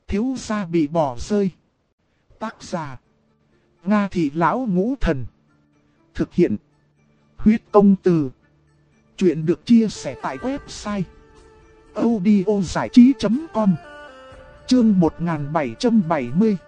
thiếu gia bị bỏ rơi. Tác giả: Nga Thị Lão Ngũ Thần. Thực hiện: Huyết Công Từ. Chuyện được chia sẻ tại website audiozảichí.com. Chương 1770.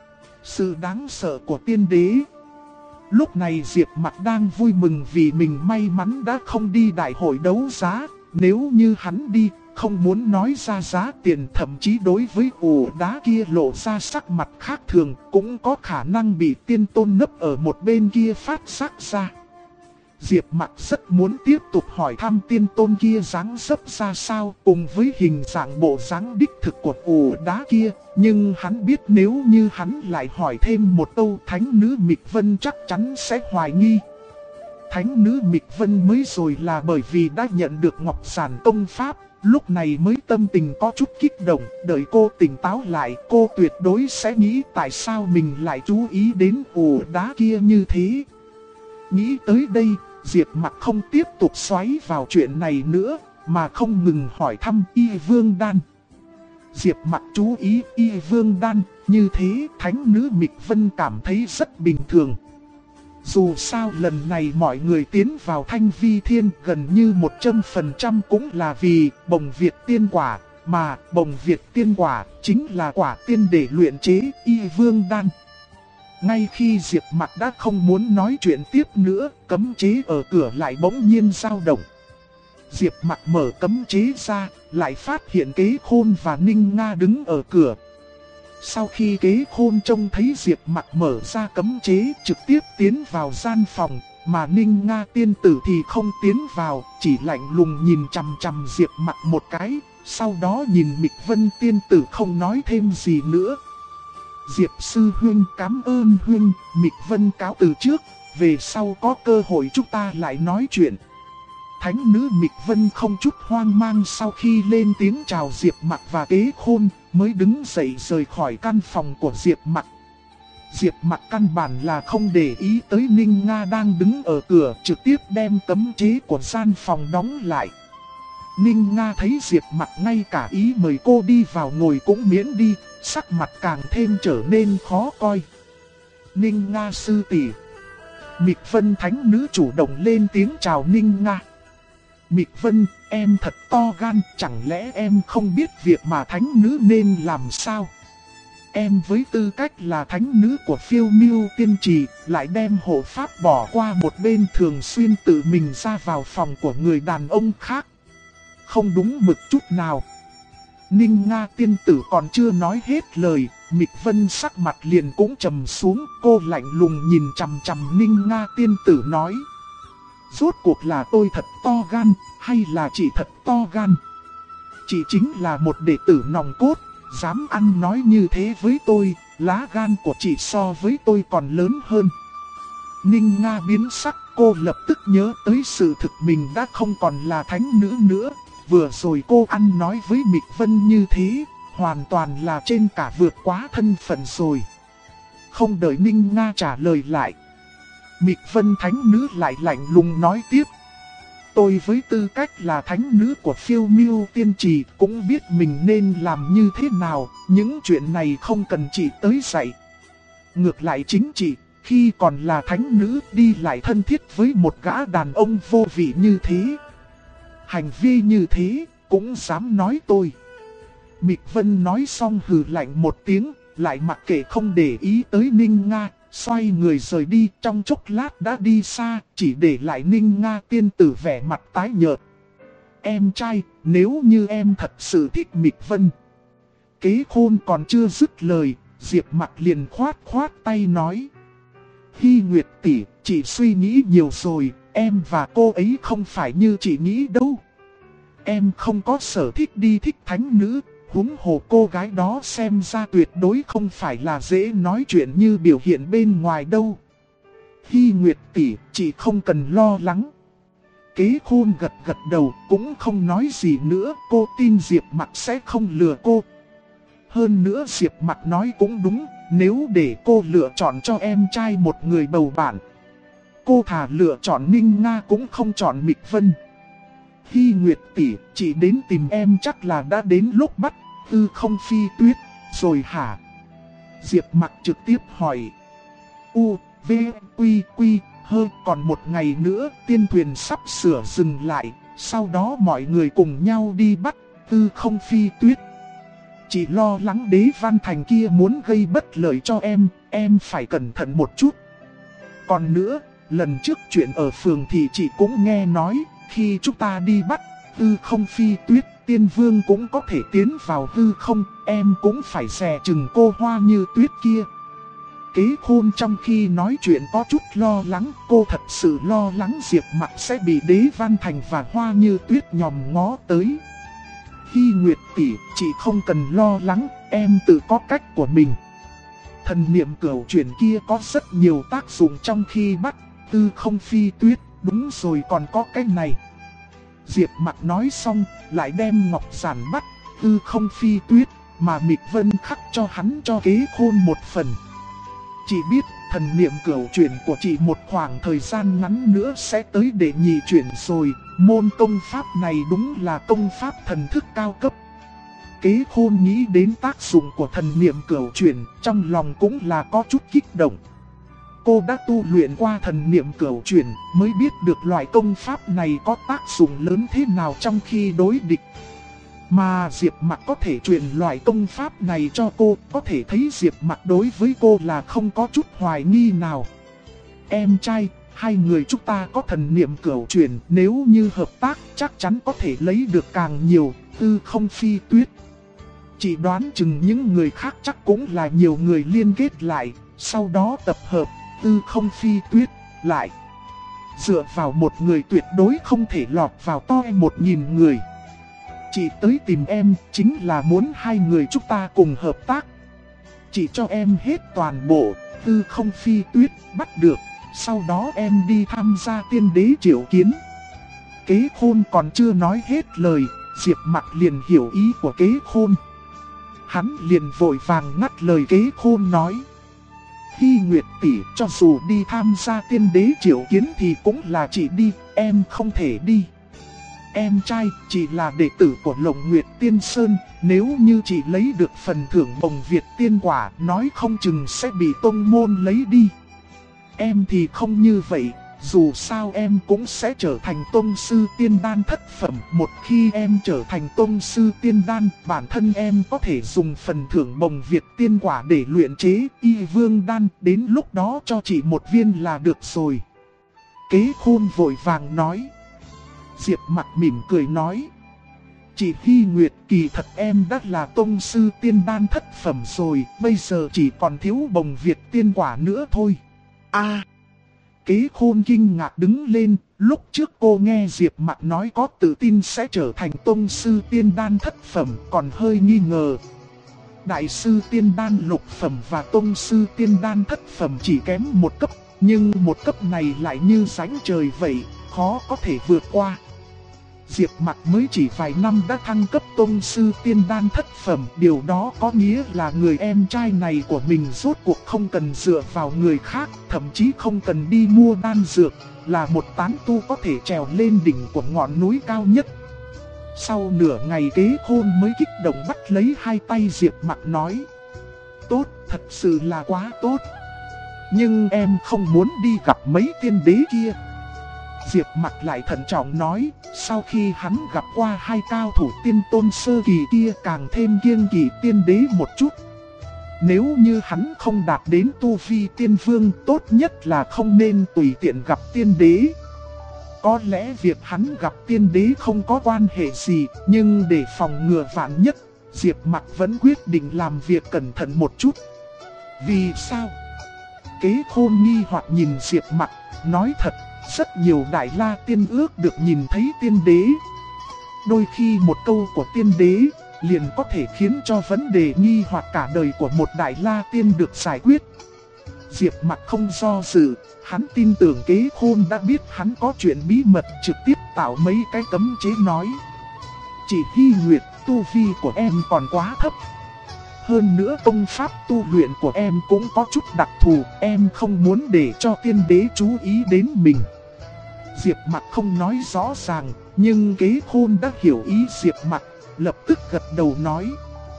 Sự đáng sợ của tiên đế. Lúc này Diệp Mặc đang vui mừng vì mình may mắn đã không đi đại hội đấu giá. Nếu như hắn đi, không muốn nói ra giá tiền, thậm chí đối với ổ đá kia lộ ra sắc mặt khác thường, cũng có khả năng bị tiên tôn nấp ở một bên kia phát giác ra. Diệp Mặc rất muốn tiếp tục hỏi thăm tiên tôn kia dáng dấp ra sao cùng với hình dạng bộ dáng đích thực của ổ đá kia. Nhưng hắn biết nếu như hắn lại hỏi thêm một câu, thánh nữ Mịch Vân chắc chắn sẽ hoài nghi. Thánh nữ Mịch Vân mới rồi là bởi vì đã nhận được Ngọc Giản Tông Pháp, lúc này mới tâm tình có chút kích động. Đợi cô tỉnh táo lại, cô tuyệt đối sẽ nghĩ tại sao mình lại chú ý đến ổ đá kia như thế. Nghĩ tới đây, Diệp Mặc không tiếp tục xoáy vào chuyện này nữa, mà không ngừng hỏi thăm Y Vương Đan. Diệp Mặc chú ý Y Vương Đan, như thế thánh nữ Mịch Vân cảm thấy rất bình thường. Dù sao lần này mọi người tiến vào Thanh Vi Thiên gần như 100% cũng là vì Bồng Việt Tiên Quả, mà Bồng Việt Tiên Quả chính là quả tiên để luyện chế Y Vương Đan. Ngay khi Diệp Mặc đã không muốn nói chuyện tiếp nữa, cấm chế ở cửa lại bỗng nhiên dao động. Diệp Mặc mở cấm chế ra, lại phát hiện Kế Khôn và Ninh Nga đứng ở cửa. Sau khi Kế Khôn trông thấy Diệp Mặc mở ra cấm chế, trực tiếp tiến vào gian phòng, mà Ninh Nga tiên tử thì không tiến vào, chỉ lạnh lùng nhìn chằm chằm Diệp Mặc một cái, sau đó nhìn Mịch Vân tiên tử không nói thêm gì nữa. Diệp sư huynh, cảm ơn huynh. Mịch Vân cáo từ trước, về sau có cơ hội chúng ta lại nói chuyện. Thánh nữ Mịch Vân không chút hoang mang sau khi lên tiếng chào Diệp Mặc và Kế Khôn, mới đứng dậy rời khỏi căn phòng của Diệp Mặc. Diệp Mặc căn bản là không để ý tới Ninh Nga đang đứng ở cửa, trực tiếp đem cấm chế của gian phòng đóng lại. Ninh Nga thấy Diệp Mặc ngay cả ý mời cô đi vào ngồi cũng miễn đi, sắc mặt càng thêm trở nên khó coi. Ninh Nga sư tỷ. Mịch Vân thánh nữ chủ động lên tiếng chào Ninh Nga. Mịch Vân, em thật to gan, chẳng lẽ em không biết việc mà thánh nữ nên làm sao? Em với tư cách là thánh nữ của Phiêu Miêu Tiên Trì, lại đem hộ pháp bỏ qua một bên, thường xuyên tự mình ra vào phòng của người đàn ông khác. Không đúng mực chút nào. Ninh Nga tiên tử còn chưa nói hết lời, Mịch Vân sắc mặt liền cũng trầm xuống, cô lạnh lùng nhìn chằm chằm Ninh Nga tiên tử nói. Rốt cuộc là tôi thật to gan, hay là chị thật to gan? Chị chính là một đệ tử nòng cốt, dám ăn nói như thế với tôi, lá gan của chị so với tôi còn lớn hơn. Ninh Nga biến sắc, cô lập tức nhớ tới sự thực mình đã không còn là thánh nữ nữa. Vừa rồi cô ăn nói với Mịch Vân như thế, hoàn toàn là trên cả vượt quá thân phận rồi. Không đợi Ninh Nga trả lời lại, Mịch Vân thánh nữ lại lạnh lùng nói tiếp. Tôi với tư cách là thánh nữ của Phiêu Miêu Tiên Trì cũng biết mình nên làm như thế nào, những chuyện này không cần chị tới dạy. Ngược lại chính chị, khi còn là thánh nữ đi lại thân thiết với một gã đàn ông vô vị như thế. Hành vi như thế, cũng dám nói tôi. Mịch Vân nói xong hừ lạnh một tiếng, lại mặc kệ không để ý tới Ninh Nga, xoay người rời đi, trong chốc lát đã đi xa, chỉ để lại Ninh Nga tiên tử vẻ mặt tái nhợt. Em trai, nếu như em thật sự thích Mịch Vân. Kế Khôn còn chưa dứt lời, Diệp Mặc liền khoát tay nói. Hy Nguyệt tỷ, chị suy nghĩ nhiều rồi, em và cô ấy không phải như chị nghĩ đâu. Em không có sở thích đi thích thánh nữ, huống hồ cô gái đó xem ra tuyệt đối không phải là dễ nói chuyện như biểu hiện bên ngoài đâu. Hy Nguyệt tỷ, chị không cần lo lắng. Kế Khôn gật đầu, cũng không nói gì nữa, cô tin Diệp Mặc sẽ không lừa cô. Hơn nữa Diệp Mặc nói cũng đúng, nếu để cô lựa chọn cho em trai một người bầu bạn, cô thà lựa chọn Ninh Nga cũng không chọn Mịch Vân. Hy Nguyệt tỷ, chị đến tìm em chắc là đã đến lúc bắt hư không phi tuyết, rồi hả? Diệp Mặc trực tiếp hỏi. U, V, Quy, Quy, Hơ, còn một ngày nữa tiên thuyền sắp sửa dừng lại, sau đó mọi người cùng nhau đi bắt Tư Không Phi Tuyết. Chị lo lắng Đế Văn Thành kia muốn gây bất lợi cho em phải cẩn thận một chút. Còn nữa, lần trước chuyện ở phường thì chị cũng nghe nói, khi chúng ta đi bắt Tư Không Phi Tuyết, Tiên Vương cũng có thể tiến vào hư không, em cũng phải dè chừng cô Hoa Như Tuyết kia. Kế Khôn trong khi nói chuyện có chút lo lắng, cô thật sự lo lắng Diệp Mặc sẽ bị Đế Văn Thành và Hoa Như Tuyết nhòm ngó tới. Hy Nguyệt tỷ, chị không cần lo lắng, em tự có cách của mình. Thần niệm cửu chuyển kia có rất nhiều tác dụng trong khi bắt Tư Không Phi Tuyết, đúng rồi còn có cái này. Diệp Mặc nói xong, lại đem ngọc giản bắt Tư Không Phi Tuyết, mà Mịch Vân khắc cho hắn cho Kế Khôn một phần. Chị biết thần niệm cửu chuyển của chị một khoảng thời gian ngắn nữa sẽ tới để nhị chuyển rồi, môn công pháp này đúng là công pháp thần thức cao cấp. Kế Khôn nghĩ đến tác dụng của thần niệm cửu chuyển, trong lòng cũng là có chút kích động. Cô đã tu luyện qua thần niệm cửu chuyển, mới biết được loại công pháp này có tác dụng lớn thế nào trong khi đối địch. Mà Diệp Mặc có thể truyền loại công pháp này cho cô, có thể thấy Diệp Mặc đối với cô là không có chút hoài nghi nào. Em trai, hai người chúng ta có thần niệm cửu chuyển, nếu như hợp tác chắc chắn có thể lấy được càng nhiều. Tư Không Phi Tuyết. Chị đoán chừng những người khác chắc cũng là nhiều người liên kết lại, sau đó tập hợp Tư Không Phi Tuyết lại. Dựa vào một người tuyệt đối không thể lọt vào toi 1000 người. Chị tới tìm em chính là muốn hai người chúng ta cùng hợp tác. Chị cho em hết toàn bộ Tư Không Phi Tuyết bắt được, sau đó em đi tham gia tiên đế triệu kiến. Kế Khôn còn chưa nói hết lời, Diệp Mặc liền hiểu ý của Kế Khôn. Hắn liền vội vàng ngắt lời Kế Khôn nói. Hy Nguyệt tỷ, cho dù đi tham gia tiên đế triệu kiến thì cũng là chị đi, em không thể đi. Em trai, chị là đệ tử của Lộng Nguyệt Tiên Sơn, nếu như chị lấy được phần thưởng Bồng Việt Tiên Quả, nói không chừng sẽ bị tông môn lấy đi. Em thì không như vậy, dù sao em cũng sẽ trở thành tông sư tiên đan thất phẩm. Một khi em trở thành tông sư tiên đan, bản thân em có thể dùng phần thưởng Bồng Việt Tiên Quả để luyện chế Y Vương Đan, đến lúc đó cho chị một viên là được rồi. Kế Khôn vội vàng nói. Diệp Mặc mỉm cười nói. Chị Hy Nguyệt, kỳ thật em đã là tông sư tiên đan thất phẩm rồi, bây giờ chỉ còn thiếu Bồng Việt Tiên Quả nữa thôi. Kế Khôn kinh ngạc đứng lên, lúc trước cô nghe Diệp Mặc nói có tự tin sẽ trở thành tông sư tiên đan thất phẩm, còn hơi nghi ngờ. Đại sư tiên đan lục phẩm và tông sư tiên đan thất phẩm chỉ kém một cấp, nhưng một cấp này lại như rãnh trời vậy, khó có thể vượt qua. Diệp Mặc mới chỉ vài năm đã thăng cấp tông sư tiên đan thất phẩm, điều đó có nghĩa là người em trai này của mình rốt cuộc không cần dựa vào người khác, thậm chí không cần đi mua đan dược, là một tán tu có thể trèo lên đỉnh của ngọn núi cao nhất. Sau nửa ngày Kế Khôn mới kích động bắt lấy hai tay Diệp Mặc nói. Tốt, thật sự là quá tốt. Nhưng em không muốn đi gặp mấy tiên đế kia. Diệp Mặc lại thận trọng nói, sau khi hắn gặp qua hai cao thủ tiên tôn sơ kỳ kia càng thêm kiêng kỵ tiên đế một chút. Nếu như hắn không đạt đến tu vi tiên vương, tốt nhất là không nên tùy tiện gặp tiên đế. Có lẽ việc hắn gặp tiên đế không có quan hệ gì, nhưng để phòng ngừa vạn nhất, Diệp Mặc vẫn quyết định làm việc cẩn thận một chút. Vì sao? Kế Khôn nghi hoặc nhìn Diệp Mặc, nói thật, rất nhiều Đại La Tiên ước được nhìn thấy tiên đế. Đôi khi một câu của tiên đế liền có thể khiến cho vấn đề nghi hoặc cả đời của một Đại La Tiên được giải quyết. Diệp Mặc không do dự, hắn tin tưởng Kế Khôn đã biết hắn có chuyện bí mật, trực tiếp tạo mấy cái cấm chế nói. Chị Hy Nguyệt, tu vi của em còn quá thấp. Hơn nữa công pháp tu luyện của em cũng có chút đặc thù, em không muốn để cho tiên đế chú ý đến mình. Diệp Mặc không nói rõ ràng, nhưng Kế Khôn đã hiểu ý Diệp Mặc, lập tức gật đầu nói.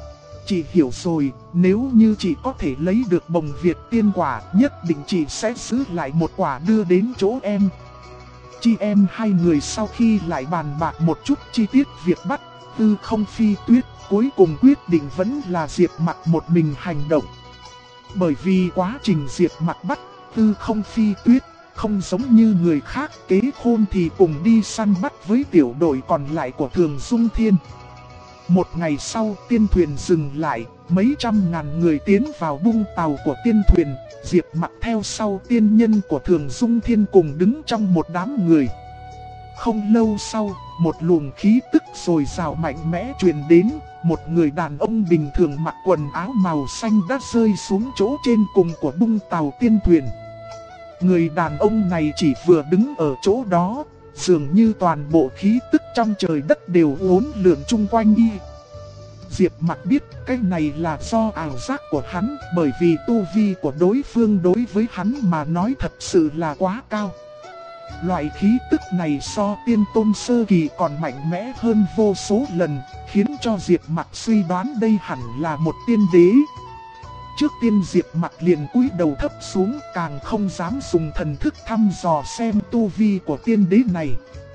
Chị hiểu rồi, nếu như chị có thể lấy được bồng Việt tiên quả, nhất định chị sẽ giữ lại một quả đưa đến chỗ em. Chị em hai người sau khi lại bàn bạc một chút chi tiết việc bắt Tư Không Phi Tuyết, cuối cùng quyết định vẫn là Diệp Mặc một mình hành động. Bởi vì quá trình Diệp Mặc bắt Tư Không Phi Tuyết không giống như người khác, kế khôn thì cùng đi săn bắt với tiểu đội còn lại của Thường Dung Thiên. Một ngày sau, tiên thuyền dừng lại, mấy trăm ngàn người tiến vào bung tàu của tiên thuyền. Diệp Mặc theo sau tiên nhân của Thường Dung Thiên cùng đứng trong một đám người. Không lâu sau, một luồng khí tức dồi dào mạnh mẽ truyền đến. Một người đàn ông bình thường mặc quần áo màu xanh đã rơi xuống chỗ trên cùng của bung tàu tiên thuyền. Người đàn ông này chỉ vừa đứng ở chỗ đó, dường như toàn bộ khí tức trong trời đất đều uốn lượn chung quanh y. Diệp Mặc biết cái này là do ảo giác của hắn, bởi vì tu vi của đối phương đối với hắn mà nói thật sự là quá cao. Loại khí tức này so tiên tôn sơ kỳ còn mạnh mẽ hơn vô số lần, khiến cho Diệp Mặc suy đoán đây hẳn là một tiên đế. Trước tiên Diệp Mặc liền cúi đầu thấp xuống, càng không dám dùng thần thức thăm dò xem tu vi của tiên đế này.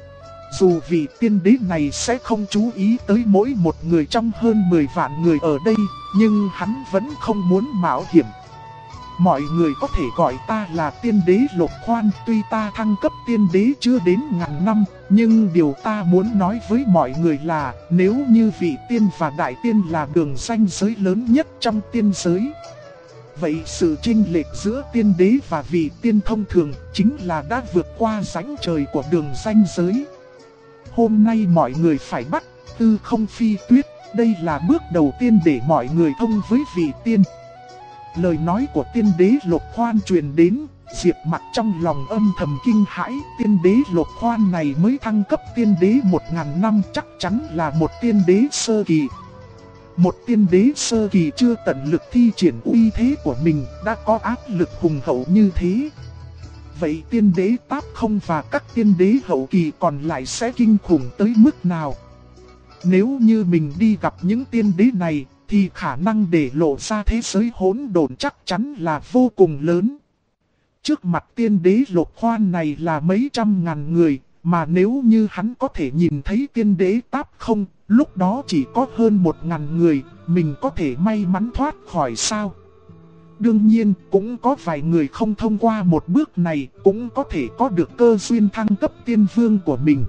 Dù vị tiên đế này sẽ không chú ý tới mỗi một người trong hơn 10 vạn người ở đây, nhưng hắn vẫn không muốn mạo hiểm. Mọi người có thể gọi ta là tiên đế Lục Khoan, tuy ta thăng cấp tiên đế chưa đến ngàn năm, nhưng điều ta muốn nói với mọi người là nếu như vị tiên và đại tiên là đường ranh giới lớn nhất trong tiên giới, vậy sự chênh lệch giữa tiên đế và vị tiên thông thường chính là đã vượt qua rãnh trời của đường ranh giới. Hôm nay mọi người phải bắt Tư Không Phi Tuyết, đây là bước đầu tiên để mọi người thông với vị tiên. Lời nói của tiên đế Lục Khoan truyền đến, Diệp Mặc trong lòng âm thầm kinh hãi, tiên đế Lục Khoan này mới thăng cấp tiên đế 1000 năm, chắc chắn là một tiên đế sơ kỳ. Một tiên đế sơ kỳ chưa tận lực thi triển uy thế của mình, đã có áp lực hùng hậu như thế. Vậy tiên đế Táp Không và các tiên đế hậu kỳ còn lại sẽ kinh khủng tới mức nào? Nếu như mình đi gặp những tiên đế này, thì khả năng để lộ ra thế giới hỗn độn chắc chắn là vô cùng lớn. Trước mặt tiên đế Lục Khoan này là mấy trăm ngàn người, mà nếu như hắn có thể nhìn thấy tiên đế Táp Không, lúc đó chỉ có hơn 1000 người, mình có thể may mắn thoát khỏi sao? Đương nhiên, cũng có vài người không thông qua một bước này, cũng có thể có được cơ duyên thăng cấp tiên vương của mình.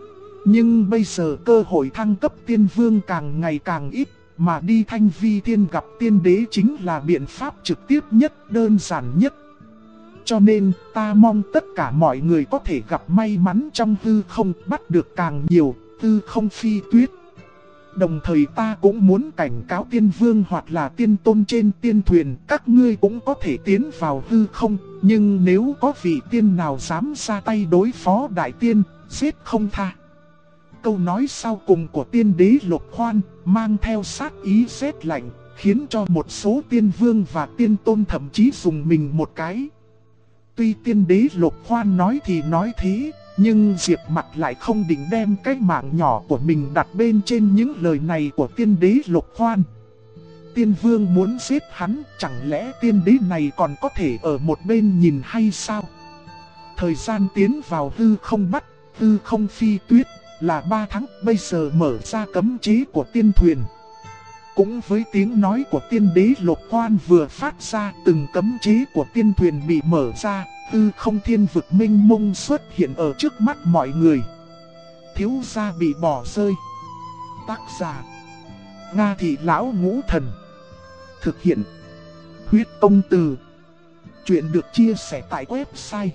Nhưng bây giờ cơ hội thăng cấp tiên vương càng ngày càng ít, mà đi Thanh Vi Thiên gặp tiên đế chính là biện pháp trực tiếp nhất, đơn giản nhất. Cho nên, ta mong tất cả mọi người có thể gặp may mắn trong hư không, bắt được càng nhiều Tư Không Phi Tuyết. Đồng thời ta cũng muốn cảnh cáo tiên vương hoặc là tiên tôn trên tiên thuyền, các ngươi cũng có thể tiến vào hư không, nhưng nếu có vị tiên nào dám ra tay đối phó đại tiên, giết không tha. Câu nói sau cùng của tiên đế Lục Khoan mang theo sát ý rét lạnh, khiến cho một số tiên vương và tiên tôn thậm chí dùng mình một cái. Tuy tiên đế Lục Khoan nói thì nói thế, nhưng Diệp Mặc lại không định đem cái mạng nhỏ của mình đặt bên trên những lời này của tiên đế Lục Khoan. Tiên vương muốn giết hắn, chẳng lẽ tiên đế này còn có thể ở một bên nhìn hay sao? Thời gian tiến vào hư không bắt Tư Không Phi Tuyết là 3 tháng, bây giờ mở ra cấm chế của tiên thuyền. Cũng với tiếng nói của tiên đế Lục Khoan vừa phát ra, từng cấm chế của tiên thuyền bị mở ra, Tư Không thiên vực minh mông xuất hiện ở trước mắt mọi người. Thiếu gia bị bỏ rơi. Tác giả: Nga Thị Lão Ngũ Thần. Thực hiện: Huyết Công Từ. Chuyện được chia sẻ tại website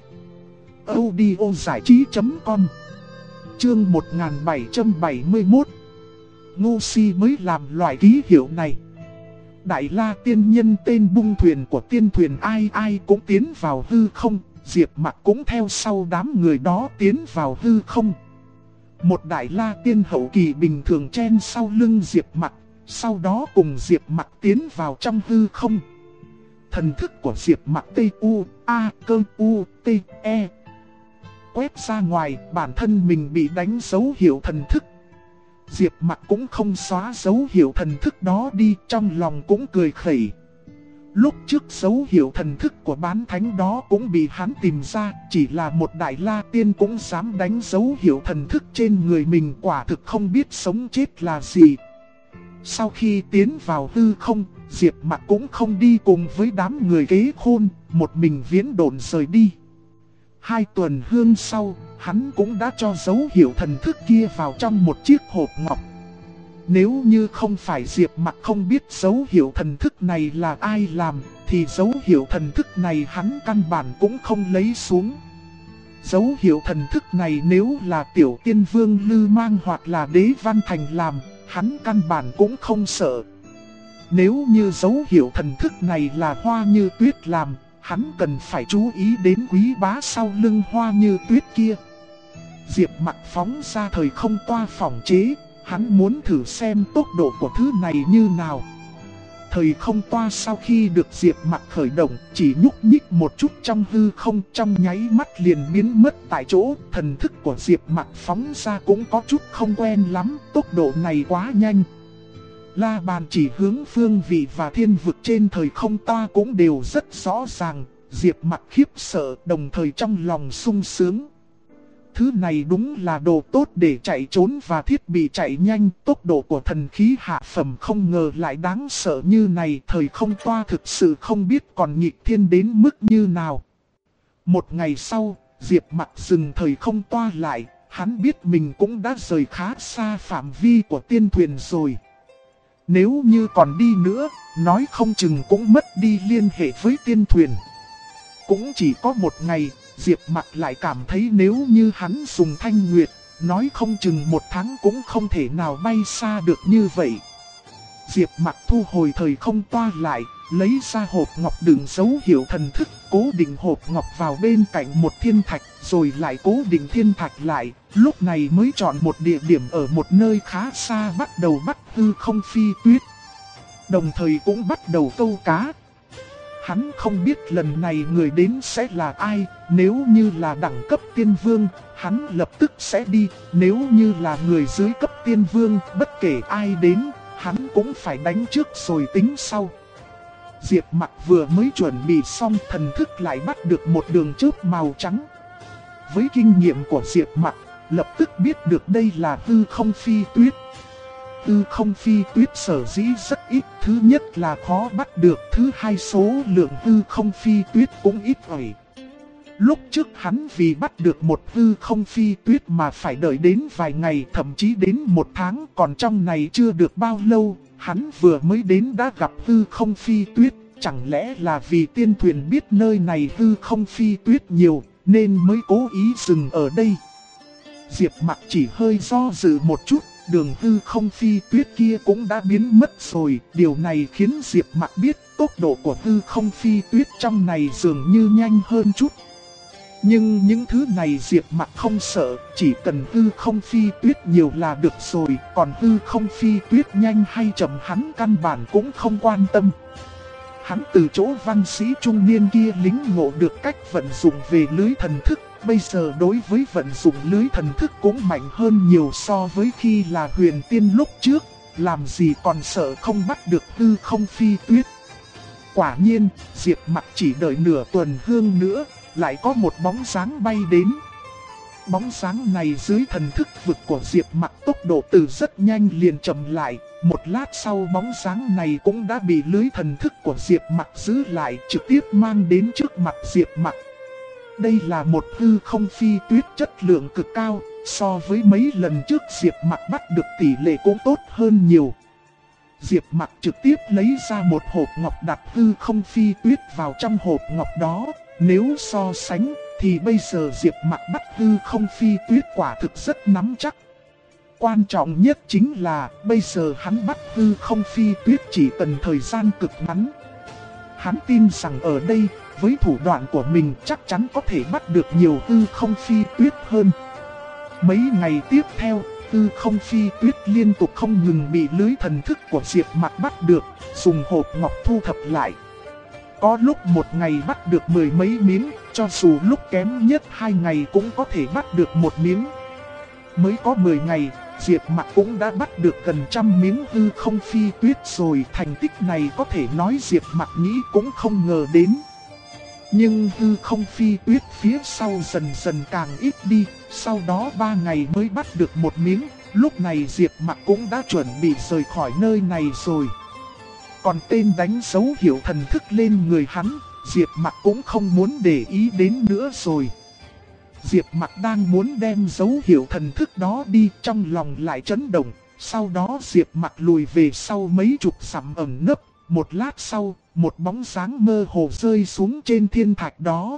audiozảichí.com. Chương 1771. Ngu Si mới làm loại ký hiệu này. Đại La tiên nhân tên bung thuyền của tiên thuyền ai ai cũng tiến vào hư không, Diệp Mặc cũng theo sau đám người đó tiến vào hư không. Một Đại La tiên hậu kỳ bình thường chen sau lưng Diệp Mặc, sau đó cùng Diệp Mặc tiến vào trong hư không. Thần thức của Diệp Mặc T-U-A-Cơ-U-T-E. Quét ra ngoài, bản thân mình bị đánh dấu hiệu thần thức. Diệp Mặc cũng không xóa dấu hiệu thần thức đó đi, trong lòng cũng cười khẩy. Lúc trước dấu hiệu thần thức của bán thánh đó cũng bị hắn tìm ra, chỉ là một đại la tiên cũng dám đánh dấu hiệu thần thức trên người mình, quả thực không biết sống chết là gì. Sau khi tiến vào hư không, Diệp Mặc cũng không đi cùng với đám người kế khôn, một mình viễn độn rời đi. 2 tuần hương sau, hắn cũng đã cho dấu hiệu thần thức kia vào trong một chiếc hộp ngọc. Nếu như không phải Diệp Mặc không biết dấu hiệu thần thức này là ai làm, thì dấu hiệu thần thức này hắn căn bản cũng không lấy xuống. Dấu hiệu thần thức này nếu là Tiểu Tiên Vương Lư Mang hoặc là Đế Văn Thành làm, hắn căn bản cũng không sợ. Nếu như dấu hiệu thần thức này là Hoa Như Tuyết làm, hắn cần phải chú ý đến quý bá sau lưng Hoa Như Tuyết kia. Diệp Mặc phóng ra thời không toa phỏng chế, hắn muốn thử xem tốc độ của thứ này như nào. Thời không toa sau khi được Diệp Mặc khởi động, chỉ nhúc nhích một chút trong hư không, trong nháy mắt liền biến mất tại chỗ. Thần thức của Diệp Mặc phóng ra cũng có chút không quen lắm, tốc độ này quá nhanh. La bàn chỉ hướng phương vị và thiên vực trên thời không toa cũng đều rất rõ ràng. Diệp Mặc khiếp sợ, đồng thời trong lòng sung sướng. Thứ này đúng là đồ tốt để chạy trốn và thiết bị chạy nhanh. Tốc độ của thần khí hạ phẩm không ngờ lại đáng sợ như này. Thời không toa thực sự không biết còn nghịch thiên đến mức như nào. Một ngày sau, Diệp Mặc dừng thời không toa lại. Hắn biết mình cũng đã rời khá xa phạm vi của tiên thuyền rồi. Nếu như còn đi nữa, nói không chừng cũng mất đi liên hệ với tiên thuyền. Cũng chỉ có một ngày, Diệp Mặc lại cảm thấy nếu như hắn dùng thanh nguyệt, nói không chừng 1 tháng cũng không thể nào bay xa được như vậy. Diệp Mặc thu hồi thời không toa lại, lấy ra hộp ngọc đựng dấu hiệu thần thức, cố định hộp ngọc vào bên cạnh một thiên thạch, rồi lại cố định thiên thạch lại, lúc này mới chọn một địa điểm ở một nơi khá xa bắt đầu bắt hư không phi tuyết. Đồng thời cũng bắt đầu câu cá. Hắn không biết lần này người đến sẽ là ai, nếu như là đẳng cấp tiên vương, hắn lập tức sẽ đi, nếu như là người dưới cấp tiên vương, bất kể ai đến, hắn cũng phải đánh trước rồi tính sau. Diệp Mặc vừa mới chuẩn bị xong, thần thức lại bắt được một đường chớp màu trắng. Với kinh nghiệm của Diệp Mặc, lập tức biết được đây là hư không phi tuyết. Hư không phi tuyết sở dĩ rất ít, thứ nhất là khó bắt được, thứ hai số lượng hư không phi tuyết cũng ít ỏi. Lúc trước hắn vì bắt được một hư không phi tuyết mà phải đợi đến vài ngày, thậm chí đến 1 tháng, còn trong này chưa được bao lâu, hắn vừa mới đến đã gặp hư không phi tuyết. Chẳng lẽ là vì tiên thuyền biết nơi này hư không phi tuyết nhiều, nên mới cố ý dừng ở đây. Diệp Mặc chỉ hơi do dự một chút, đường hư không phi tuyết kia cũng đã biến mất rồi. Điều này khiến Diệp Mặc biết tốc độ của hư không phi tuyết trong này dường như nhanh hơn chút. Nhưng những thứ này Diệp Mặc không sợ, chỉ cần hư không phi tuyết nhiều là được rồi. Còn hư không phi tuyết nhanh hay chậm hắn căn bản cũng không quan tâm. Hắn từ chỗ văn sĩ trung niên kia lính ngộ được cách vận dụng về lưới thần thức. Bây giờ đối với vận dụng lưới thần thức cũng mạnh hơn nhiều so với khi là huyền tiên lúc trước. Làm gì còn sợ không bắt được hư không phi tuyết. Quả nhiên, Diệp Mặc chỉ đợi nửa tuần hương nữa, lại có một bóng dáng bay đến. Bóng dáng này dưới thần thức vực của Diệp Mặc tốc độ từ rất nhanh liền chậm lại. Một lát sau bóng dáng này cũng đã bị lưới thần thức của Diệp Mặc giữ lại, trực tiếp mang đến trước mặt Diệp Mặc. Đây là một hư không phi tuyết chất lượng cực cao, so với mấy lần trước Diệp Mặc bắt được tỷ lệ cũng tốt hơn nhiều. Diệp Mặc trực tiếp lấy ra một hộp ngọc, đặt hư không phi tuyết vào trong hộp ngọc đó. Nếu so sánh thì bây giờ Diệp Mặc bắt hư không phi tuyết quả thực rất nắm chắc. Quan trọng nhất chính là bây giờ hắn bắt hư không phi tuyết chỉ cần thời gian cực ngắn. Hắn tin rằng ở đây, với thủ đoạn của mình chắc chắn có thể bắt được nhiều hư không phi tuyết hơn. Mấy ngày tiếp theo, hư không phi tuyết liên tục không ngừng bị lưới thần thức của Diệp Mặc bắt được, dùng hộp ngọc thu thập lại. Có lúc một ngày bắt được 10 mấy miếng, cho dù lúc kém nhất 2 ngày cũng có thể bắt được 1 miếng. Mới có 10 ngày, Diệp Mặc cũng đã bắt được gần 100 miếng hư không phi tuyết rồi. Thành tích này có thể nói Diệp Mặc nghĩ cũng không ngờ đến. Nhưng hư không phi tuyết phía sau dần dần càng ít đi, sau đó 3 ngày mới bắt được một miếng. Lúc này Diệp Mặc cũng đã chuẩn bị rời khỏi nơi này rồi. Còn tên đánh dấu hiệu thần thức lên người hắn, Diệp Mặc cũng không muốn để ý đến nữa rồi. Diệp Mặc đang muốn đem dấu hiệu thần thức đó đi, trong lòng lại chấn động. Sau đó Diệp Mặc lùi về sau mấy chục dặm ẩn nấp. Một lát sau, một bóng dáng mơ hồ rơi xuống trên thiên thạch đó.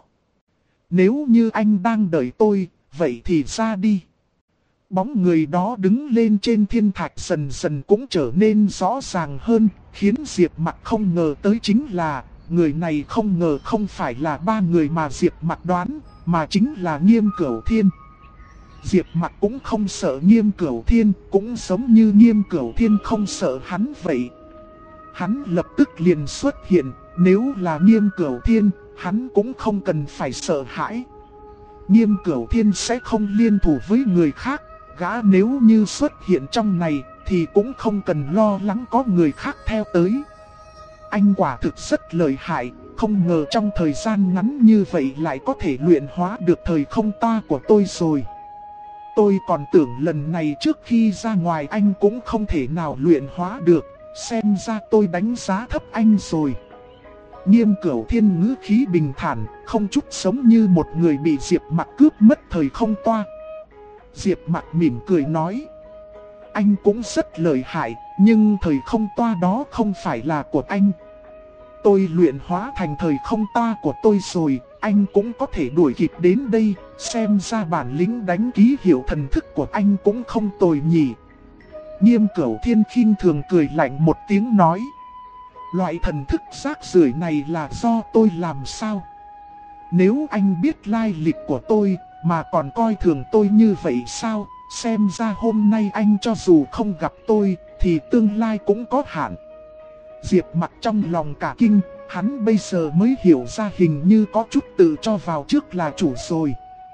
Nếu như anh đang đợi tôi, vậy thì ra đi. Bóng người đó đứng lên trên thiên thạch dần dần cũng trở nên rõ ràng hơn, khiến Diệp Mặc không ngờ tới chính là, người này không ngờ không phải là 3 người mà Diệp Mặc đoán, mà chính là Nghiêm Cửu Thiên. Diệp Mặc cũng không sợ Nghiêm Cửu Thiên, cũng giống như Nghiêm Cửu Thiên không sợ hắn vậy. Hắn lập tức liền xuất hiện, nếu là Nghiêm Cửu Thiên, hắn cũng không cần phải sợ hãi. Nghiêm Cửu Thiên sẽ không liên thủ với người khác, gã nếu như xuất hiện trong này thì cũng không cần lo lắng có người khác theo tới. Anh quả thực rất lợi hại, không ngờ trong thời gian ngắn như vậy lại có thể luyện hóa được thời không toa của tôi rồi. Tôi còn tưởng lần này trước khi ra ngoài anh cũng không thể nào luyện hóa được, xem ra tôi đánh giá thấp anh rồi. Nghiêm Cửu Thiên ngữ khí bình thản, không chút giống như một người bị Diệp Mặc cướp mất thời không toa. Diệp Mặc mỉm cười nói, anh cũng rất lợi hại, nhưng thời không toa đó không phải là của anh. Tôi luyện hóa thành thời không toa của tôi rồi, anh cũng có thể đuổi kịp đến đây, xem ra bản lĩnh đánh ký hiệu thần thức của anh cũng không tồi nhỉ. Nghiêm Cửu Thiên khinh thường cười lạnh một tiếng nói, loại thần thức rác rưởi này là do tôi làm sao? Nếu anh biết lai lịch của tôi mà còn coi thường tôi như vậy sao? Xem ra hôm nay anh cho dù không gặp tôi thì tương lai cũng có hạn. Diệp Mặc trong lòng cả kinh, hắn bây giờ mới hiểu ra hình như có chút tự cho vào trước là chủ rồi.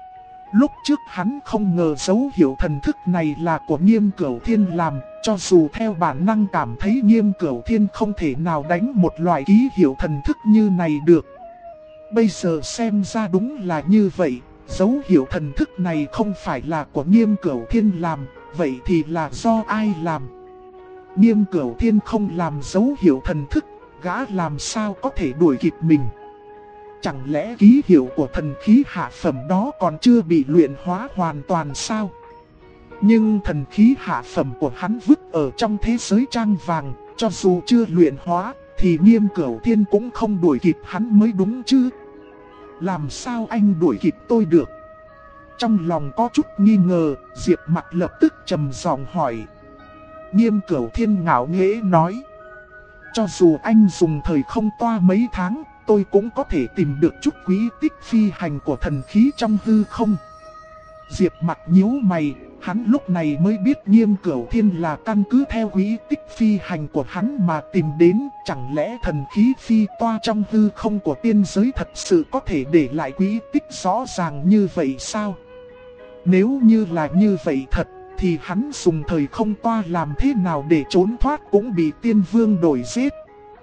Lúc trước hắn không ngờ dấu hiệu thần thức này là của Nghiêm Cửu Thiên làm, cho dù theo bản năng cảm thấy Nghiêm Cửu Thiên không thể nào đánh một loại ký hiệu thần thức như này được. Bây giờ xem ra đúng là như vậy, dấu hiệu thần thức này không phải là của Nghiêm Cửu Thiên làm, vậy thì là do ai làm? Nghiêm Cửu Thiên không làm dấu hiệu thần thức, gã làm sao có thể đuổi kịp mình? Chẳng lẽ ký hiệu của thần khí hạ phẩm đó còn chưa bị luyện hóa hoàn toàn sao? Nhưng thần khí hạ phẩm của hắn vứt ở trong thế giới trang vàng, cho dù chưa luyện hóa, thì Nghiêm Cửu Thiên cũng không đuổi kịp hắn mới đúng chứ. Làm sao anh đuổi kịp tôi được? Trong lòng có chút nghi ngờ, Diệp Mặc lập tức trầm giọng hỏi. Nghiêm Cửu Thiên ngạo nghễ nói, cho dù anh dùng thời không toa mấy tháng, tôi cũng có thể tìm được chút quý tích phi hành của thần khí trong hư không. Diệp Mặc nhíu mày, hắn lúc này mới biết Nghiêm Cửu Thiên là căn cứ theo quý tích phi hành của hắn mà tìm đến. Chẳng lẽ thần khí phi toa trong hư không của tiên giới thật sự có thể để lại quý tích rõ ràng như vậy sao? Nếu như là như vậy thật, thì hắn dùng thời không toa làm thế nào để trốn thoát cũng bị tiên vương đuổi giết.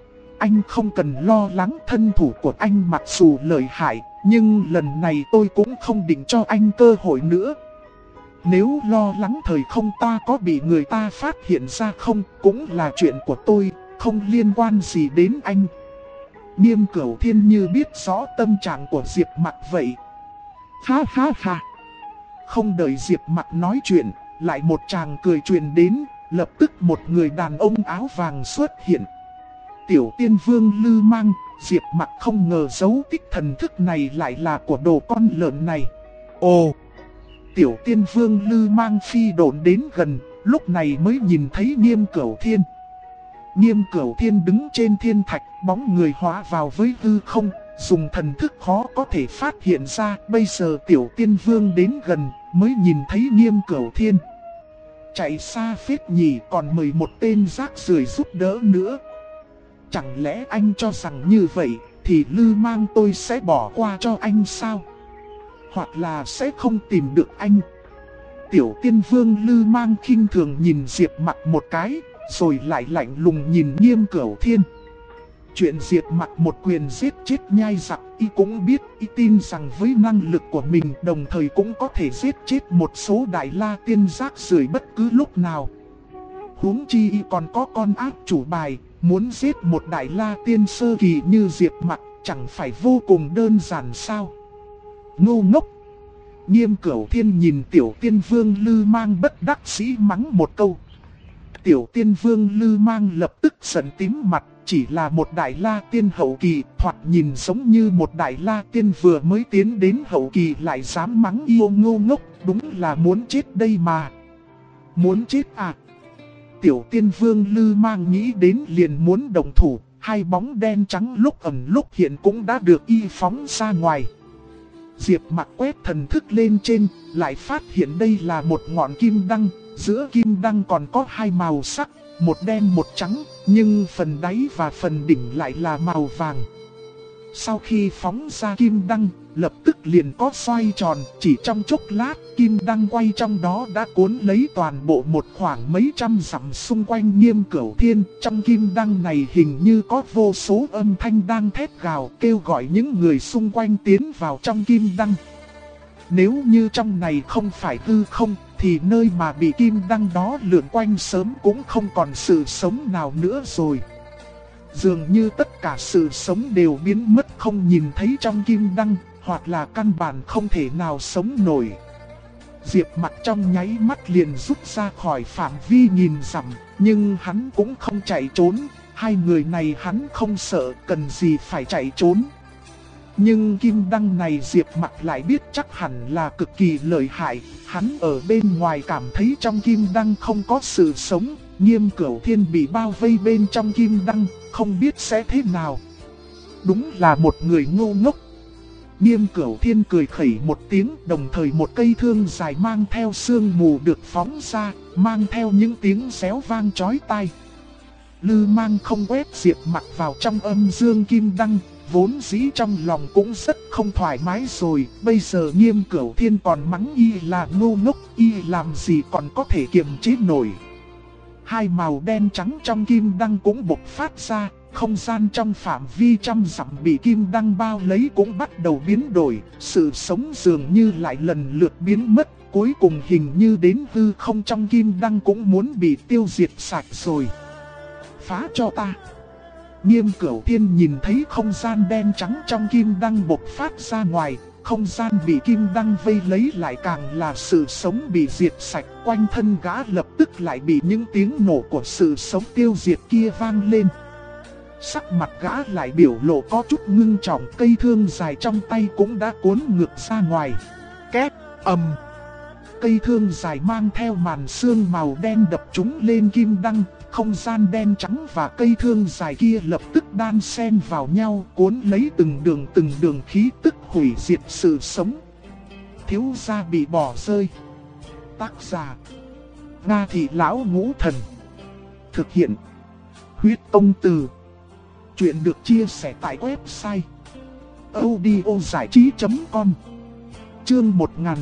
Anh không cần lo lắng, thân thủ của anh mặc dù lợi hại, nhưng lần này tôi cũng không định cho anh cơ hội nữa. Nếu lo lắng thời không toa có bị người ta phát hiện ra không, cũng là chuyện của tôi, không liên quan gì đến anh. Nghiêm Cửu Thiên như biết rõ tâm trạng của Diệp Mặc vậy. Ha ha ha. Không đợi Diệp Mặc nói chuyện, lại một tràng cười truyền đến, lập tức một người đàn ông áo vàng xuất hiện. Tiểu tiên vương Lư Mang, Diệp Mặc không ngờ dấu tích thần thức này lại là của đồ con lợn này. Ồ! Tiểu tiên vương Lư Mang phi độn đến gần, lúc này mới nhìn thấy Nghiêm Cửu Thiên. Nghiêm Cửu Thiên đứng trên thiên thạch, bóng người hóa vào với hư không, dùng thần thức khó có thể phát hiện ra. Bây giờ tiểu tiên vương đến gần, mới nhìn thấy Nghiêm Cửu Thiên. Chạy xa phết nhỉ, còn mời một tên rác rưởi giúp đỡ nữa. Chẳng lẽ anh cho rằng như vậy thì Lư Mang tôi sẽ bỏ qua cho anh sao? Hoặc là sẽ không tìm được anh? Tiểu Tiên Vương Lư Mang khinh thường nhìn Diệp Mặc một cái, rồi lại lạnh lùng nhìn Nghiêm Cửu Thiên. Chuyện Diệp Mặc một quyền giết chết nhai giặc, y cũng biết, y tin rằng với năng lực của mình đồng thời cũng có thể giết chết một số Đại La Tiên rác rưởi bất cứ lúc nào. Huống chi y còn có con ác chủ bài, muốn giết một Đại La Tiên sơ kỳ như Diệp Mặc chẳng phải vô cùng đơn giản sao? Ngu ngốc! Nghiêm Cửu Thiên nhìn Tiểu Tiên Vương Lư Mang bất đắc dĩ mắng một câu. Tiểu Tiên Vương Lư Mang lập tức giận tím mặt, chỉ là một Đại La Tiên hậu kỳ, thoạt nhìn giống như một Đại La Tiên vừa mới tiến đến hậu kỳ lại dám mắng yêu ngu ngốc, đúng là muốn chết đây mà. Muốn chết à? Tiểu Tiên Vương Lư Mang nghĩ đến liền muốn động thủ, hai bóng đen trắng lúc ẩn lúc hiện cũng đã được y phóng ra ngoài. Diệp Mặc quét thần thức lên trên, lại phát hiện đây là một ngọn kim đăng, giữa kim đăng còn có hai màu sắc, một đen một trắng, nhưng phần đáy và phần đỉnh lại là màu vàng. Sau khi phóng ra kim đăng, lập tức liền có xoay tròn, chỉ trong chốc lát, kim đăng quay trong đó đã cuốn lấy toàn bộ một khoảng mấy trăm dặm xung quanh Nghiêm Cửu Thiên. Trong kim đăng này hình như có vô số âm thanh đang thét gào kêu gọi những người xung quanh tiến vào trong kim đăng. Nếu như trong này không phải hư không, thì nơi mà bị kim đăng đó lượn quanh sớm cũng không còn sự sống nào nữa rồi. Dường như tất cả sự sống đều biến mất không nhìn thấy trong kim đăng, hoặc là căn bản không thể nào sống nổi. Diệp Mặc trong nháy mắt liền rút ra khỏi phạm vi nhìn dặm, nhưng hắn cũng không chạy trốn, hai người này hắn không sợ, cần gì phải chạy trốn. Nhưng kim đăng này Diệp Mặc lại biết chắc hẳn là cực kỳ lợi hại, hắn ở bên ngoài cảm thấy trong kim đăng không có sự sống, Nghiêm Cửu Thiên bị bao vây bên trong kim đăng, không biết sẽ thế nào. Đúng là một người ngu ngốc. Nghiêm Cửu Thiên cười khẩy một tiếng, đồng thời một cây thương dài mang theo sương mù được phóng ra, mang theo những tiếng réo vang chói tai. Lư Mang không quét Diệp Mặc vào trong âm dương kim đăng, vốn dĩ trong lòng cũng rất không thoải mái rồi, bây giờ Nghiêm Cửu Thiên còn mắng y là ngu ngốc, y làm gì còn có thể kiềm chế nổi. Hai màu đen trắng trong kim đăng cũng bộc phát ra, không gian trong phạm vi trăm dặm bị kim đăng bao lấy cũng bắt đầu biến đổi, sự sống dường như lại lần lượt biến mất, cuối cùng hình như đến hư không trong kim đăng cũng muốn bị tiêu diệt sạch rồi. Phá cho ta! Nghiêm Cửu Thiên nhìn thấy không gian đen trắng trong kim đăng bộc phát ra ngoài, không gian bị kim đăng vây lấy lại càng là sự sống bị diệt sạch, quanh thân gã lập tức lại bị những tiếng nổ của sự sống tiêu diệt kia vang lên. Sắc mặt gã lại biểu lộ có chút ngưng trọng, cây thương dài trong tay cũng đã cuốn ngược ra ngoài. Két, ầm. Cây thương dài mang theo màn sương màu đen đập trúng lên kim đăng, không gian đen trắng và cây thương dài kia lập tức đan xen vào nhau, cuốn lấy từng đường khí tức hủy diệt sự sống. Thiếu gia bị bỏ rơi. Tác giả: Nga Thị Lão Ngũ Thần. Thực hiện: Huyết Tông Từ. Chuyện được chia sẻ tại website audiozảichí.com. Chương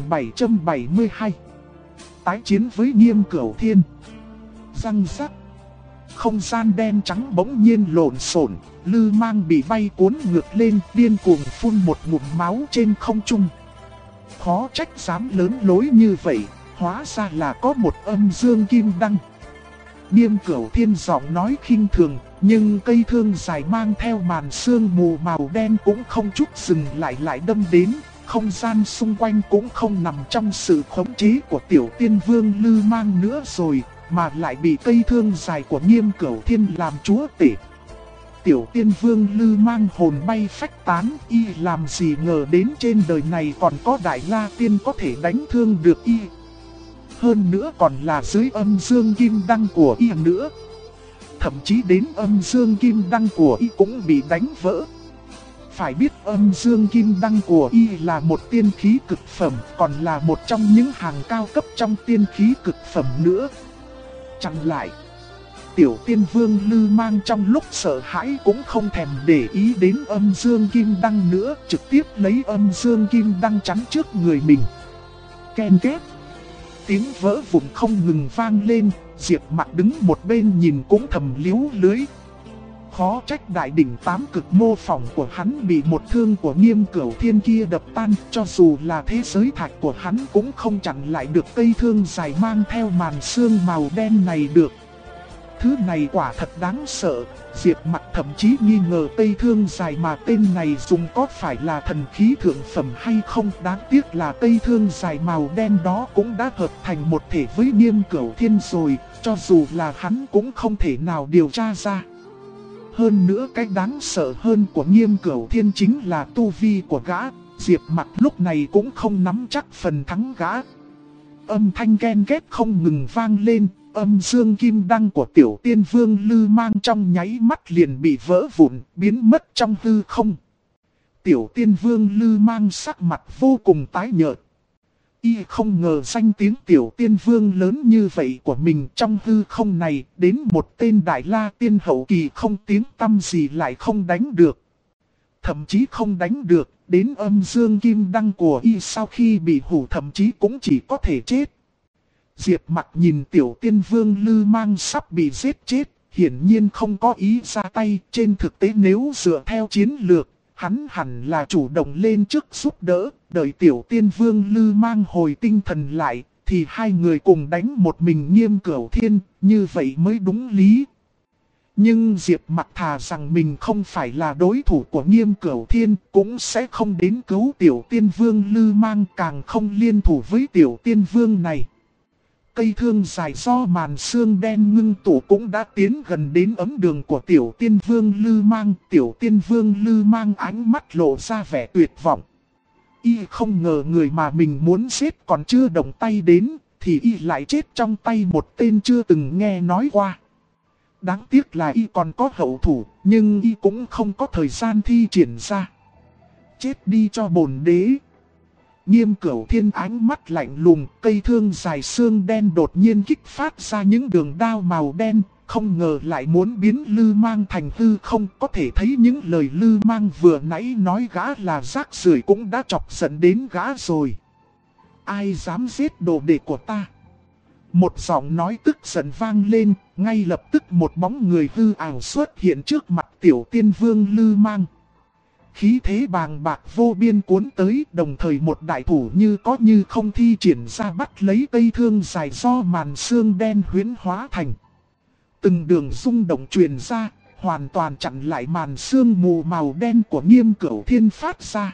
1772. Tái chiến với Nghiêm Cửu Thiên. Răng rắc. Không gian đen trắng bỗng nhiên lộn xộn, Lư Mang bị bay cuốn ngược lên, điên cuồng phun một ngụm máu trên không trung. Khó trách dám lớn lối như vậy, hóa ra là có một âm dương kim đăng. Nghiêm Cửu Thiên giọng nói khinh thường, nhưng cây thương dài mang theo màn sương mù màu đen cũng không chút dừng lại đâm đến. Không gian xung quanh cũng không nằm trong sự khống chế của Tiểu Tiên Vương Lư Mang nữa rồi, mà lại bị cây thương dài của Nghiêm Cửu Thiên làm chúa tể. Tiểu Tiên Vương Lư Mang hồn bay phách tán, y làm gì ngờ đến trên đời này còn có Đại La Tiên có thể đánh thương được y. Hơn nữa còn là dưới âm dương kim đăng của y nữa. Thậm chí đến âm dương kim đăng của y cũng bị đánh vỡ. Phải biết âm dương kim đăng của y là một tiên khí cực phẩm, còn là một trong những hàng cao cấp trong tiên khí cực phẩm nữa. Chẳng lại, Tiểu Tiên Vương Lư Mang trong lúc sợ hãi cũng không thèm để ý đến âm dương kim đăng nữa, trực tiếp lấy âm dương kim đăng chắn trước người mình. Ken két. tiếng vỡ vụn không ngừng vang lên, Diệp Mặc đứng một bên nhìn cũng thầm liếu lưới. Khó trách đại đỉnh tám cực mô phỏng của hắn bị một thương của Nghiêm Cửu Thiên kia đập tan, cho dù là thế giới thạch của hắn cũng không chặn lại được cây thương dài mang theo màn xương màu đen này được. Thứ này quả thật đáng sợ, Diệp Mặc thậm chí nghi ngờ cây thương dài mà tên này dùng có phải là thần khí thượng phẩm hay không. Đáng tiếc là cây thương dài màu đen đó cũng đã hợp thành một thể với Nghiêm Cửu Thiên rồi, cho dù là hắn cũng không thể nào điều tra ra. Hơn nữa cái đáng sợ hơn của Nghiêm Cửu Thiên chính là tu vi của gã, Diệp Mặc lúc này cũng không nắm chắc phần thắng gã. Âm thanh ken két không ngừng vang lên, âm dương kim đăng của Tiểu Tiên Vương Lư Mang trong nháy mắt liền bị vỡ vụn, biến mất trong hư không. Tiểu Tiên Vương Lư Mang sắc mặt vô cùng tái nhợt. Y không ngờ danh tiếng Tiểu Tiên Vương lớn như vậy của mình trong hư không này, đến một tên Đại La Tiên hậu kỳ không tiếng tăm gì lại không đánh được. Thậm chí không đánh được, đến âm dương kim đăng của Y sau khi bị hủ thậm chí cũng chỉ có thể chết. Diệp Mặc nhìn Tiểu Tiên Vương Lư Mang sắp bị giết chết, hiển nhiên không có ý ra tay. Trên thực tế nếu dựa theo chiến lược, hắn hẳn là chủ động lên trước giúp đỡ, đợi Tiểu Tiên Vương Lư Mang hồi tinh thần lại, thì hai người cùng đánh một mình Nghiêm Cửu Thiên, như vậy mới đúng lý. Nhưng Diệp Mặc thà rằng mình không phải là đối thủ của Nghiêm Cửu Thiên, cũng sẽ không đến cứu Tiểu Tiên Vương Lư Mang, càng không liên thủ với Tiểu Tiên Vương này. Cây thương dài do màn xương đen ngưng tụ cũng đã tiến gần đến ấm đường của Tiểu Tiên Vương Lư Mang. Tiểu Tiên Vương Lư Mang ánh mắt lộ ra vẻ tuyệt vọng. Y không ngờ người mà mình muốn giết còn chưa động tay đến, thì Y lại chết trong tay một tên chưa từng nghe nói qua. Đáng tiếc là Y còn có hậu thủ, nhưng Y cũng không có thời gian thi triển ra. Chết đi cho bổn đế. Nghiêm Cửu Thiên ánh mắt lạnh lùng, cây thương dài xương đen đột nhiên kích phát ra những đường đao màu đen, không ngờ lại muốn biến Lư Mang thành hư không. Có thể thấy những lời Lư Mang vừa nãy nói gã là rác rưởi cũng đã chọc giận đến gã rồi. Ai dám giết đồ đệ của ta? Một giọng nói tức giận vang lên, ngay lập tức một bóng người hư ảo xuất hiện trước mặt Tiểu Tiên Vương Lư Mang. Khí thế bàng bạc vô biên cuốn tới, đồng thời một đại thủ như có như không thi triển ra bắt lấy cây thương dài do màn xương đen huyễn hóa thành. Từng đường rung động truyền ra, hoàn toàn chặn lại màn xương mù màu đen của Nghiêm Cửu Thiên phát ra.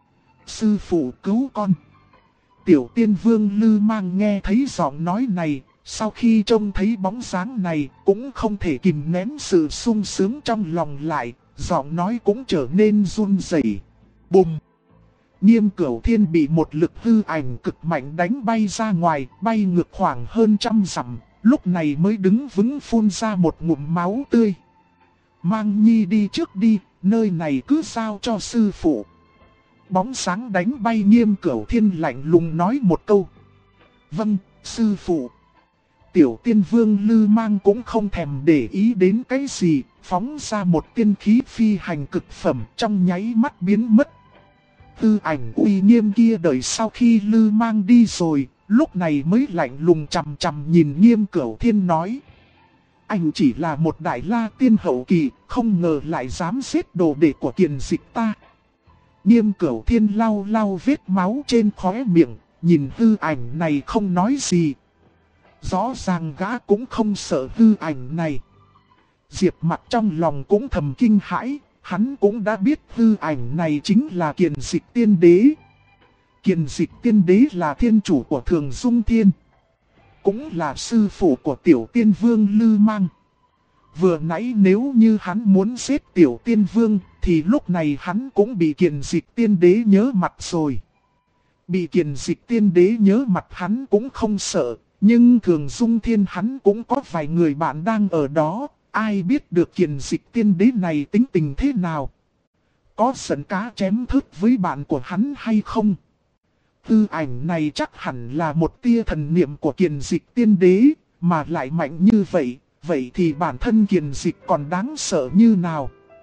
Sư phụ cứu con. Tiểu Tiên Vương Lư Mang nghe thấy giọng nói này, sau khi trông thấy bóng dáng này cũng không thể kìm nén sự sung sướng trong lòng lại. Giọng nói cũng trở nên run rẩy. Bùm! Nghiêm Cửu Thiên bị một lực hư ảnh cực mạnh đánh bay ra ngoài, bay ngược khoảng hơn 100 dặm, lúc này mới đứng vững phun ra một ngụm máu tươi. Mang Nhi đi trước đi, nơi này cứ giao cho sư phụ. Bóng sáng đánh bay Nghiêm Cửu Thiên lạnh lùng nói một câu. Vâng, sư phụ. Tiểu Tiên Vương Lư Mang cũng không thèm để ý đến cái gì, phóng ra một tiên khí phi hành cực phẩm trong nháy mắt biến mất. Tư ảnh uy nghiêm kia đợi sau khi Lư Mang đi rồi, lúc này mới lạnh lùng chằm chằm nhìn Nghiêm Cửu Thiên nói. Anh chỉ là một Đại La Tiên hậu kỳ, không ngờ lại dám giết đồ đệ của Kiền Dịch ta. Nghiêm Cửu Thiên lau lau vết máu trên khóe miệng, nhìn hư ảnh này không nói gì. Rõ ràng gã cũng không sợ hư ảnh này. Diệp Mặc trong lòng cũng thầm kinh hãi, hắn cũng đã biết hư ảnh này chính là Kiền Dịch Tiên Đế. Kiền Dịch Tiên Đế là thiên chủ của Thường Dung Thiên, cũng là sư phụ của Tiểu Tiên Vương Lư Mang. Vừa nãy nếu như hắn muốn giết Tiểu Tiên Vương, thì lúc này hắn cũng bị Kiền Dịch Tiên Đế nhớ mặt rồi. Bị Kiền Dịch Tiên Đế nhớ mặt hắn cũng không sợ, nhưng Thường Dung Thiên hắn cũng có vài người bạn đang ở đó. Ai biết được Kiền Dịch Tiên Đế này tính tình thế nào? Có giận cá chém thớt với bạn của hắn hay không? Tư ảnh này chắc hẳn là một tia thần niệm của Kiền Dịch Tiên Đế, mà lại mạnh như vậy, vậy thì bản thân Kiền Dịch còn đáng sợ như nào?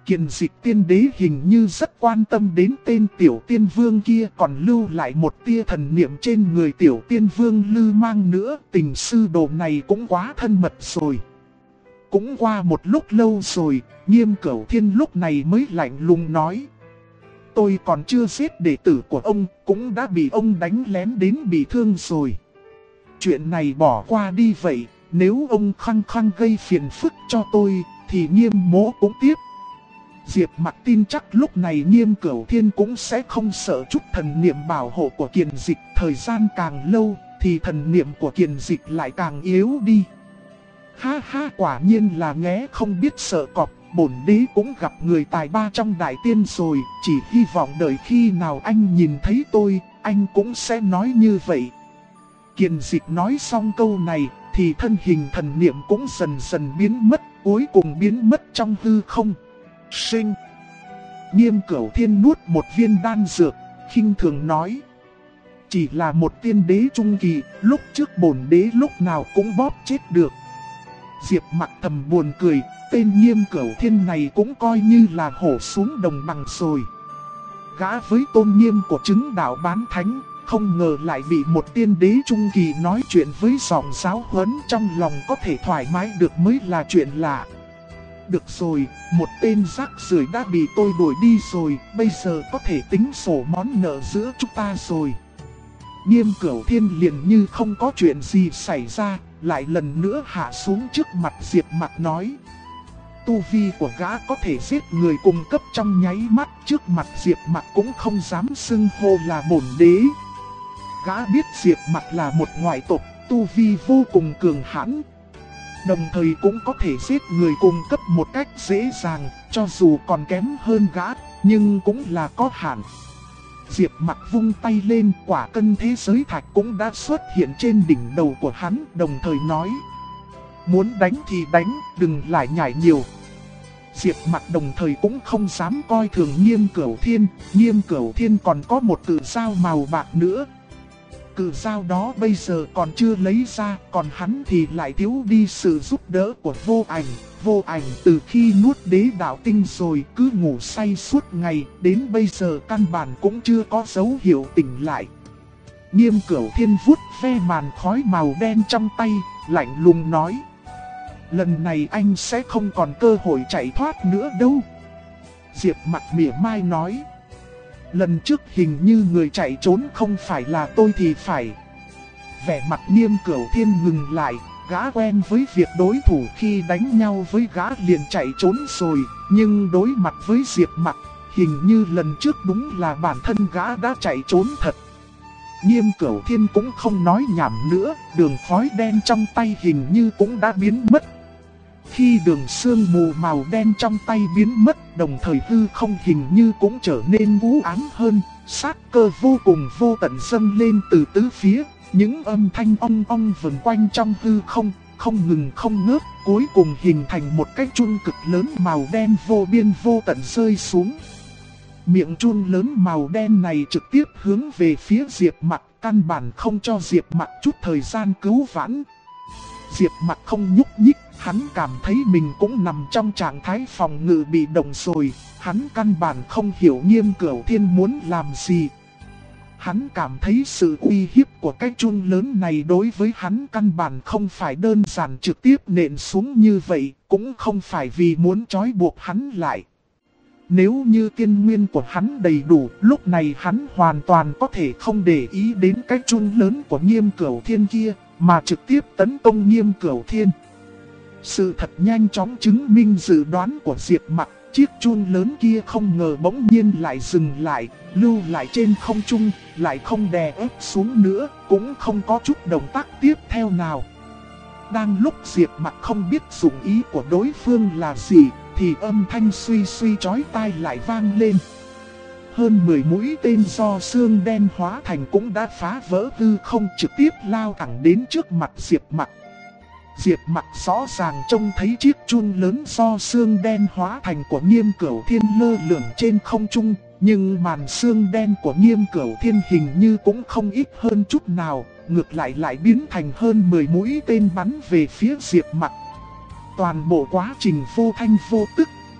Kiền Dịch tiên đế hình như rất quan tâm đến tên tiểu tiên vương kia, còn lưu lại một tia thần niệm trên người tiểu tiên vương Lư Mang nữa. Tình sư đồ này cũng quá thân mật rồi. Cũng qua một lúc lâu rồi, Nghiêm Cửu Thiên lúc này mới lạnh lùng nói: tôi còn chưa giết đệ tử của ông, cũng đã bị ông đánh lén đến bị thương rồi. Chuyện này bỏ qua đi vậy, nếu ông khăng khăng gây phiền phức cho tôi, thì Nghiêm mỗ cũng tiếp. Diệp Mặc tin chắc lúc này Nghiêm Cửu Thiên cũng sẽ không sợ chút thần niệm bảo hộ của Kiền Dịch. Thời gian càng lâu, thì thần niệm của Kiền Dịch lại càng yếu đi. Ha ha, quả nhiên là nghé không biết sợ cọp. Bổn đế cũng gặp người tài ba trong đại tiên rồi, chỉ hy vọng đợi khi nào anh nhìn thấy tôi, anh cũng sẽ nói như vậy. Kiền Dịch nói xong câu này, thì thân hình thần niệm cũng dần dần biến mất, cuối cùng biến mất trong hư không. Sinh. Nghiêm Cửu Thiên nuốt một viên đan dược, khinh thường nói: chỉ là một tiên đế trung kỳ, lúc trước bổn đế lúc nào cũng bóp chết được. Diệp Mặc thầm buồn cười, tên Nghiêm Cửu Thiên này cũng coi như là hổ xuống đồng bằng rồi. Gã với tôn nghiêm của chứng đạo bán thánh, không ngờ lại bị một tiên đế trung kỳ nói chuyện với giọng giáo huấn, trong lòng có thể thoải mái được mới là chuyện lạ. Được rồi, một tên rác rưởi đã bị tôi đuổi đi rồi, bây giờ có thể tính sổ món nợ giữa chúng ta rồi. Nghiêm Cửu Thiên liền như không có chuyện gì xảy ra, lại lần nữa hạ xuống trước mặt Diệp Mặc nói: tu vi của gã có thể giết người cùng cấp trong nháy mắt, trước mặt Diệp Mặc cũng không dám xưng hô là bổn đế. Gã biết Diệp Mặc là một ngoại tộc, tu vi vô cùng cường hãn, đồng thời cũng có thể giết người cùng cấp một cách dễ dàng, cho dù còn kém hơn gã, nhưng cũng là có hạn. Diệp Mặc vung tay lên, quả cân thế giới thạch cũng đã xuất hiện trên đỉnh đầu của hắn, đồng thời nói: muốn đánh thì đánh, đừng lại nhảy nhiều. Diệp Mặc đồng thời cũng không dám coi thường Nghiêm Cửu Thiên. Nghiêm Cửu Thiên còn có một cự dao màu bạc nữa. Cự dao đó bây giờ còn chưa lấy ra, còn hắn thì lại thiếu đi sự giúp đỡ của Vô Ảnh. Vô Ảnh từ khi nuốt đế đạo tinh rồi cứ ngủ say suốt ngày, đến bây giờ căn bản cũng chưa có dấu hiệu tỉnh lại. Nghiêm Cửu Thiên vuốt ve màn khói màu đen trong tay, lạnh lùng nói: lần này anh sẽ không còn cơ hội chạy thoát nữa đâu. Diệp Mặc mỉa mai nói: lần trước hình như người chạy trốn không phải là tôi thì phải. Vẻ mặt Nghiêm Cửu Thiên ngừng lại, gã quen với việc đối thủ khi đánh nhau với gã liền chạy trốn rồi, nhưng đối mặt với Diệp Mặc, hình như lần trước đúng là bản thân gã đã chạy trốn thật. Nghiêm Cửu Thiên cũng không nói nhảm nữa, đường khói đen trong tay hình như cũng đã biến mất. Khi đường sương mù màu đen trong tay biến mất, đồng thời hư không hình như cũng trở nên u ám hơn, sát cơ vô cùng vô tận dâng lên từ tứ phía, những âm thanh ong ong vần quanh trong hư không, không ngừng không ngớt, cuối cùng hình thành một cái chuông cực lớn màu đen vô biên vô tận rơi xuống. Miệng chuông lớn màu đen này trực tiếp hướng về phía Diệp Mặc, căn bản không cho Diệp Mặc chút thời gian cứu vãn. Diệp Mặc không nhúc nhích, hắn cảm thấy mình cũng nằm trong trạng thái phòng ngự bị động rồi, hắn căn bản không hiểu Nghiêm Cửu Thiên muốn làm gì. Hắn cảm thấy sự uy hiếp của cái chuông lớn này đối với hắn căn bản không phải đơn giản trực tiếp nện xuống như vậy, cũng không phải vì muốn trói buộc hắn lại. Nếu như tiên nguyên của hắn đầy đủ, lúc này hắn hoàn toàn có thể không để ý đến cái chuông lớn của Nghiêm Cửu Thiên kia, mà trực tiếp tấn công Nghiêm Cửu Thiên. Sự thật nhanh chóng chứng minh dự đoán của Diệp Mặc, chiếc chuông lớn kia không ngờ bỗng nhiên lại dừng lại, lưu lại trên không trung, lại không đè ép xuống nữa, cũng không có chút động tác tiếp theo nào. Đang lúc Diệp Mặc không biết dụng ý của đối phương là gì, thì âm thanh suy suy chói tai lại vang lên. Hơn 10 mũi tên do xương đen hóa thành cũng đã phá vỡ hư không, trực tiếp lao thẳng đến trước mặt Diệp Mặc. Diệp Mặc rõ ràng trông thấy chiếc chuông lớn do xương đen hóa thành của Nghiêm Cửu Thiên lơ lửng trên không trung, nhưng màn xương đen của Nghiêm Cửu Thiên hình như cũng không ít hơn chút nào, ngược lại lại biến thành hơn 10 mũi tên bắn về phía Diệp Mặc. Toàn bộ quá trình vô thanh vô tức,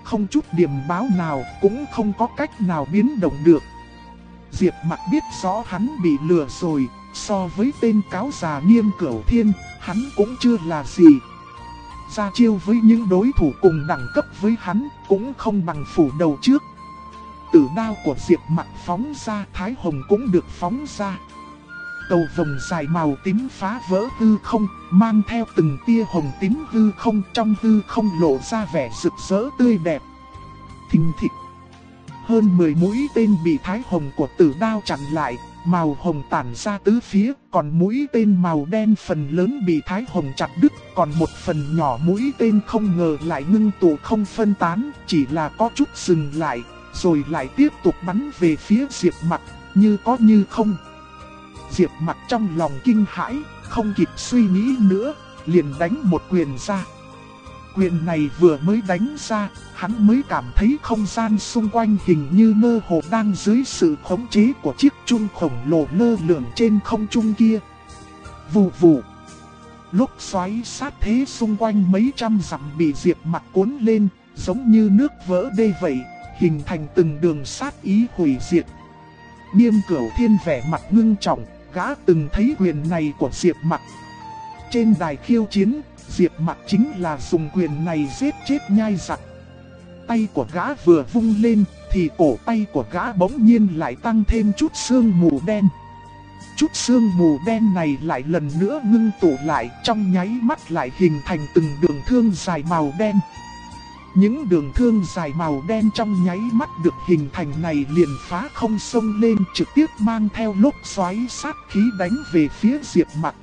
không chút điểm báo nào, cũng không có cách nào biến động được. Diệp Mặc biết rõ hắn bị lừa rồi, so với tên cáo già Nghiêm Cửu Thiên, hắn cũng chưa là gì. Ra chiêu với những đối thủ cùng đẳng cấp với hắn, cũng không bằng phủ đầu trước. Tử đao của Diệp Mặc phóng ra, Thái Hồng cũng được phóng ra. Cầu vồng dài màu tím phá vỡ hư không, mang theo từng tia hồng tím hư không, trong hư không lộ ra vẻ rực rỡ tươi đẹp. Thình thịch. Hơn 10 mũi tên bị Thái Hồng của tử đao chặn lại, màu hồng tản ra tứ phía, còn mũi tên màu đen phần lớn bị Thái Hồng chặt đứt, còn một phần nhỏ mũi tên không ngờ lại ngưng tụ không phân tán, chỉ là có chút dừng lại, rồi lại tiếp tục bắn về phía Diệp Mặc, như có như không. Diệp Mặc trong lòng kinh hãi, không kịp suy nghĩ nữa, liền đánh một quyền ra. Quyền này vừa mới đánh ra, hắn mới cảm thấy không gian xung quanh hình như mơ hồ đang dưới sự khống chế của chiếc chun khổng lồ lơ lửng trên không trung kia. Vù vù. Lúc xoáy sát thế xung quanh mấy trăm dặm bị Diệp Mặc cuốn lên, giống như nước vỡ đê vậy, hình thành từng đường sát ý hủy diệt. Nghiêm Cửu Thiên vẻ mặt ngưng trọng, gã từng thấy quyền này của Diệp Mặc. Trên đài khiêu chiến, Diệp Mặc chính là dùng quyền này giết chết nhai giặc. Tay của gã vừa vung lên, thì cổ tay của gã bỗng nhiên lại tăng thêm chút sương mù đen. Chút sương mù đen này lại lần nữa ngưng tụ lại, trong nháy mắt lại hình thành từng đường thương dài màu đen. Những đường thương dài màu đen trong nháy mắt được hình thành này liền phá không xông lên, trực tiếp mang theo lốc xoáy sát khí đánh về phía Diệp Mặc.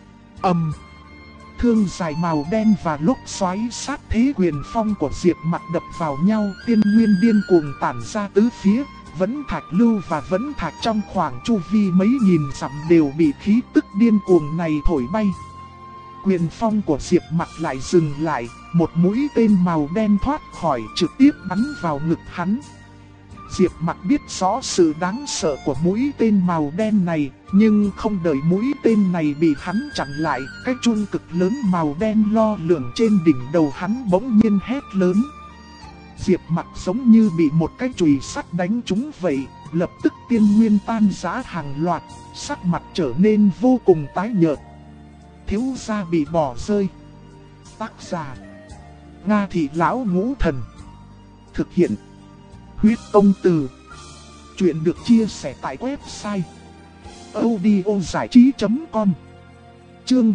Thương dài màu đen và lốc xoáy sát thế quyền phong của Diệp Mặc đập vào nhau, tiên nguyên điên cuồng tản ra tứ phía, vẫn thạch lưu và vẫn thạch trong khoảng chu vi mấy nghìn dặm đều bị khí tức điên cuồng này thổi bay. Quyền phong của Diệp Mặc lại dừng lại, một mũi tên màu đen thoát khỏi trực tiếp bắn vào ngực hắn. Diệp Mặc biết rõ sự đáng sợ của mũi tên màu đen này, nhưng không đợi mũi tên này bị hắn chặn lại, cái chun cực lớn màu đen lo lửng trên đỉnh đầu hắn bỗng nhiên hét lớn. Diệp Mặc giống như bị một cái chùy sắt đánh trúng vậy, lập tức tiên nguyên tan rã hàng loạt, sắc mặt trở nên vô cùng tái nhợt. Thiếu gia bị bỏ rơi. Tác giả: Nga Thị Lão Ngũ Thần. Thực hiện: Huyết Công Từ. Chuyện được chia sẻ tại website audiozảichí.com. Chương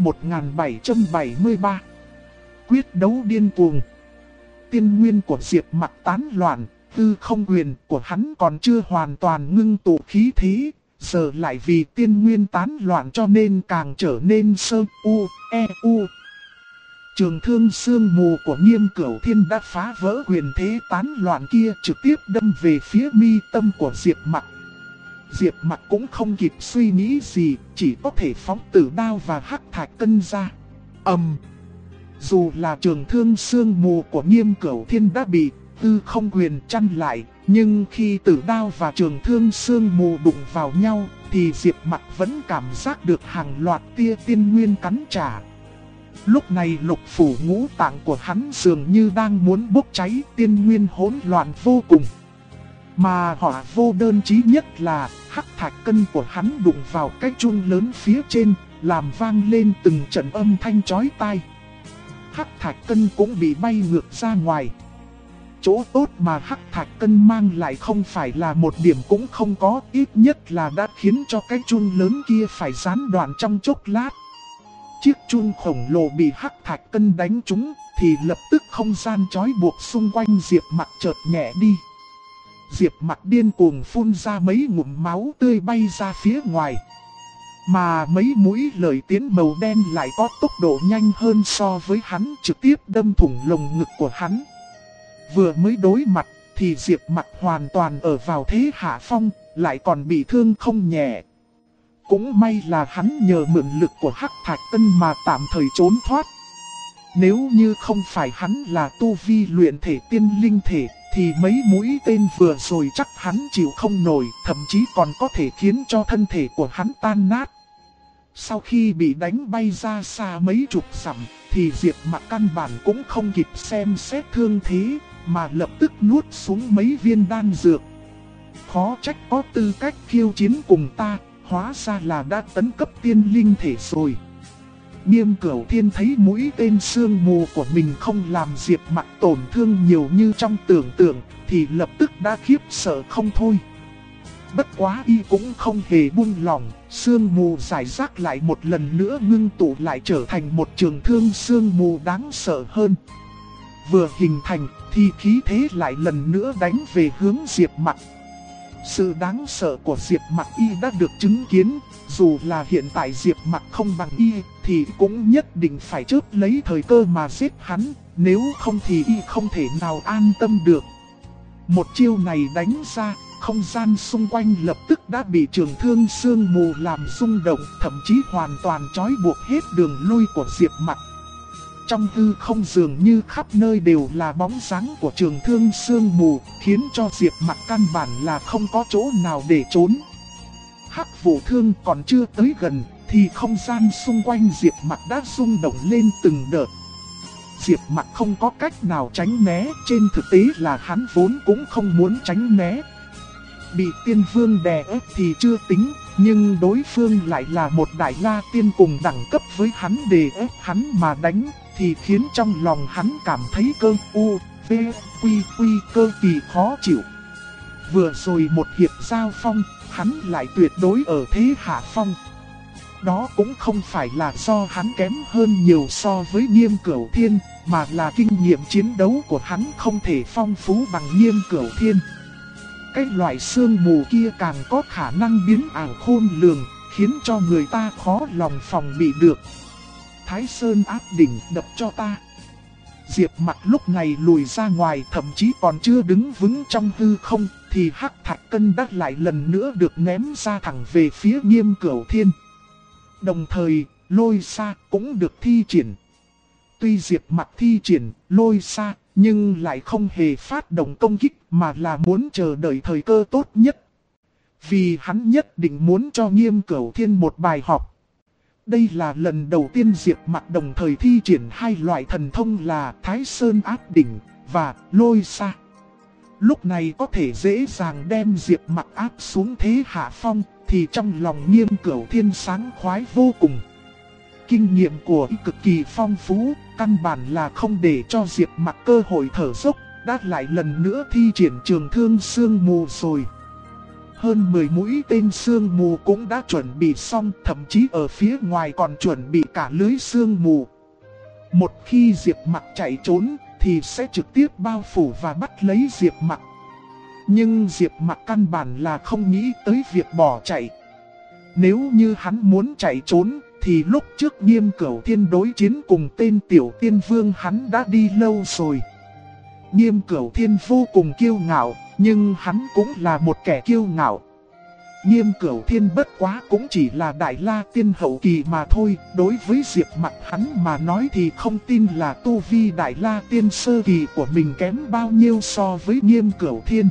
1773. Quyết đấu điên cuồng. Tiên nguyên của Diệp Mặc tán loạn, tư không quyền của hắn còn chưa hoàn toàn ngưng tụ khí thế, giờ lại vì tiên nguyên tán loạn cho nên càng trở nên sơ u, e u. Trường thương sương mù của Nghiêm Cửu Thiên đã phá vỡ quyền thế tán loạn kia, trực tiếp đâm về phía mi tâm của Diệp Mặc. Diệp Mặc cũng không kịp suy nghĩ gì, chỉ có thể phóng tử đao và hắc thạch cân ra. Dù là trường thương sương mù của Nghiêm Cửu Thiên đã bị tư không quyền chặn lại, nhưng khi tử đao và trường thương sương mù đụng vào nhau, thì Diệp Mặc vẫn cảm giác được hàng loạt tia tiên nguyên cắn trả. Lúc này lục phủ ngũ tạng của hắn dường như đang muốn bốc cháy, tiên nguyên hỗn loạn vô cùng. Mà họa vô đơn chí nhất là hắc thạch cân của hắn đụng vào cái chun lớn phía trên, làm vang lên từng trận âm thanh chói tai. Hắc thạch cân cũng bị bay ngược ra ngoài. Chỗ tốt mà hắc thạch cân mang lại không phải là một điểm cũng không có, ít nhất là đã khiến cho cái chun lớn kia phải gián đoạn trong chốc lát. Chiếc chun khổng lồ bị hắc thạch cân đánh trúng, thì lập tức không gian trói buộc xung quanh Diệp Mặc chợt nhẹ đi. Diệp Mặc điên cuồng phun ra mấy ngụm máu tươi bay ra phía ngoài. Mà mấy mũi lợi tiến màu đen lại có tốc độ nhanh hơn so với hắn, trực tiếp đâm thủng lồng ngực của hắn. Vừa mới đối mặt thì Diệp Mặc hoàn toàn ở vào thế hạ phong, lại còn bị thương không nhẹ. Cũng may là hắn nhờ mượn lực của hắc thạch cân mà tạm thời trốn thoát. Nếu như không phải hắn là tu vi luyện thể tiên linh thể, thì mấy mũi tên vừa rồi chắc hắn chịu không nổi, thậm chí còn có thể khiến cho thân thể của hắn tan nát. Sau khi bị đánh bay ra xa mấy chục dặm, thì Diệp Mặc căn bản cũng không kịp xem xét thương thế, mà lập tức nuốt xuống mấy viên đan dược. Khó trách có tư cách khiêu chiến cùng ta, hóa ra là đã tấn cấp tiên linh thể rồi. Nghiêm Cửu Thiên thấy mũi tên sương mù của mình không làm Diệp Mặc tổn thương nhiều như trong tưởng tượng, thì lập tức đã khiếp sợ không thôi. Bất quá y cũng không hề buông lỏng, sương mù rải rác lại một lần nữa ngưng tụ lại trở thành một trường thương sương mù đáng sợ hơn. Vừa hình thành thì khí thế lại lần nữa đánh về hướng Diệp Mặc. Sự đáng sợ của Diệp Mặc y đã được chứng kiến, dù là hiện tại Diệp Mặc không bằng y thì cũng nhất định phải chớp lấy thời cơ mà giết hắn, nếu không thì y không thể nào an tâm được. Một chiêu này đánh ra, không gian xung quanh lập tức đã bị trường thương sương mù làm rung động, thậm chí hoàn toàn trói buộc hết đường lui của Diệp Mặc. Trong hư không dường như khắp nơi đều là bóng dáng của trường thương sương mù, khiến cho Diệp Mặc căn bản là không có chỗ nào để trốn. Hắc Vũ Thương còn chưa tới gần, thì không gian xung quanh Diệp Mặc đã rung động lên từng đợt. Diệp Mặc không có cách nào tránh né, trên thực tế là hắn vốn cũng không muốn tránh né. Bị tiên vương đè ép thì chưa tính, nhưng đối phương lại là một đại la tiên cùng đẳng cấp với hắn đè ép hắn mà đánh, thì khiến trong lòng hắn cảm thấy cơ v quy cơ kỳ khó chịu. Vừa rồi một hiệp giao phong, hắn lại tuyệt đối ở thế hạ phong. Đó cũng không phải là do hắn kém hơn nhiều so với Nghiêm Cửu Thiên, mà là kinh nghiệm chiến đấu của hắn không thể phong phú bằng Nghiêm Cửu Thiên. Cái loại sương mù kia càng có khả năng biến ảo khôn lường, khiến cho người ta khó lòng phòng bị được. Thái Sơn áp đỉnh, đập cho ta. Diệp Mặc lúc này lùi ra ngoài, thậm chí còn chưa đứng vững trong hư không, thì hắc thạch cân đắt lại lần nữa được ném ra thẳng về phía Nghiêm Cửu Thiên. Đồng thời, lôi xa cũng được thi triển. Tuy Diệp Mặc thi triển lôi xa, nhưng lại không hề phát động công kích mà là muốn chờ đợi thời cơ tốt nhất. Vì hắn nhất định muốn cho Nghiêm Cửu Thiên một bài học. Đây là lần đầu tiên Diệp Mặc đồng thời thi triển hai loại thần thông là Thái Sơn áp đỉnh và lôi xa. Lúc này có thể dễ dàng đem Diệp Mặc áp xuống thế hạ phong, thì trong lòng Nghiêm Cửu Thiên sáng khoái vô cùng. Kinh nghiệm của y cực kỳ phong phú, căn bản là không để cho Diệp Mặc cơ hội thở dốc, đã lại lần nữa thi triển trường thương sương mù rồi. Hơn 10 mũi tên sương mù cũng đã chuẩn bị xong, thậm chí ở phía ngoài còn chuẩn bị cả lưới sương mù. Một khi Diệp Mặc chạy trốn thì sẽ trực tiếp bao phủ và bắt lấy Diệp Mặc. Nhưng Diệp Mặc căn bản là không nghĩ tới việc bỏ chạy. Nếu như hắn muốn chạy trốn thì lúc trước Nghiêm Cửu Thiên đối chiến cùng tên tiểu tiên vương hắn đã đi lâu rồi. Nghiêm Cửu Thiên vô cùng kiêu ngạo, nhưng hắn cũng là một kẻ kiêu ngạo. Nghiêm Cửu Thiên bất quá cũng chỉ là đại la tiên hậu kỳ mà thôi. Đối với Diệp Mặc hắn mà nói thì không tin là tu vi đại la tiên sơ kỳ của mình kém bao nhiêu so với Nghiêm Cửu Thiên.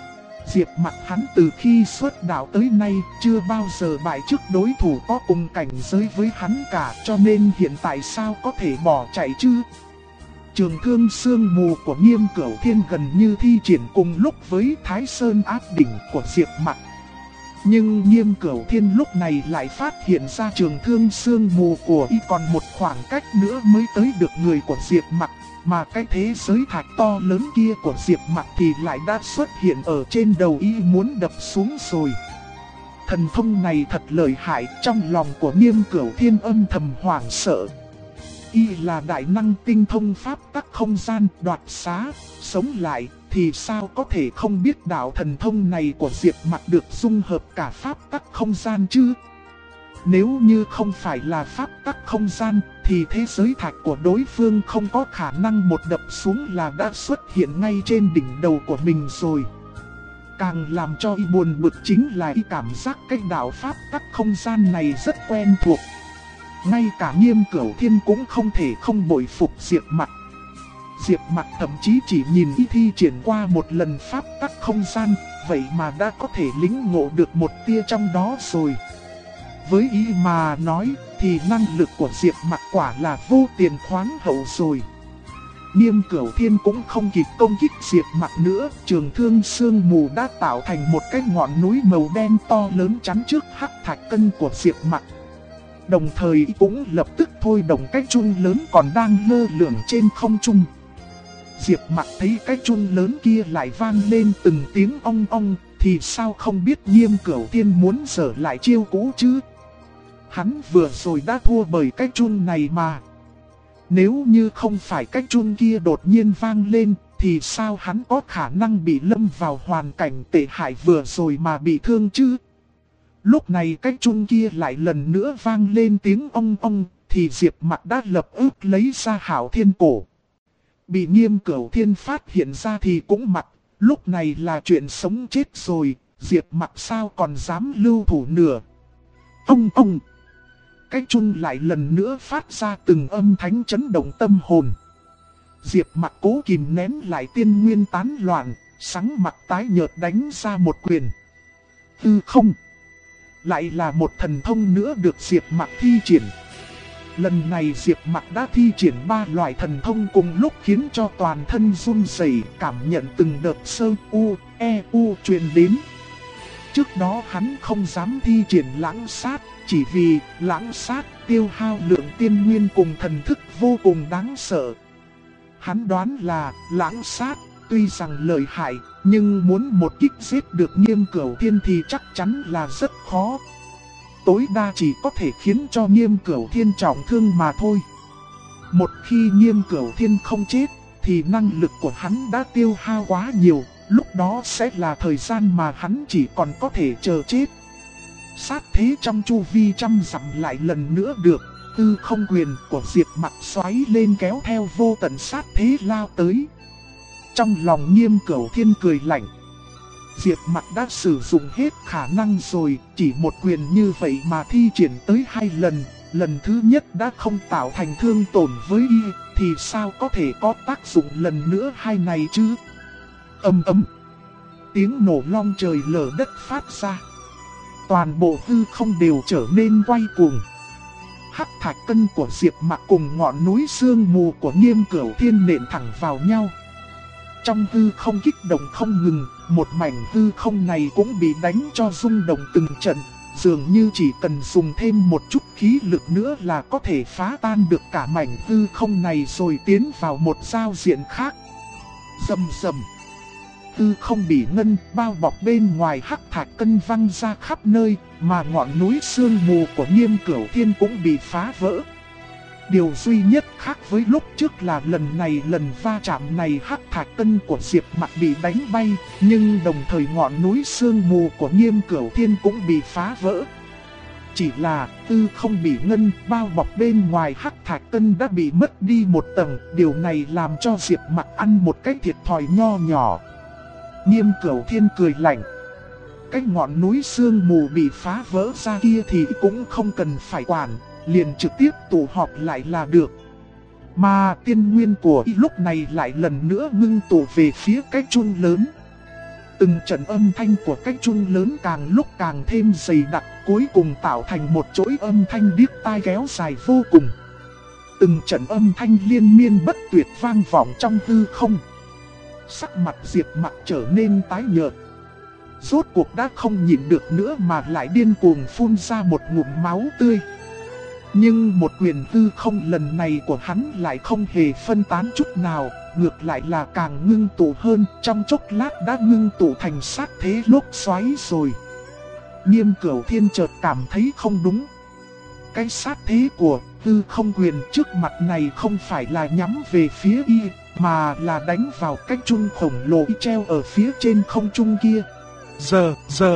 Diệp Mặc hắn từ khi xuất đạo tới nay chưa bao giờ bại trước đối thủ có cùng cảnh giới với hắn cả, cho nên hiện tại sao có thể bỏ chạy chứ? Trường thương sương mù của Nghiêm Cửu Thiên gần như thi triển cùng lúc với Thái Sơn áp đỉnh của Diệp Mặc. Nhưng Nghiêm Cửu Thiên lúc này lại phát hiện ra trường thương sương mù của y còn một khoảng cách nữa mới tới được người của Diệp Mặc, mà cái thế giới thạch to lớn kia của Diệp Mặc thì lại đã xuất hiện ở trên đầu y muốn đập xuống rồi. Thần thông này thật lợi hại, trong lòng của Nghiêm Cửu Thiên âm thầm hoảng sợ. Y là đại năng tinh thông pháp tắc không gian đoạt xá, sống lại, thì sao có thể không biết đạo thần thông này của Diệp Mặc được dung hợp cả pháp tắc không gian chứ? Nếu như không phải là pháp tắc không gian, thì thế giới thạch của đối phương không có khả năng một đập xuống là đã xuất hiện ngay trên đỉnh đầu của mình rồi. Càng làm cho y buồn bực chính là y cảm giác cái đạo pháp tắc không gian này rất quen thuộc. Ngay cả Nghiêm Cửu Thiên cũng không thể không bội phục Diệp Mặc. Diệp Mặc thậm chí chỉ nhìn y thi triển qua một lần pháp tắc không gian, vậy mà đã có thể lĩnh ngộ được một tia trong đó rồi. Với y mà nói thì năng lực của Diệp Mặc quả là vô tiền khoáng hậu rồi. Nghiêm Cửu Thiên cũng không kịp công kích Diệp Mặc nữa, trường thương sương mù đã tạo thành một cái ngọn núi màu đen to lớn chắn trước hắc thạch cân của Diệp Mặc. Đồng thời cũng lập tức thôi động cái chun lớn còn đang lơ lửng trên không trung. Diệp Mặc thấy cái chun lớn kia lại vang lên từng tiếng ong ong, thì sao không biết Nghiêm Cửu Thiên muốn giở lại chiêu cũ chứ? Hắn vừa rồi đã thua bởi cái chun này mà. Nếu như không phải cái chun kia đột nhiên vang lên, thì sao hắn có khả năng bị lâm vào hoàn cảnh tệ hại vừa rồi mà bị thương chứ? Lúc này cái chun kia lại lần nữa vang lên tiếng ong ong, thì Diệp Mặc đã lập tức lấy ra Hạo Thiên Cổ. Bị Nghiêm Cửu Thiên phát hiện ra thì cũng mặc, lúc này là chuyện sống chết rồi, Diệp Mặc sao còn dám lưu thủ nữa. Ông! Cái chun lại lần nữa phát ra từng âm thanh chấn động tâm hồn. Diệp Mặc cố kìm nén lại tiên nguyên tán loạn, sáng mặt tái nhợt đánh ra một quyền. Hư không! Lại là một thần thông nữa được Diệp Mặc thi triển. Lần này Diệp Mặc đã thi triển 3 loại thần thông cùng lúc khiến cho toàn thân run rẩy, cảm nhận từng đợt sơ u truyền đến. Trước đó hắn không dám thi triển lãng sát, chỉ vì lãng sát tiêu hao lượng tiên nguyên cùng thần thức vô cùng đáng sợ. Hắn đoán là lãng sát tuy rằng lợi hại, nhưng muốn một kích giết được Nghiêm Cửu Thiên thì chắc chắn là rất khó. Tối đa chỉ có thể khiến cho Nghiêm Cửu Thiên trọng thương mà thôi. Một khi Nghiêm Cửu Thiên không chết, thì năng lực của hắn đã tiêu hao quá nhiều, lúc đó sẽ là thời gian mà hắn chỉ còn có thể chờ chết. Sát thế trong chu vi trăm dặm lại lần nữa được, tư không quyền của Diệp Mặc xoáy lên kéo theo vô tận sát thế lao tới. Trong lòng Nghiêm Cửu Thiên cười lạnh. Diệp Mặc đã sử dụng hết khả năng rồi, chỉ một quyền như vậy mà thi triển tới 2 lần, lần thứ nhất đã không tạo thành thương tổn với y, thì sao có thể có tác dụng lần nữa hai này chứ? Ầm ầm, tiếng nổ long trời lở đất phát ra. Toàn bộ hư không đều trở nên quay cuồng. Hắc thạch cân của Diệp Mặc cùng ngọn núi sương mù của Nghiêm Cửu Thiên nện thẳng vào nhau. Trong hư không kích động không ngừng, một mảnh hư không này cũng bị đánh cho rung động từng trận, dường như chỉ cần dùng thêm một chút khí lực nữa là có thể phá tan được cả mảnh hư không này rồi tiến vào một giao diện khác. Rầm rầm, hư không bị ngân bao bọc bên ngoài hắc thạch cân văng ra khắp nơi, mà ngọn núi sương mù của Nghiêm Cửu Thiên cũng bị phá vỡ. Điều duy nhất khác với lúc trước là lần va chạm này hắc thạch cân của Diệp Mặc bị đánh bay, nhưng đồng thời ngọn núi sương mù của Nghiêm Cửu Thiên cũng bị phá vỡ. Chỉ là tư không bị ngân bao bọc bên ngoài hắc thạch cân đã bị mất đi một tầng, điều này làm cho Diệp Mặc ăn một cái thiệt thòi nho nhỏ. Nghiêm Cửu Thiên cười lạnh. Cái ngọn núi sương mù bị phá vỡ ra kia thì cũng không cần phải quản, liền trực tiếp tụ họp lại là được. Mà tiên nguyên của y lúc này lại lần nữa ngưng tụ về phía cái chun lớn. Từng trận âm thanh của cái chun lớn càng lúc càng thêm dày đặc, cuối cùng tạo thành một chuỗi âm thanh điếc tai kéo dài vô cùng. Từng trận âm thanh liên miên bất tuyệt vang vọng trong hư không. Sắc mặt Diệp Mặc trở nên tái nhợt. Rốt cuộc đã không nhịn được nữa mà lại điên cuồng phun ra một ngụm máu tươi. Nhưng một quyền hư không lần này của hắn lại không hề phân tán chút nào, ngược lại là càng ngưng tụ hơn, trong chốc lát đã ngưng tụ thành sát thế lốc xoáy rồi. Nghiêm Cửu Thiên chợt cảm thấy không đúng. Cái sát thế của hư không quyền trước mặt này không phải là nhắm về phía y, mà là đánh vào cái chun khổng lồ treo ở phía trên không trung kia. Giờ,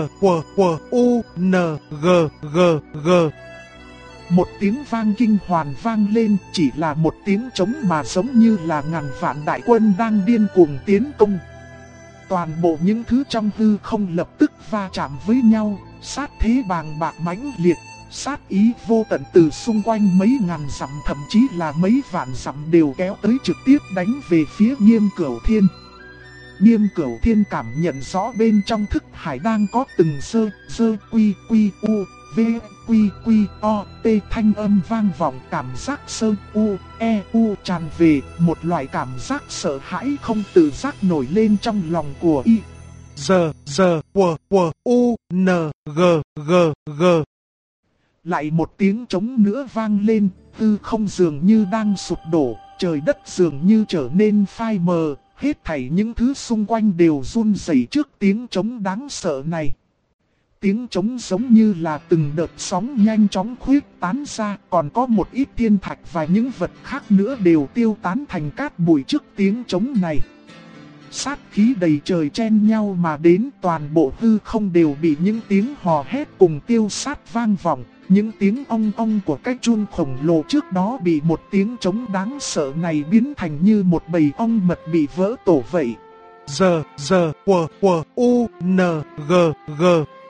u, n, g. Một tiếng vang kinh hoàn vang lên, chỉ là một tiếng trống mà giống như là ngàn vạn đại quân đang điên cuồng tiến công. Toàn bộ những thứ trong hư không lập tức va chạm với nhau, sát thế bàng bạc mãnh liệt, sát ý vô tận từ xung quanh mấy ngàn dặm thậm chí là mấy vạn dặm đều kéo tới trực tiếp đánh về phía Nghiêm Cửu Thiên. Nghiêm Cửu Thiên cảm nhận rõ bên trong thức hải đang có từng quy u, V, Quy, Quy, O, T thanh âm vang vọng cảm giác sơn U, E, U tràn về, một loại cảm giác sợ hãi không tự giác nổi lên trong lòng của y. Giờ, U, N, G. Lại một tiếng trống nữa vang lên, hư không dường như đang sụp đổ, trời đất dường như trở nên phai mờ, hết thảy những thứ xung quanh đều run rẩy trước tiếng trống đáng sợ này. Tiếng trống giống như là từng đợt sóng nhanh chóng khuyết tán ra, còn có một ít thiên thạch và những vật khác nữa đều tiêu tán thành cát bụi trước tiếng trống này. Sát khí đầy trời chen nhau mà đến, toàn bộ hư không đều bị những tiếng hò hét cùng tiêu sát vang vọng. Những tiếng ong ong của cái chuông khổng lồ trước đó bị một tiếng trống đáng sợ này biến thành như một bầy ong mật bị vỡ tổ vậy. Giờ, U, N, G.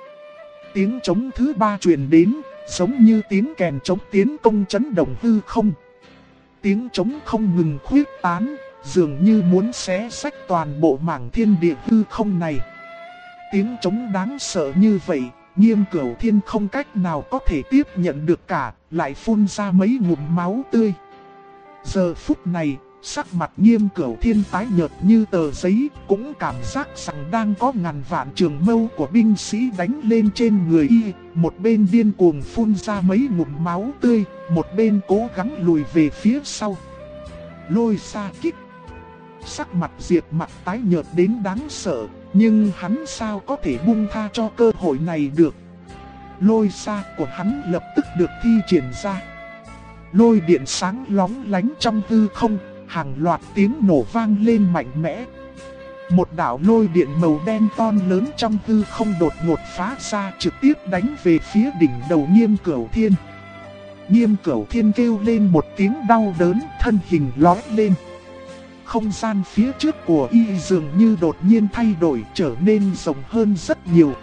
Tiếng trống thứ ba truyền đến, giống như tiếng kèn trống tiến công chấn động hư không. Tiếng trống không ngừng khuyết tán, dường như muốn xé rách toàn bộ mảng thiên địa hư không này. Tiếng trống đáng sợ như vậy, Nghiêm Cửu Thiên không cách nào có thể tiếp nhận được cả, lại phun ra mấy ngụm máu tươi. Giờ phút này, sắc mặt Nghiêm Cửu Thiên tái nhợt như tờ giấy, cũng cảm giác rằng đang có ngàn vạn trường mâu của binh sĩ đánh lên trên người y. Một bên điên cuồng phun ra mấy ngụm máu tươi, một bên cố gắng lùi về phía sau. Lôi xa kích. Sắc mặt Diệp Mặc tái nhợt đến đáng sợ, nhưng hắn sao có thể buông tha cho cơ hội này được. Lôi xa của hắn lập tức được thi triển ra. Lôi điện sáng lóng lánh trong hư không, hàng loạt tiếng nổ vang lên mạnh mẽ. Một đạo lôi điện màu đen to lớn trong hư không đột ngột phá ra, trực tiếp đánh về phía đỉnh đầu Nghiêm Cửu Thiên. Nghiêm Cửu Thiên kêu lên một tiếng đau đớn, thân hình lói lên. Không gian phía trước của y dường như đột nhiên thay đổi, trở nên rộng hơn rất nhiều.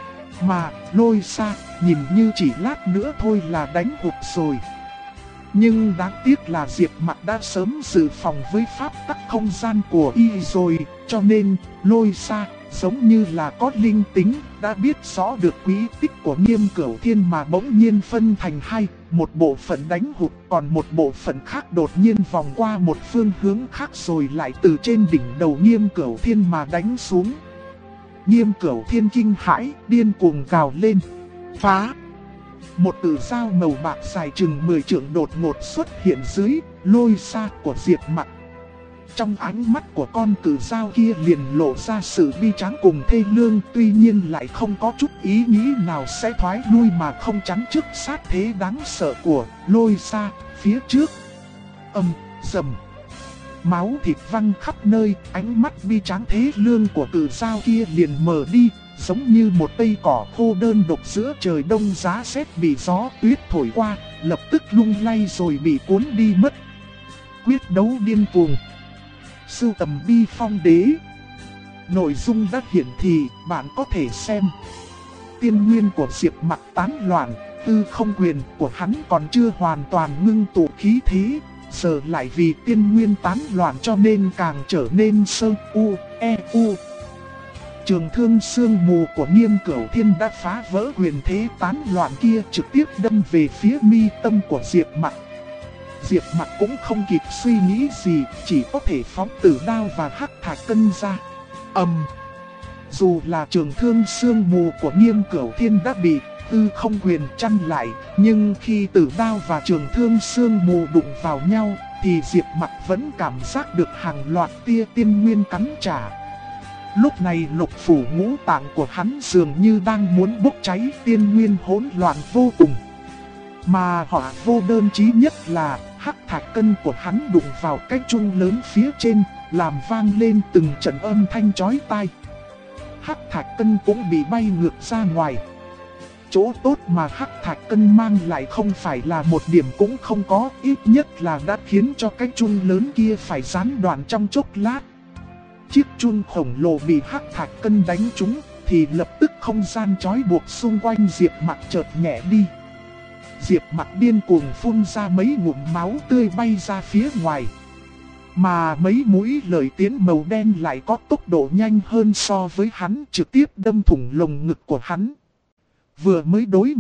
Mà lôi xa, nhìn như chỉ lát nữa thôi là đánh hụt rồi. Nhưng đáng tiếc là Diệp Mặc đã sớm dự phòng với pháp tắc không gian của y rồi, cho nên lôi xa giống như là có linh tính, đã biết rõ được quý tích của Nghiêm Cửu Thiên mà bỗng nhiên phân thành hai, một bộ phận đánh hụt, còn một bộ phận khác đột nhiên vòng qua một phương hướng khác rồi lại từ trên đỉnh đầu Nghiêm Cửu Thiên mà đánh xuống. Nghiêm Cửu Thiên kinh hãi, điên cuồng gào lên, phá! Một tử dao màu bạc dài chừng 10 trượng đột ngột xuất hiện dưới lôi xa của Diệp Mặc. Trong ánh mắt của con cử dao kia liền lộ ra sự bi tráng cùng thê lương, tuy nhiên lại không có chút ý nghĩ nào sẽ thoái lui mà không chắn trước sát thế đáng sợ của lôi xa phía trước. Rầm. Máu thịt văng khắp nơi, ánh mắt bi tráng thế lương của cử dao kia liền mờ đi, giống như một cây cỏ khô đơn độc giữa trời đông giá rét bị gió tuyết thổi qua, lập tức lung lay rồi bị cuốn đi mất. Quyết đấu điên cuồng. Sưu tầm bi phong đế. Nội dung đã hiển thị, bạn có thể xem. Tiên nguyên của Diệp Mặc tán loạn, tư không quyền của hắn còn chưa hoàn toàn ngưng tụ khí thế, giờ lại vì tiên nguyên tán loạn cho nên càng trở nên sơ u, e u. Trường thương sương mù của Nghiêm Cửu Thiên đã phá vỡ quyền thế tán loạn kia, trực tiếp đâm về phía mi tâm của Diệp Mặc. Diệp Mặc cũng không kịp suy nghĩ gì, chỉ có thể phóng tử đao và hắc thạch cân ra. Dù là trường thương sương mù của Nghiêm Cửu Thiên đã bị tư không quyền chặn lại, nhưng khi tử đao và trường thương sương mù đụng vào nhau, thì Diệp Mặc vẫn cảm giác được hàng loạt tia tiên nguyên cắn trả. Lúc này lục phủ ngũ tạng của hắn dường như đang muốn bốc cháy, tiên nguyên hỗn loạn vô cùng. Mà họa vô đơn chí nhất là hắc thạch cân của hắn đụng vào cái chuông lớn phía trên, làm vang lên từng trận âm thanh chói tai. Hắc thạch cân cũng bị bay ngược ra ngoài. Chỗ tốt mà hắc thạch cân mang lại không phải là một điểm cũng không có, ít nhất là đã khiến cho cái chuông lớn kia phải gián đoạn trong chốc lát. Chiếc chuông khổng lồ bị hắc thạch cân đánh trúng, thì lập tức không gian trói buộc xung quanh Diệp Mặc chợt nhẹ đi. Diệp Mặc điên cuồng phun ra mấy ngụm máu tươi bay ra phía ngoài. Mà mấy mũi lợi tiến màu đen lại có tốc độ nhanh hơn so với hắn, trực tiếp đâm thủng lồng ngực của hắn. Vừa mới đối mặt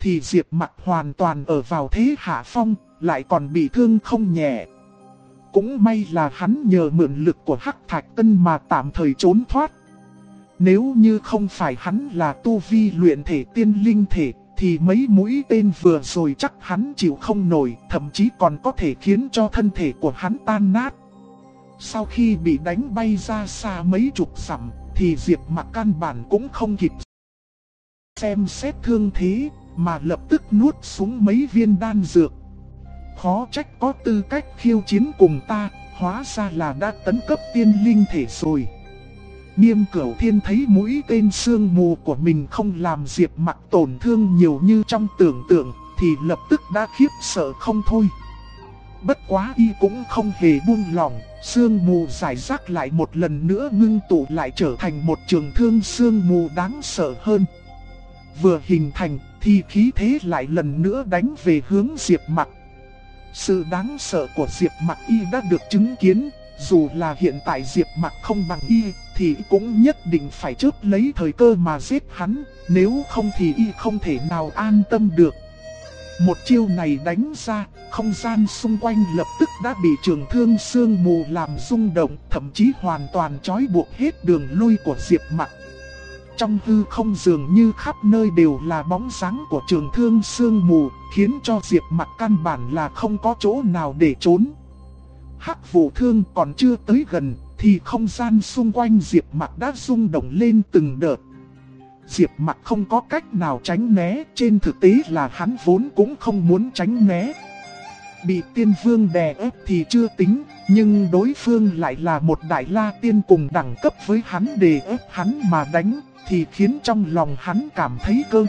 thì Diệp Mặc hoàn toàn ở vào thế hạ phong, lại còn bị thương không nhẹ. Cũng may là hắn nhờ mượn lực của Hắc Thạch Cân mà tạm thời trốn thoát. Nếu như không phải hắn là tu vi luyện thể tiên linh thể, thì mấy mũi tên vừa rồi chắc hắn chịu không nổi, thậm chí còn có thể khiến cho thân thể của hắn tan nát. Sau khi bị đánh bay ra xa mấy chục dặm, thì Diệp Mặc căn bản cũng không kịp xem xét thương thế, mà lập tức nuốt xuống mấy viên đan dược. Khó trách có tư cách khiêu chiến cùng ta, hóa ra là đã tấn cấp tiên linh thể rồi. Nghiêm Cửu Thiên thấy mũi tên sương mù của mình không làm Diệp Mặc tổn thương nhiều như trong tưởng tượng, thì lập tức đã khiếp sợ không thôi. Bất quá y cũng không hề buông lỏng, sương mù rải rác lại một lần nữa ngưng tụ lại trở thành một trường thương sương mù đáng sợ hơn. Vừa hình thành thì khí thế lại lần nữa đánh về hướng Diệp Mặc. Sự đáng sợ của Diệp Mặc y đã được chứng kiến, dù là hiện tại Diệp Mặc không bằng y, thì cũng nhất định phải chớp lấy thời cơ mà giết hắn, nếu không thì y không thể nào an tâm được. Một chiêu này đánh ra, không gian xung quanh lập tức đã bị trường thương sương mù làm rung động, thậm chí hoàn toàn trói buộc hết đường lui của Diệp Mặc. Trong hư không dường như khắp nơi đều là bóng dáng của trường thương sương mù, khiến cho Diệp Mặc căn bản là không có chỗ nào để trốn. Hắc Vụ Thương còn chưa tới gần, thì không gian xung quanh Diệp Mặc đã rung động lên từng đợt. Diệp Mặc không có cách nào tránh né, trên thực tế là hắn vốn cũng không muốn tránh né. Bị Tiên Vương đè ép thì chưa tính, nhưng đối phương lại là một Đại La Tiên cùng đẳng cấp với hắn, đè ép hắn mà đánh, thì khiến trong lòng hắn cảm thấy cơ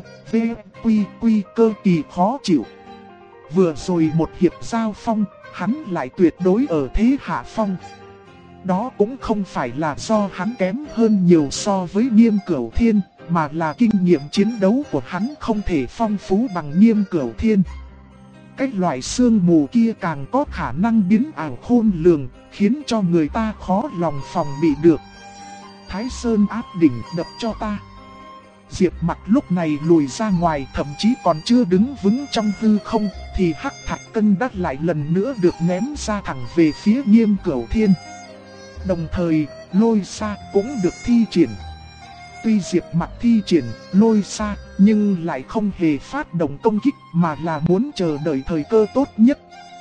quy cơ kỳ khó chịu. Vừa rồi một hiệp giao phong, hắn lại tuyệt đối ở thế hạ phong. Đó cũng không phải là do hắn kém hơn nhiều so với Nghiêm Cửu Thiên, mà là kinh nghiệm chiến đấu của hắn không thể phong phú bằng Nghiêm Cửu Thiên. Cái loại sương mù kia càng có khả năng biến ảo khôn lường, khiến cho người ta khó lòng phòng bị được. Thái Sơn áp đỉnh, đập cho ta. Diệp Mặc lúc này lùi ra ngoài, thậm chí còn chưa đứng vững trong hư không, thì Hắc Thạch Cân đắt lại lần nữa được ném ra thẳng về phía Nghiêm Cửu Thiên. Đồng thời, Lôi Sa cũng được thi triển. Tuy Diệp Mặc thi triển Lôi Sa, nhưng lại không hề phát động công kích, mà là muốn chờ đợi thời cơ tốt nhất.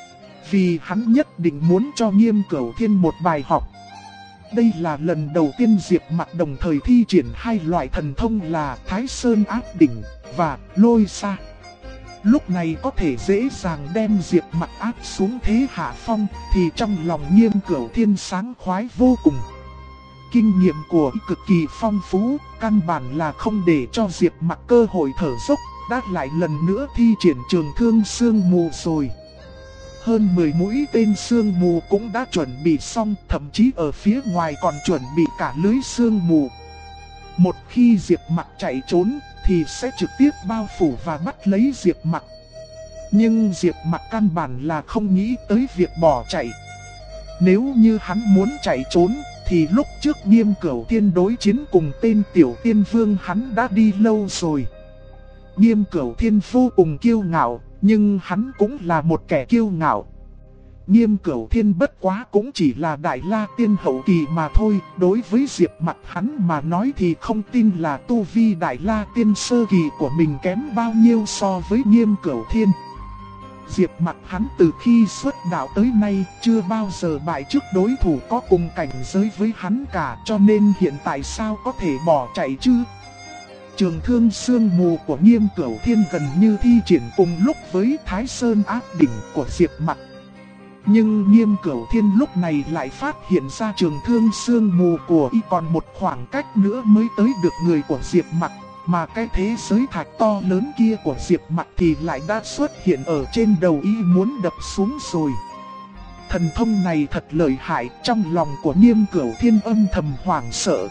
Vì hắn nhất định muốn cho Nghiêm Cửu Thiên một bài học. Đây là lần đầu tiên Diệp Mặc đồng thời thi triển hai loại thần thông là Thái Sơn áp đỉnh và Lôi Sa. Lúc này có thể dễ dàng đem Diệp Mặc áp xuống thế hạ phong, thì trong lòng Nghiêm Cửu Thiên sáng khoái vô cùng. Kinh nghiệm của y cực kỳ phong phú, căn bản là không để cho Diệp Mặc cơ hội thở dốc, đã lại lần nữa thi triển trường thương sương mù rồi. Hơn 10 mũi tên sương mù cũng đã chuẩn bị xong, thậm chí ở phía ngoài còn chuẩn bị cả lưới sương mù. Một khi Diệp Mặc chạy trốn, thì sẽ trực tiếp bao phủ và bắt lấy Diệp Mặc. Nhưng Diệp Mặc căn bản là không nghĩ tới việc bỏ chạy. Nếu như hắn muốn chạy trốn, thì lúc trước Nghiêm Cửu Thiên đối chiến cùng tên Tiểu Tiên Vương hắn đã đi lâu rồi. Nghiêm Cửu Thiên vô cùng kiêu ngạo, nhưng hắn cũng là một kẻ kiêu ngạo. Nghiêm Cửu Thiên bất quá cũng chỉ là Đại La Tiên hậu kỳ mà thôi. Đối với Diệp Mặc hắn mà nói thì không tin là tu vi Đại La Tiên sơ kỳ của mình kém bao nhiêu so với Nghiêm Cửu Thiên. Diệp Mặc hắn từ khi xuất đạo tới nay chưa bao giờ bại trước đối thủ có cùng cảnh giới với hắn cả, cho nên hiện tại sao có thể bỏ chạy chứ? Trường thương sương mù của Nghiêm Cửu Thiên gần như thi triển cùng lúc với Thái Sơn áp đỉnh của Diệp Mặc. Nhưng Nghiêm Cửu Thiên lúc này lại phát hiện ra trường thương sương mù của y còn một khoảng cách nữa mới tới được người của Diệp Mặc. Mà cái thế giới thạch to lớn kia của Diệp Mặc thì lại đã xuất hiện ở trên đầu y, muốn đập xuống rồi. Thần thông này thật lợi hại, trong lòng của Nghiêm Cửu Thiên âm thầm hoảng sợ.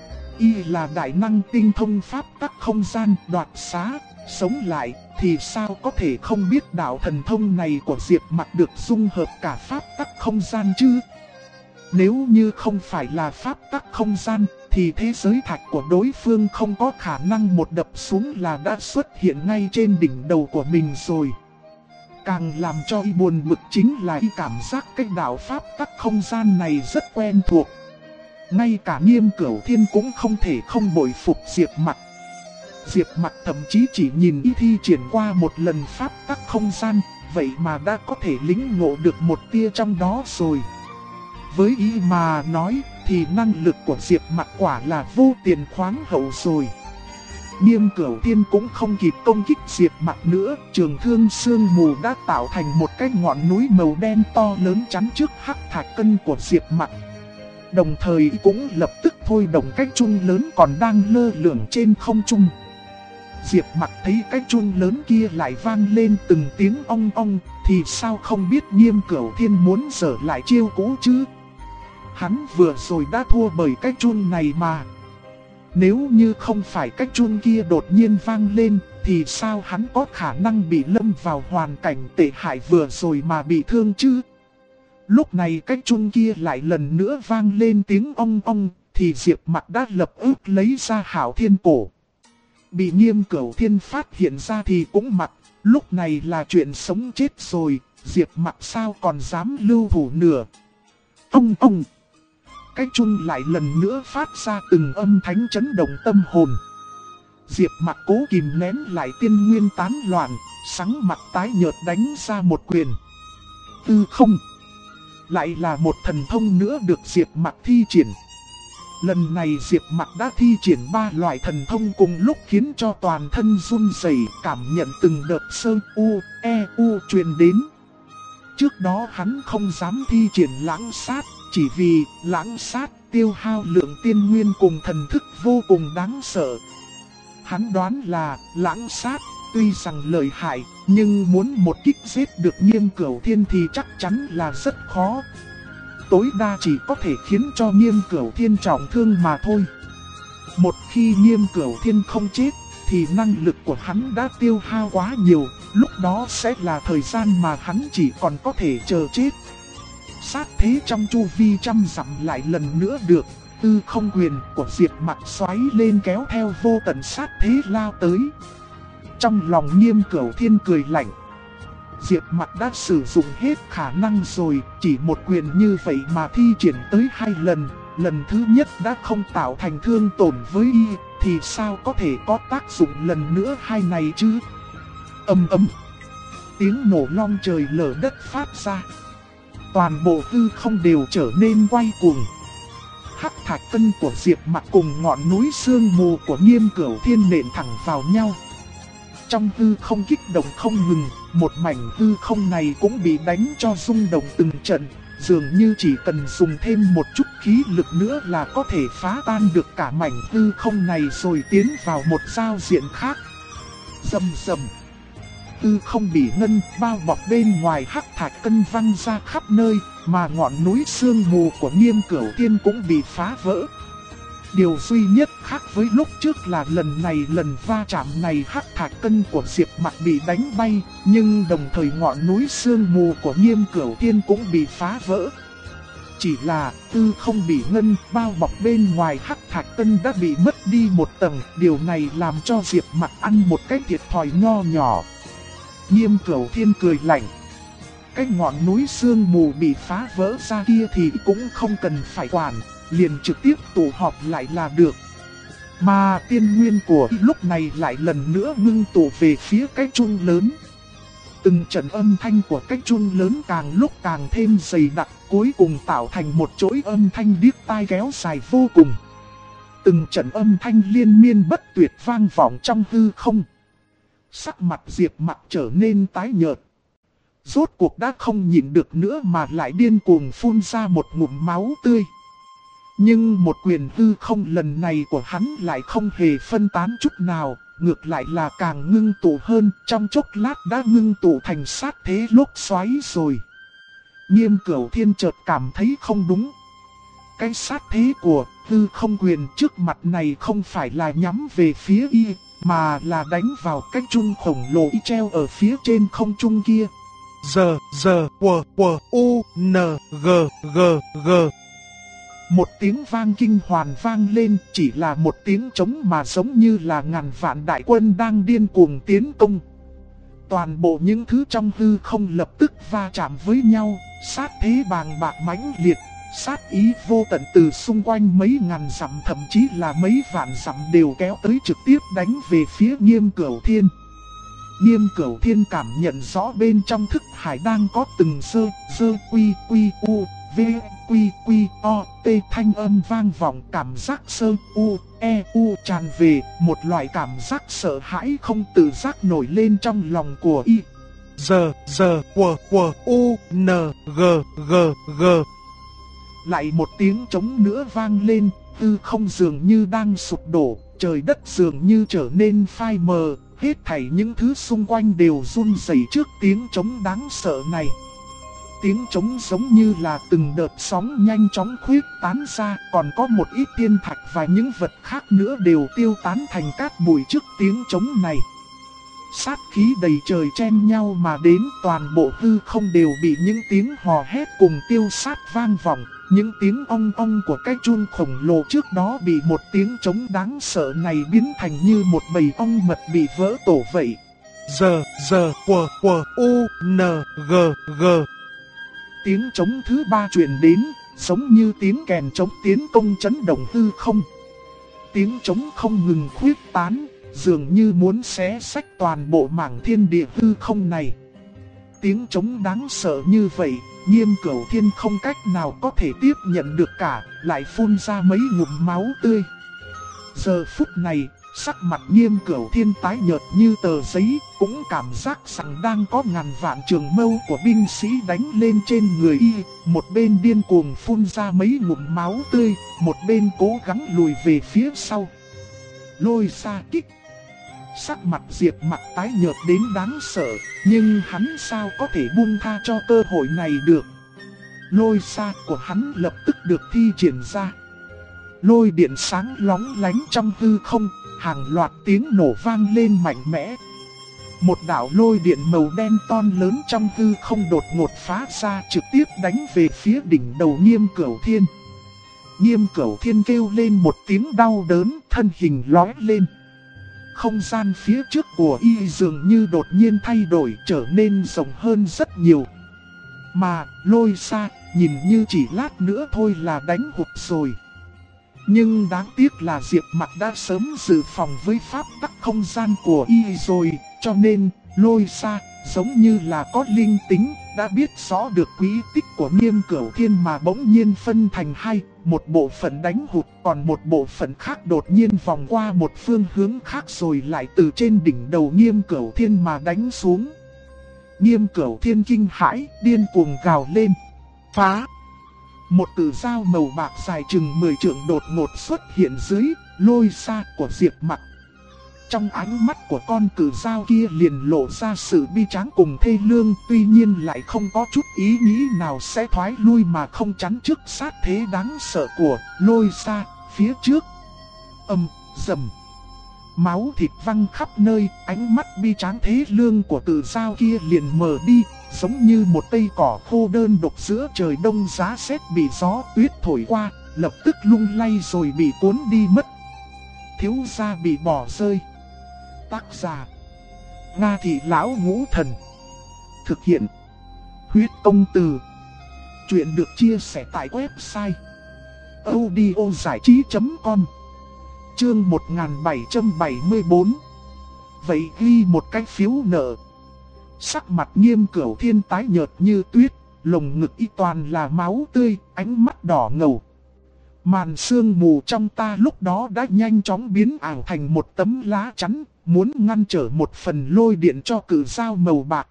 Y là đại năng tinh thông pháp tắc không gian, đoạt xá, sống lại, thì sao có thể không biết đạo thần thông này của Diệp Mặc được dung hợp cả pháp tắc không gian chứ? Nếu như không phải là pháp tắc không gian, thì thế giới thạch của đối phương không có khả năng một đập xuống là đã xuất hiện ngay trên đỉnh đầu của mình rồi. Càng làm cho y buồn bực chính là y cảm giác cái đạo pháp tắc không gian này rất quen thuộc. Ngay cả Nghiêm Cửu Thiên cũng không thể không bội phục Diệp Mặc. Diệp Mặc thậm chí chỉ nhìn y thi triển qua một lần pháp tắc không gian, vậy mà đã có thể lĩnh ngộ được một tia trong đó rồi. Với ý mà nói thì năng lực của Diệp Mặc quả là vô tiền khoáng hậu rồi. Nghiêm Cửu Thiên cũng không kịp công kích Diệp Mặc nữa, trường thương sương mù đã tạo thành một cái ngọn núi màu đen to lớn chắn trước hắc thạch cân của Diệp Mặc. Đồng thời cũng lập tức thôi động cái chun lớn còn đang lơ lửng trên không trung. Diệp Mặc thấy cái chun lớn kia lại vang lên từng tiếng ong ong, thì sao không biết Nghiêm Cửu Thiên muốn dở lại chiêu cũ chứ? Hắn vừa rồi đã thua bởi cái chun này mà. Nếu như không phải cái chun kia đột nhiên vang lên, thì sao hắn có khả năng bị lâm vào hoàn cảnh tệ hại vừa rồi mà bị thương chứ? Lúc này cái chun kia lại lần nữa vang lên tiếng ong ong, thì Diệp Mặc đã lập ức lấy ra Hạo Thiên Cổ. Bị Nghiêm Cửu Thiên phát hiện ra thì cũng mặc, lúc này là chuyện sống chết rồi, Diệp Mặc sao còn dám lưu thủ nữa. Ong ong. Cái chun lại lần nữa phát ra từng âm thanh chấn động tâm hồn. Diệp Mặc cố kìm nén lại tiên nguyên tán loạn, sáng mặt tái nhợt đánh ra một quyền. Tư không. Lại là một thần thông nữa được Diệp Mặc thi triển. Lần này Diệp Mặc đã thi triển 3 loại thần thông cùng lúc khiến cho toàn thân run rẩy, cảm nhận từng đợt sơ u, e u truyền đến. Trước đó hắn không dám thi triển lãng sát, chỉ vì lãng sát tiêu hao lượng tiên nguyên cùng thần thức vô cùng đáng sợ. Hắn đoán là lãng sát tuy rằng lợi hại, nhưng muốn một kích giết được Nghiêm Cửu Thiên thì chắc chắn là rất khó. Tối đa chỉ có thể khiến cho Nghiêm Cửu Thiên trọng thương mà thôi. Một khi Nghiêm Cửu Thiên không chết, thì năng lực của hắn đã tiêu hao quá nhiều, lúc đó sẽ là thời gian mà hắn chỉ còn có thể chờ chết. Sát thế trong chu vi trăm dặm lại lần nữa được, tư không quyền của Diệp Mặc xoáy lên kéo theo vô tận sát thế lao tới. Trong lòng Nghiêm Cửu Thiên cười lạnh. Diệp Mặc đã sử dụng hết khả năng rồi, chỉ một quyền như vậy mà thi triển tới 2 lần, lần thứ nhất đã không tạo thành thương tổn với y, thì sao có thể có tác dụng lần nữa hai này chứ? Ầm ầm. Tiếng nổ long trời lở đất phát ra. Toàn bộ hư không đều trở nên quay cuồng. Hắc thạch cân của Diệp Mặc cùng ngọn núi sương mù của Nghiêm Cửu Thiên nện thẳng vào nhau. Trong hư không kích động không ngừng, một mảnh hư không này cũng bị đánh cho rung động từng trận, dường như chỉ cần dùng thêm một chút khí lực nữa là có thể phá tan được cả mảnh hư không này rồi tiến vào một giao diện khác. Rầm rầm. Hư không bị ngân bao bọc bên ngoài hắc thạch cân văng ra khắp nơi, mà ngọn núi sương mù của Nghiêm Cửu Thiên cũng bị phá vỡ. Điều duy nhất khác với lúc trước là lần va chạm này hắc thạch cân của Diệp Mặc bị đánh bay, nhưng đồng thời ngọn núi sương mù của Nghiêm Cửu Thiên cũng bị phá vỡ. Chỉ là tư không bị ngân bao bọc bên ngoài hắc thạch cân đã bị mất đi một tầng, điều này làm cho Diệp Mặc ăn một cái thiệt thòi nho nhỏ. Nghiêm Cửu Thiên cười lạnh. Cái ngọn núi sương mù bị phá vỡ ra kia thì cũng không cần phải quản, liền trực tiếp tụ họp lại là được. Mà tiên nguyên của lúc này lại lần nữa ngưng tụ về phía cái chun lớn. Từng trận âm thanh của cái chun lớn càng lúc càng thêm dày đặc, cuối cùng tạo thành một chuỗi âm thanh điếc tai kéo dài vô cùng. Từng trận âm thanh liên miên bất tuyệt vang vọng trong hư không. Sắc mặt Diệp Mặc trở nên tái nhợt. Rốt cuộc đã không nhịn được nữa mà lại điên cuồng phun ra một ngụm máu tươi. Nhưng một quyền hư không lần này của hắn lại không hề phân tán chút nào, ngược lại là càng ngưng tụ hơn, trong chốc lát đã ngưng tụ thành sát thế lốc xoáy rồi. Nghiêm Cửu Thiên chợt cảm thấy không đúng. Cái sát thế của hư không quyền trước mặt này không phải là nhắm về phía y, mà là đánh vào cái chun khổng lồ treo ở phía trên không trung kia. U N G G G. Một tiếng vang kinh hoàn vang lên, chỉ là một tiếng trống mà giống như là ngàn vạn đại quân đang điên cuồng tiến công. Toàn bộ những thứ trong hư không lập tức va chạm với nhau, sát thế bàng bạc mãnh liệt, sát ý vô tận từ xung quanh mấy ngàn dặm thậm chí là mấy vạn dặm đều kéo tới trực tiếp đánh về phía Nghiêm Cửu Thiên. Nghiêm Cửu Thiên cảm nhận rõ bên trong thức hải đang có từng sơ quy quy u v quy quy o t thanh âm vang vọng, cảm giác sơ u e u tràn về, một loại cảm giác sợ hãi không tự giác nổi lên trong lòng của y. Giờ u n g. Lại một tiếng trống nữa vang lên, hư không dường như đang sụp đổ, trời đất dường như trở nên phai mờ, hết thảy những thứ xung quanh đều run rẩy trước tiếng trống đáng sợ này. Tiếng trống giống như là từng đợt sóng nhanh chóng khuyết tán ra, còn có một ít thiên thạch và những vật khác nữa đều tiêu tán thành cát bụi trước tiếng trống này. Sát khí đầy trời chen nhau mà đến, toàn bộ hư không đều bị những tiếng hò hét cùng tiêu sát vang vọng. Những tiếng ong ong của cái chun khổng lồ trước đó bị một tiếng trống đáng sợ này biến thành như một bầy ong mật bị vỡ tổ vậy. Giờ u n g. Tiếng trống thứ ba truyền đến, giống như tiếng kèn trống tiến công chấn động hư không. Tiếng trống không ngừng khuyết tán, dường như muốn xé xách toàn bộ mảng thiên địa hư không này. Tiếng trống đáng sợ như vậy, Nghiêm Cửu Thiên không cách nào có thể tiếp nhận được cả, lại phun ra mấy ngụm máu tươi. Giờ phút này, sắc mặt Nghiêm Cửu Thiên tái nhợt như tờ giấy, cũng cảm giác rằng đang có ngàn vạn trường mâu của binh sĩ đánh lên trên người y, một bên điên cuồng phun ra mấy ngụm máu tươi, một bên cố gắng lùi về phía sau. Lôi xa kích. Sắc mặt Diệp Mặc tái nhợt đến đáng sợ, nhưng hắn sao có thể buông tha cho cơ hội này được. Lôi xa của hắn lập tức được thi triển ra. Lôi điện sáng lóng lánh trong hư không, hàng loạt tiếng nổ vang lên mạnh mẽ. Một đạo lôi điện màu đen to lớn trong hư không đột ngột phá ra, trực tiếp đánh về phía đỉnh đầu Nghiêm Cửu Thiên. Nghiêm Cửu Thiên kêu lên một tiếng đau đớn, thân hình lóe lên. Không gian phía trước của y dường như đột nhiên thay đổi, trở nên rộng hơn rất nhiều. Mà lôi xa, nhìn như chỉ lát nữa thôi là đánh hụt rồi. Nhưng đáng tiếc là Diệp Mặc đã sớm dự phòng với pháp tắc không gian của y rồi, cho nên lôi xa giống như là có linh tính, đã biết rõ được quỹ tích của Nghiêm Cửu Thiên mà bỗng nhiên phân thành hai, một bộ phận đánh hụt, còn một bộ phận khác đột nhiên vòng qua một phương hướng khác rồi lại từ trên đỉnh đầu Nghiêm Cửu Thiên mà đánh xuống. Nghiêm Cửu Thiên kinh hãi, điên cuồng gào lên, phá! Một cự dao màu bạc dài chừng 10 trượng đột ngột xuất hiện dưới lôi xa của Diệp Mặc. Trong ánh mắt của con cự dao kia liền lộ ra sự bi tráng cùng thê lương, tuy nhiên lại không có chút ý nghĩ nào sẽ thoái lui mà không chắn trước sát thế đáng sợ của lôi xa phía trước. Rầm. Máu thịt văng khắp nơi, ánh mắt bi tráng thế lương của cự dao kia liền mờ đi, giống như một cây cỏ khô đơn độc giữa trời đông giá rét bị gió tuyết thổi qua, lập tức lung lay rồi bị cuốn đi mất. Thiếu gia bị bỏ rơi. Tác giả: Nga Thị Lão Ngũ Thần. Thực hiện: Huyết Công Từ. Chuyện được chia sẻ tại website audiozảichí.com. Chương 1774. Vậy ghi một cái phiếu nợ. Sắc mặt Nghiêm Cửu Thiên tái nhợt như tuyết, lồng ngực y toàn là máu tươi, ánh mắt đỏ ngầu. Màn sương mù trong ta lúc đó đã nhanh chóng biến ảo thành một tấm lá chắn, muốn ngăn trở một phần lôi điện cho cự dao màu bạc.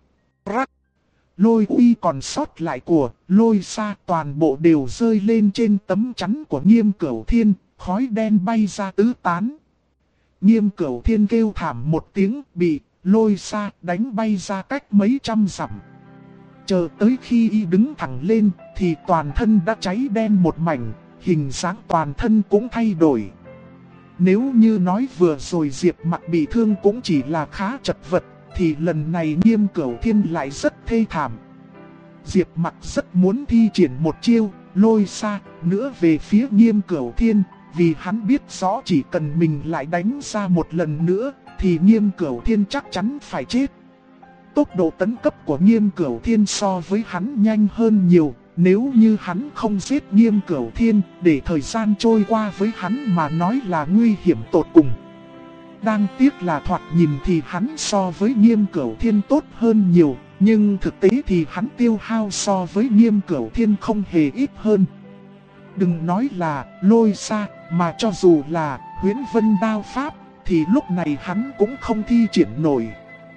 Lôi uy còn sót lại của lôi xa toàn bộ đều rơi lên trên tấm chắn của Nghiêm Cửu Thiên, khói đen bay ra tứ tán. Nghiêm Cửu Thiên kêu thảm một tiếng, bị lôi xa đánh bay ra cách mấy trăm dặm. Chờ tới khi y đứng thẳng lên thì toàn thân đã cháy đen một mảnh, hình dáng toàn thân cũng thay đổi. Nếu như nói vừa rồi Diệp Mặc bị thương cũng chỉ là khá chật vật, thì lần này Nghiêm Cửu Thiên lại rất thê thảm. Diệp Mặc rất muốn thi triển một chiêu, lôi xa, nữa về phía Nghiêm Cửu Thiên, vì hắn biết rõ chỉ cần mình lại đánh ra một lần nữa, thì Nghiêm Cửu Thiên chắc chắn phải chết. Tốc độ tấn cấp của Nghiêm Cửu Thiên so với hắn nhanh hơn nhiều, nếu như hắn không giết Nghiêm Cửu Thiên, để thời gian trôi qua với hắn mà nói là nguy hiểm tột cùng. Đáng tiếc là thoạt nhìn thì hắn so với Nghiêm Cửu Thiên tốt hơn nhiều, nhưng thực tế thì hắn tiêu hao so với Nghiêm Cửu Thiên không hề ít hơn. Đừng nói là lôi xa, mà cho dù là Huyễn Vân Đao Pháp, thì lúc này hắn cũng không thi triển nổi.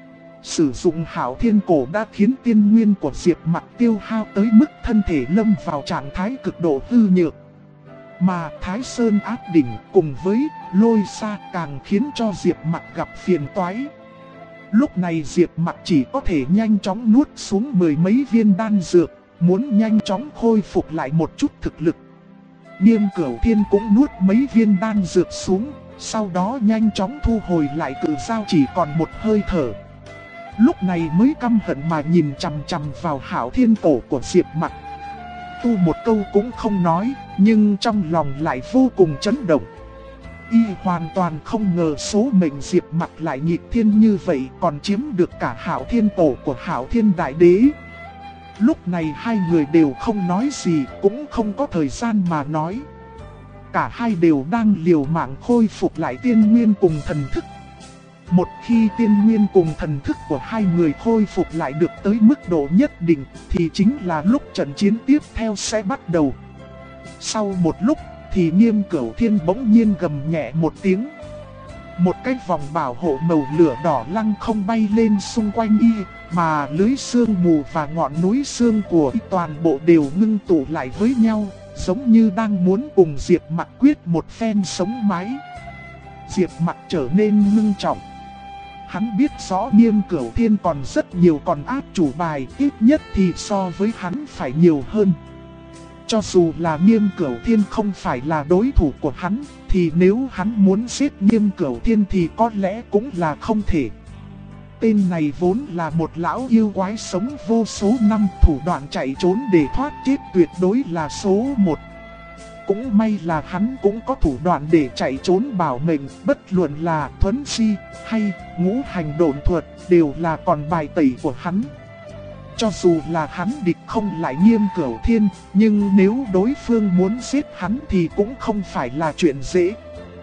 Sử dụng Hạo Thiên Cổ đã khiến tiên nguyên của Diệp Mặc tiêu hao tới mức thân thể lâm vào trạng thái cực độ hư nhược. Mà Thái Sơn Áp Đỉnh cùng với lôi xa càng khiến cho Diệp Mặc gặp phiền toái. Lúc này Diệp Mặc chỉ có thể nhanh chóng nuốt xuống mười mấy viên đan dược, muốn nhanh chóng khôi phục lại một chút thực lực. Nghiêm Cửu Thiên cũng nuốt mấy viên đan dược xuống, sau đó nhanh chóng thu hồi lại cự dao chỉ còn một hơi thở. Lúc này mới căm hận mà nhìn chằm chằm vào Hạo Thiên Cổ của Diệp Mặc. Tu một câu cũng không nói, nhưng trong lòng lại vô cùng chấn động. Y hoàn toàn không ngờ số mệnh Diệp Mặc lại nghịch thiên như vậy, còn chiếm được cả Hạo Thiên Cổ của Hạo Thiên Đại Đế. Lúc này hai người đều không nói gì, cũng không có thời gian mà nói. Cả hai đều đang liều mạng khôi phục lại tiên nguyên cùng thần thức. Một khi tiên nguyên cùng thần thức của hai người khôi phục lại được tới mức độ nhất định, thì chính là lúc trận chiến tiếp theo sẽ bắt đầu. Sau một lúc, thì Nghiêm Cửu Thiên bỗng nhiên gầm nhẹ một tiếng. Một cái vòng bảo hộ màu lửa đỏ lăng không bay lên xung quanh y, mà lưới sương mù và ngọn núi sương của y toàn bộ đều ngưng tụ lại với nhau, giống như đang muốn cùng Diệp Mặc quyết một phen sống mái. Diệp Mặc trở nên ngưng trọng. Hắn biết rõ Nghiêm Cửu Thiên còn rất nhiều con áp chủ bài, ít nhất thì so với hắn phải nhiều hơn. Cho dù là Nghiêm Cửu Thiên không phải là đối thủ của hắn, thì nếu hắn muốn giết Nghiêm Cửu Thiên thì có lẽ cũng là không thể. Tên này vốn là một lão yêu quái sống vô số năm, thủ đoạn chạy trốn để thoát chết tuyệt đối là số một. Cũng may là hắn cũng có thủ đoạn để chạy trốn bảo mệnh, bất luận là thuấn di hay ngũ hành độn thuật đều là còn bài tẩy của hắn. Cho dù là hắn địch không lại Nghiêm Cửu Thiên, nhưng nếu đối phương muốn giết hắn thì cũng không phải là chuyện dễ.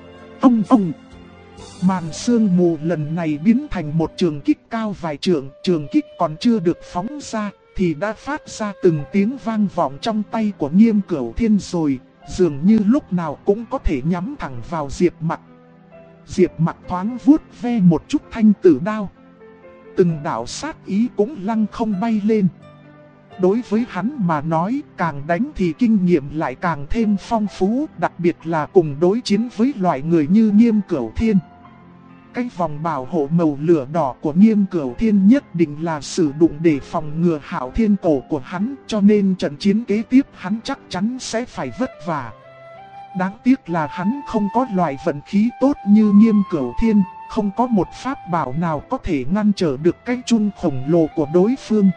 Ông! Màn sương mù lần này biến thành một trường kích cao vài trượng, trường kích còn chưa được phóng ra thì đã phát ra từng tiếng vang vọng trong tay của Nghiêm Cửu Thiên rồi, dường như lúc nào cũng có thể nhắm thẳng vào Diệp Mặc. Diệp Mặc thoáng vuốt ve một chút thanh tử đao. Từng đạo sát ý cũng lăng không bay lên. Đối với hắn mà nói, càng đánh thì kinh nghiệm lại càng thêm phong phú, đặc biệt là cùng đối chiến với loại người như Nghiêm Cửu Thiên. Cái vòng bảo hộ màu lửa đỏ của Nghiêm Cửu Thiên nhất định là sử dụng để phòng ngừa Hạo Thiên Cổ của hắn, cho nên trận chiến kế tiếp hắn chắc chắn sẽ phải vất vả. Đáng tiếc là hắn không có loại vận khí tốt như Nghiêm Cửu Thiên, không có một pháp bảo nào có thể ngăn trở được cái chun khổng lồ của đối phương.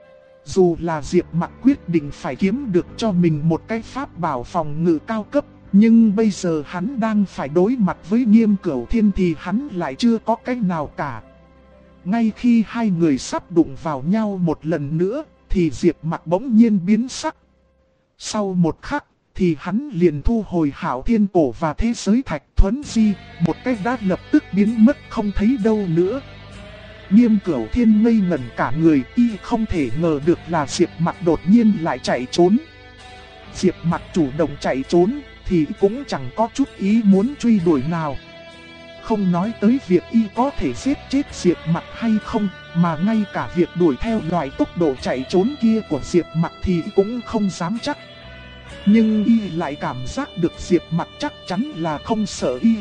Dù là Diệp Mặc quyết định phải kiếm được cho mình một cái pháp bảo phòng ngự cao cấp, nhưng bây giờ hắn đang phải đối mặt với Nghiêm Cửu Thiên thì hắn lại chưa có cách nào cả. Ngay khi hai người sắp đụng vào nhau một lần nữa, thì Diệp Mặc bỗng nhiên biến sắc. Sau một khắc, thì hắn liền thu hồi Hạo Thiên Cổ và thế giới thạch thuấn di, một cách đã lập tức biến mất không thấy đâu nữa. Nghiêm Cửu Thiên ngây ngẩn cả người, y không thể ngờ được là Diệp Mặc đột nhiên lại chạy trốn. Diệp Mặc chủ động chạy trốn thì cũng chẳng có chút ý muốn truy đuổi nào. Không nói tới việc y có thể giết chết Diệp Mặc hay không, mà ngay cả việc đuổi theo loại tốc độ chạy trốn kia của Diệp Mặc thì cũng không dám chắc. Nhưng y lại cảm giác được Diệp Mặc chắc chắn là không sợ y.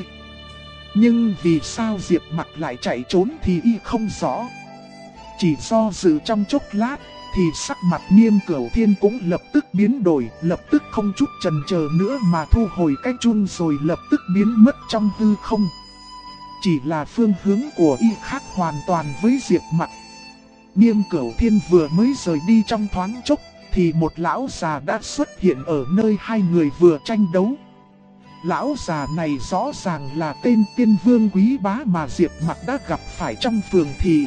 Nhưng vì sao Diệp Mặc lại chạy trốn thì y không rõ. Chỉ do dự trong chốc lát, thì sắc mặt Nghiêm Cửu Thiên cũng lập tức biến đổi, lập tức không chút chần chờ nữa mà thu hồi cái chun rồi lập tức biến mất trong hư không. Chỉ là phương hướng của y khác hoàn toàn với Diệp Mặc. Nghiêm Cửu Thiên vừa mới rời đi trong thoáng chốc, thì một lão già đã xuất hiện ở nơi hai người vừa tranh đấu. Lão già này rõ ràng là tên Tiên Vương Quý Bá mà Diệp Mặc đã gặp phải trong phường thị.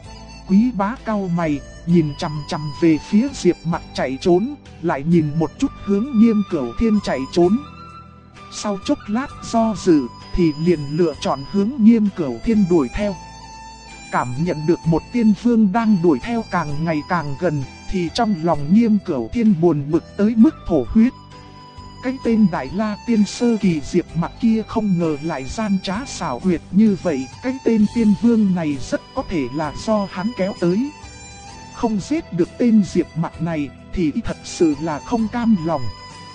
Quý Bá cau mày, nhìn chằm chằm về phía Diệp Mặc chạy trốn, lại nhìn một chút hướng Nghiêm Cửu Thiên chạy trốn. Sau chốc lát do dự, thì liền lựa chọn hướng Nghiêm Cửu Thiên đuổi theo. Cảm nhận được một tiên vương đang đuổi theo càng ngày càng gần, thì trong lòng Nghiêm Cửu Thiên buồn bực tới mức thổ huyết. Cái tên Đại La Tiên Sơ Kỳ Diệp Mặc kia không ngờ lại gian trá xảo quyệt như vậy. Cái tên tiên vương này rất có thể là do hắn kéo tới. Không giết được tên Diệp Mặc này thì thật sự là không cam lòng.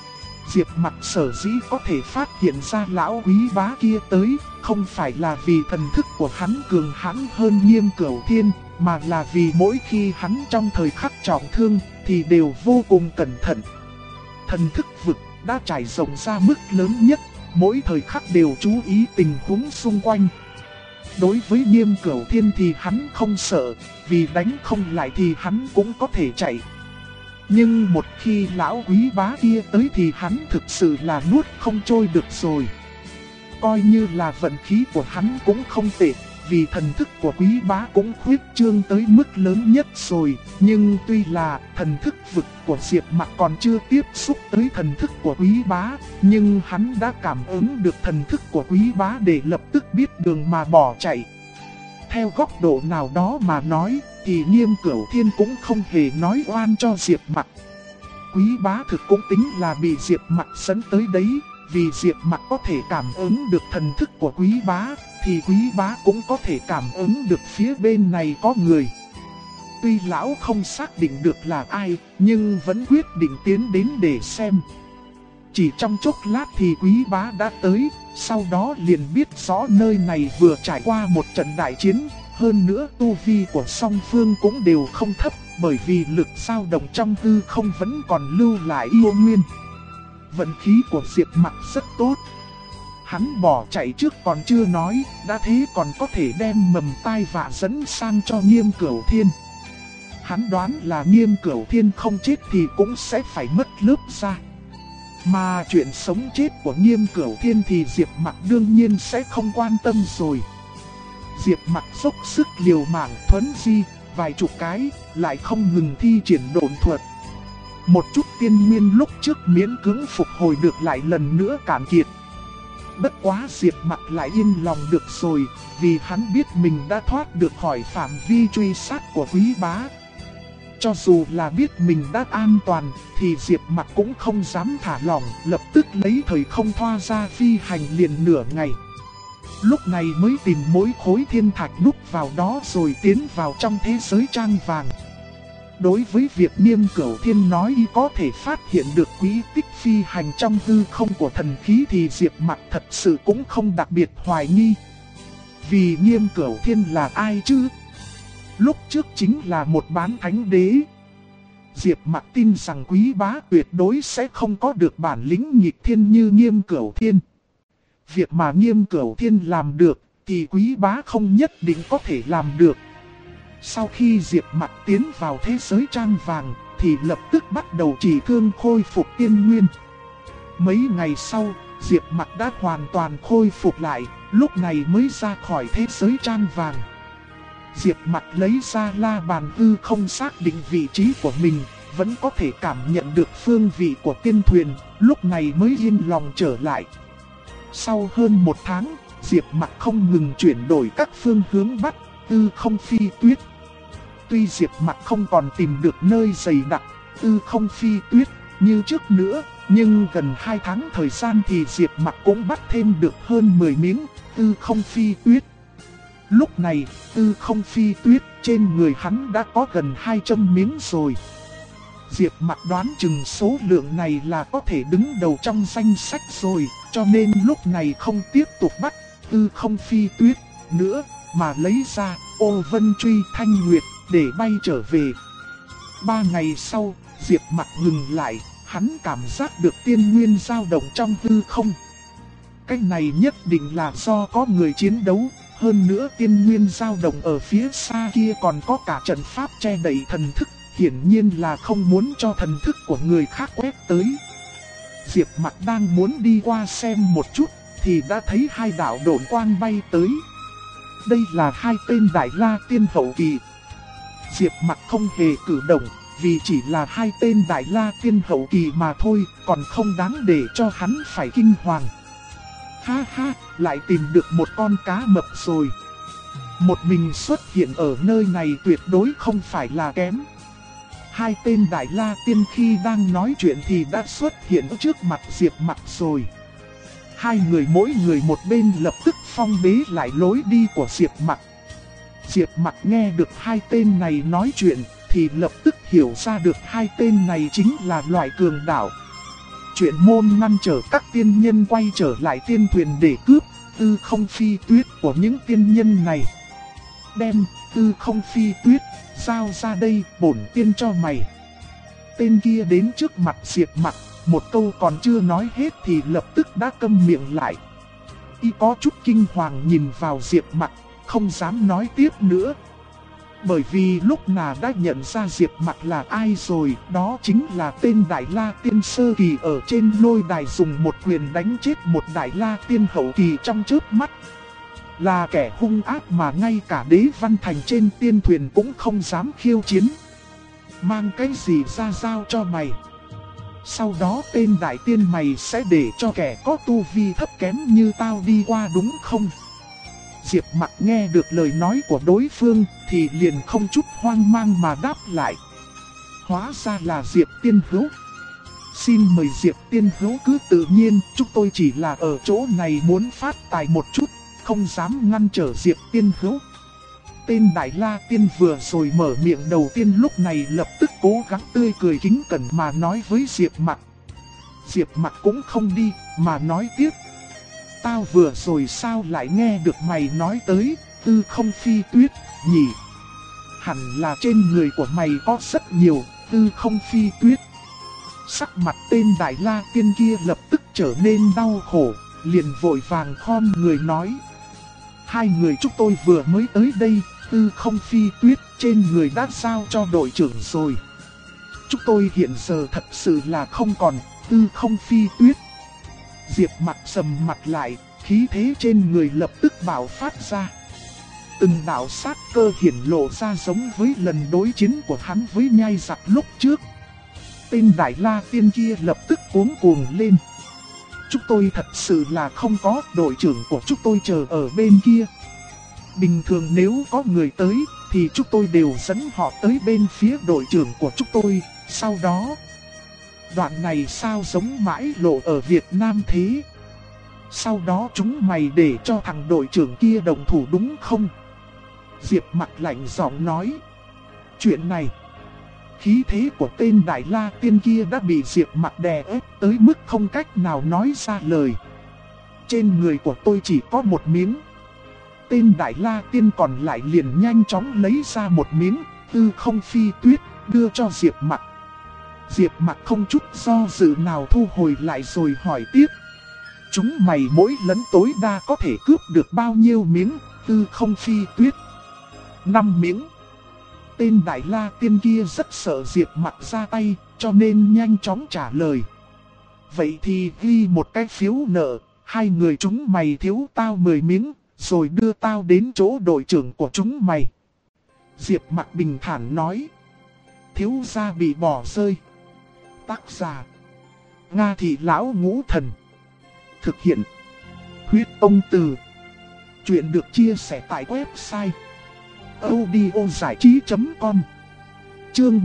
Diệp Mặc sở dĩ có thể phát hiện ra lão Quý Bá kia tới, không phải là vì thần thức của hắn cường hãn hơn Nghiêm Cửu Thiên, mà là vì mỗi khi hắn trong thời khắc trọng thương thì đều vô cùng cẩn thận. Thần thức vực đã trải rộng ra mức lớn nhất, mỗi thời khắc đều chú ý tình huống xung quanh. Đối với Nghiêm Cửu Thiên thì hắn không sợ, vì đánh không lại thì hắn cũng có thể chạy. Nhưng một khi lão Quý Bá kia tới thì hắn thực sự là nuốt không trôi được rồi. Coi như là vận khí của hắn cũng không tệ, vì thần thức của Quý Bá cũng khuyết trương tới mức lớn nhất rồi. Nhưng tuy là thần thức vực của Diệp Mặc còn chưa tiếp xúc tới thần thức của Quý Bá, nhưng hắn đã cảm ứng được thần thức của Quý Bá để lập tức biết đường mà bỏ chạy. Theo góc độ nào đó mà nói, thì Nghiêm Cửu Thiên cũng không hề nói oan cho Diệp Mặc. Quý Bá thực cũng tính là bị Diệp Mặc dẫn tới đấy, vì Diệp Mặc có thể cảm ứng được thần thức của Quý Bá, thì Quý Bá cũng có thể cảm ứng được phía bên này có người. Tuy lão không xác định được là ai, nhưng vẫn quyết định tiến đến để xem. Chỉ trong chốc lát thì Quý Bá đã tới, sau đó liền biết rõ nơi này vừa trải qua một trận đại chiến. Hơn nữa tu vi của song phương cũng đều không thấp, bởi vì lực dao động trong hư không vẫn còn lưu lại yêu nguyên. Vận khí của Diệp Mặc rất tốt. Hắn bỏ chạy trước còn chưa nói, đã thế còn có thể đem mầm tai vạ dẫn sang cho Nghiêm Cửu Thiên. Hắn đoán là Nghiêm Cửu Thiên không chết thì cũng sẽ phải mất lớp da. Mà chuyện sống chết của Nghiêm Cửu Thiên thì Diệp Mặc đương nhiên sẽ không quan tâm rồi. Diệp Mặc dốc sức liều mạng thuấn di, vài chục cái, lại không ngừng thi triển độn thuật. Một chút tiên nguyên lúc trước miễn cưỡng phục hồi được lại lần nữa cạn kiệt. Bất quá Diệp Mặc lại yên lòng được rồi, vì hắn biết mình đã thoát được khỏi phạm vi truy sát của Quý Bá. Cho dù là biết mình đã an toàn, thì Diệp Mặc cũng không dám thả lỏng, lập tức lấy thời không thoa ra phi hành liền nửa ngày. Lúc này mới tìm mỗi khối thiên thạch núp vào đó rồi tiến vào trong thế giới trang vàng. Đối với việc Nghiêm Cửu Thiên nói có thể phát hiện được quỹ tích phi hành trong hư không của thần khí thì Diệp Mặc thật sự cũng không đặc biệt hoài nghi. Vì Nghiêm Cửu Thiên là ai chứ? Lúc trước chính là một bán thánh đế. Diệp Mặc tin rằng Quý Bá tuyệt đối sẽ không có được bản lĩnh nghịch thiên như Nghiêm Cửu Thiên. Việc mà Nghiêm Cửu Thiên làm được thì Quý Bá không nhất định có thể làm được. Sau khi Diệp Mặc tiến vào thế giới trang vàng thì lập tức bắt đầu chỉ thương khôi phục tiên nguyên. Mấy ngày sau, Diệp Mặc đã hoàn toàn khôi phục lại, lúc này mới ra khỏi thế giới trang vàng. Diệp Mặc lấy ra la bàn hư không xác định vị trí của mình, vẫn có thể cảm nhận được phương vị của tiên thuyền, lúc này mới yên lòng trở lại. Sau hơn một tháng, Diệp Mặc không ngừng chuyển đổi các phương hướng bắt tư không phi tuyết. Tuy Diệp Mặc không còn tìm được nơi dày đặc tư không phi tuyết như trước nữa, nhưng gần 2 tháng thời gian thì Diệp Mặc cũng bắt thêm được hơn 10 miếng tư không phi tuyết. Lúc này, tư không phi tuyết trên người hắn đã có gần 200 miếng rồi. Diệp Mặc đoán chừng số lượng này là có thể đứng đầu trong danh sách rồi, cho nên lúc này không tiếp tục bắt tư không phi tuyết nữa, mà lấy ra ô vân truy thanh nguyệt để bay trở về. 3 ngày sau, Diệp Mặc ngừng lại, hắn cảm giác được tiên nguyên dao động trong hư không. Cái này nhất định là do có người chiến đấu, hơn nữa tiên nguyên dao động ở phía xa kia còn có cả trận pháp che đậy thần thức, hiển nhiên là không muốn cho thần thức của người khác quét tới. Diệp Mặc đang muốn đi qua xem một chút, thì đã thấy hai đạo độn quang bay tới. Đây là hai tên Đại La Tiên hậu kỳ. Diệp Mặc không hề cử động, vì chỉ là hai tên Đại La Tiên hậu kỳ mà thôi, còn không đáng để cho hắn phải kinh hoàng. Ha ha, lại tìm được một con cá mập rồi. Một mình xuất hiện ở nơi này tuyệt đối không phải là kém. Hai tên Đại La Tiên khi đang nói chuyện thì đã xuất hiện trước mặt Diệp Mặc rồi. Hai người mỗi người một bên lập tức phong bế lại lối đi của Diệp Mặc. Diệp Mặc nghe được hai tên này nói chuyện thì lập tức hiểu ra được hai tên này chính là loại cường đạo. Chuyện môn ngăn trở các tiên nhân quay trở lại tiên thuyền để cướp Tư Không Phi Tuyết của những tiên nhân này. Đem Tư Không Phi Tuyết giao ra đây, bổn tiên cho mày. Tên kia đến trước mặt Diệp Mặc, một câu còn chưa nói hết thì lập tức đã câm miệng lại. Y có chút kinh hoàng nhìn vào Diệp Mặc, không dám nói tiếp nữa. Bởi vì lúc nào đã nhận ra Diệp Mặc là ai rồi, đó chính là tên Đại La Tiên sơ kỳ ở trên lôi đài dùng một quyền đánh chết một Đại La Tiên hậu kỳ trong chớp mắt. Là kẻ hung ác mà ngay cả Đế Văn Thành trên tiên thuyền cũng không dám khiêu chiến. Mang cái gì ra giao cho mày? Sau đó tên đại tiên mày sẽ để cho kẻ có tu vi thấp kém như tao đi qua đúng không? Diệp Mặc nghe được lời nói của đối phương thì liền không chút hoang mang mà đáp lại. Hóa ra là Diệp Tiên Hữu. Xin mời Diệp Tiên Hữu cứ tự nhiên, chúng tôi chỉ là ở chỗ này muốn phát tài một chút, không dám ngăn trở Diệp Tiên Hữu. Tên Đại La Tiên vừa rồi mở miệng đầu tiên lúc này lập tức cố gắng tươi cười kính cẩn mà nói với Diệp Mặc. Diệp Mặc cũng không đi mà nói tiếp. Tao vừa rồi sao lại nghe được mày nói tới Tư Không Phi Tuyết nhỉ? Hẳn là trên người của mày có rất nhiều Tư Không Phi Tuyết. Sắc mặt tên Đại La Tiên kia lập tức trở nên đau khổ, liền vội vàng khom người nói. Hai người chúng tôi vừa mới tới đây, Tư Không Phi Tuyết trên người đã giao cho đội trưởng rồi. Chúng tôi hiện giờ thật sự là không còn Tư Không Phi Tuyết. Diệp Mặc sầm mặt lại, khí thế trên người lập tức bạo phát ra. Từng đạo sát cơ hiển lộ ra giống với lần đối chiến của hắn với nhai giặc lúc trước. Tên Đại La Tiên kia lập tức cuống cuồng lên. Chúng tôi thật sự là không có, đội trưởng của chúng tôi chờ ở bên kia. Bình thường nếu có người tới thì chúng tôi đều dẫn họ tới bên phía đội trưởng của chúng tôi. Sau đó, đoạn này sao giống mãi lộ ở Việt Nam thế? Sau đó chúng mày để cho thằng đội trưởng kia động thủ đúng không? Diệp Mặc lạnh giọng nói. Chuyện này, khí thế của tên Đại La Tiên kia đã bị Diệp Mặc đè ép tới mức không cách nào nói ra lời. Trên người của tôi chỉ có một miếng. Tên Đại La Tiên còn lại liền nhanh chóng lấy ra một miếng Tư Không Phi Tuyết đưa cho Diệp Mặc. Diệp Mặc không chút do dự nào thu hồi lại rồi hỏi tiếp. Chúng mày mỗi lần tối đa có thể cướp được bao nhiêu miếng Tư Không Phi Tuyết? 5 miếng. Tên Đại La Tiên kia rất sợ Diệp Mặc ra tay, cho nên nhanh chóng trả lời. Vậy thì ghi một cái phiếu nợ, hai người chúng mày thiếu tao 10 miếng, rồi đưa tao đến chỗ đội trưởng của chúng mày. Diệp Mặc bình thản nói. Thiếu gia bị bỏ rơi. Tác giả Nga Thị Lão Ngũ Thần. Thực hiện Huyết Tông Từ. Chuyện được chia sẻ tại website audiozảichí.com. Chương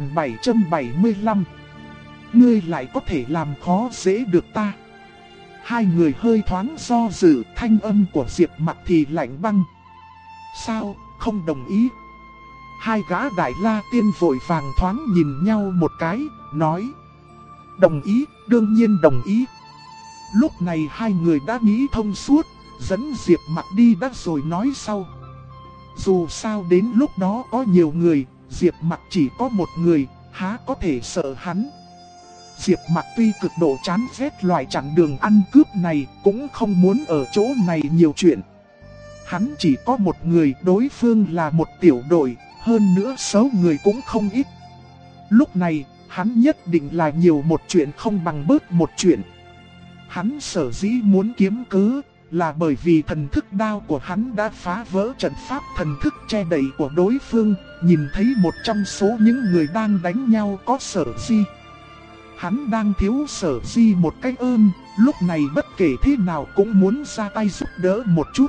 1775. Ngươi lại có thể làm khó dễ được ta. Hai người hơi thoáng do dự, thanh âm của Diệp Mặc thì lạnh băng. Sao, không đồng ý? Hai gã Đại La Tiên vội vàng thoáng nhìn nhau một cái, nói. Đồng ý, đương nhiên đồng ý. Lúc này hai người đã nghĩ thông suốt, dẫn Diệp Mặc đi đã rồi nói sau. Dù sao đến lúc đó có nhiều người, Diệp Mặc chỉ có một người, há có thể sợ hắn. Diệp Mặc tuy cực độ chán ghét loại chặn đường ăn cướp này, cũng không muốn ở chỗ này nhiều chuyện. Hắn chỉ có một người, đối phương là một tiểu đội, hơn nữa số người cũng không ít. Lúc này, hắn nhất định là nhiều một chuyện không bằng bớt một chuyện. Hắn sở dĩ muốn kiếm cớ là bởi vì thần thức đao của hắn đã phá vỡ trận pháp thần thức che đậy của đối phương, nhìn thấy một trong số những người đang đánh nhau có Sở Di. Hắn đang thiếu Sở Di một cái ơn, lúc này bất kể thế nào cũng muốn ra tay giúp đỡ một chút.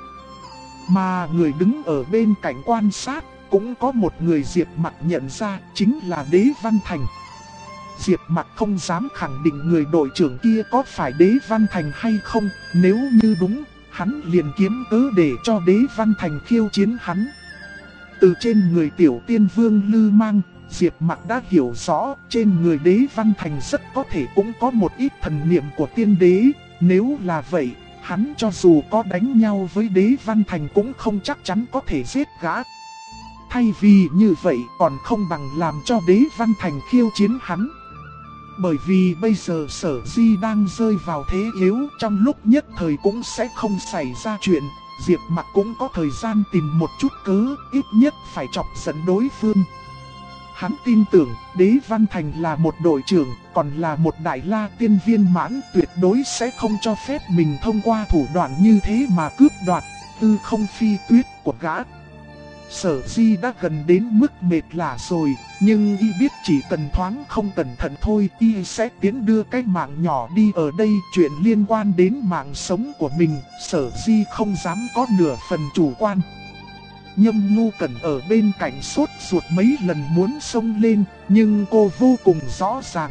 Mà người đứng ở bên cạnh quan sát, cũng có một người Diệp Mặc nhận ra, chính là Đế Văn Thành. Diệp Mặc không dám khẳng định người đội trưởng kia có phải Đế Văn Thành hay không, nếu như đúng, hắn liền kiếm cớ để cho Đế Văn Thành khiêu chiến hắn. Từ trên người tiểu tiên vương Lư Mang, Diệp Mặc đã hiểu rõ trên người Đế Văn Thành rất có thể cũng có một ít thần niệm của tiên đế. Nếu là vậy, hắn cho dù có đánh nhau với Đế Văn Thành cũng không chắc chắn có thể giết gã. Thay vì như vậy còn không bằng làm cho Đế Văn Thành khiêu chiến hắn. Bởi vì bây giờ Sở Di đang rơi vào thế yếu, trong lúc nhất thời cũng sẽ không xảy ra chuyện. Diệp Mặc cũng có thời gian tìm một chút cớ, ít nhất phải chọc giận đối phương. Hắn tin tưởng Đế Văn Thành là một đội trưởng, còn là một đại la tiên viên mãn, tuyệt đối sẽ không cho phép mình thông qua thủ đoạn như thế mà cướp đoạt hư không phi tuyết của gã. Sở Di đã gần đến mức mệt lả rồi, nhưng y biết chỉ cần thoáng không cẩn thận thôi, y sẽ tiến đưa cái mạng nhỏ đi. Ở đây chuyện liên quan đến mạng sống của mình, Sở Di không dám có nửa phần chủ quan. Nhâm Ngu Cẩn ở bên cạnh sốt ruột mấy lần muốn xông lên, nhưng cô vô cùng rõ ràng.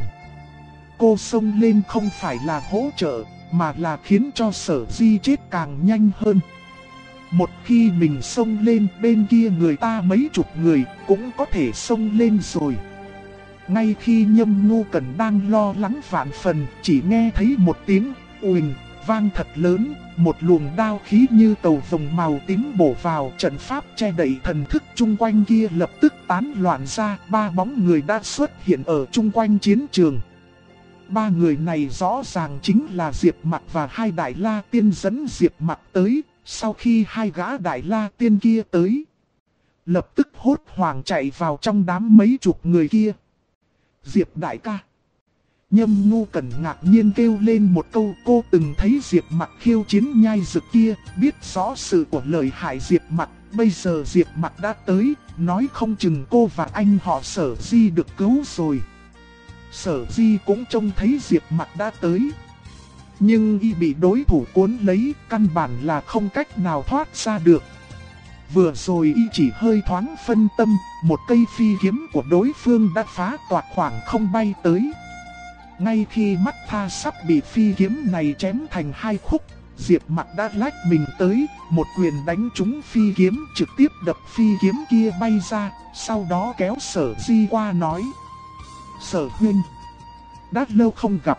Cô xông lên không phải là hỗ trợ, mà là khiến cho Sở Di chết càng nhanh hơn. Một khi mình xông lên, bên kia người ta mấy chục người cũng có thể xông lên rồi. Ngay khi Nhâm Ngu Cẩn đang lo lắng vạn phần, chỉ nghe thấy một tiếng uỳnh vang thật lớn, một luồng đao khí như tàu vồng màu tím bổ vào trận pháp che đậy thần thức chung quanh kia, lập tức tán loạn ra. Ba bóng người đã xuất hiện ở chung quanh chiến trường. Ba người này rõ ràng chính là Diệp Mặc và hai đại la tiên dẫn Diệp Mặc tới. Sau khi hai gã đại la tiên kia tới, lập tức hốt hoảng chạy vào trong đám mấy chục người kia. Diệp đại ca. Nhâm Ngu Cẩn ngạc nhiên kêu lên một câu. Cô từng thấy Diệp Mặc khiêu chiến nhai dực kia, biết rõ sự của lợi hại Diệp Mặc. Bây giờ Diệp Mặc đã tới, nói không chừng cô và anh họ Sở Di được cứu rồi. Sở Di cũng trông thấy Diệp Mặc đã tới, nhưng y bị đối thủ cuốn lấy, căn bản là không cách nào thoát ra được. Vừa rồi y chỉ hơi thoáng phân tâm, một cây phi kiếm của đối phương đã phá toạc khoảng không bay tới. Ngay khi mắt tha sắp bị phi kiếm này chém thành hai khúc, Diệp Mặc đã lách mình tới, một quyền đánh trúng phi kiếm, trực tiếp đập phi kiếm kia bay ra, sau đó kéo Sở Di qua nói: Sở huynh, đã lâu không gặp.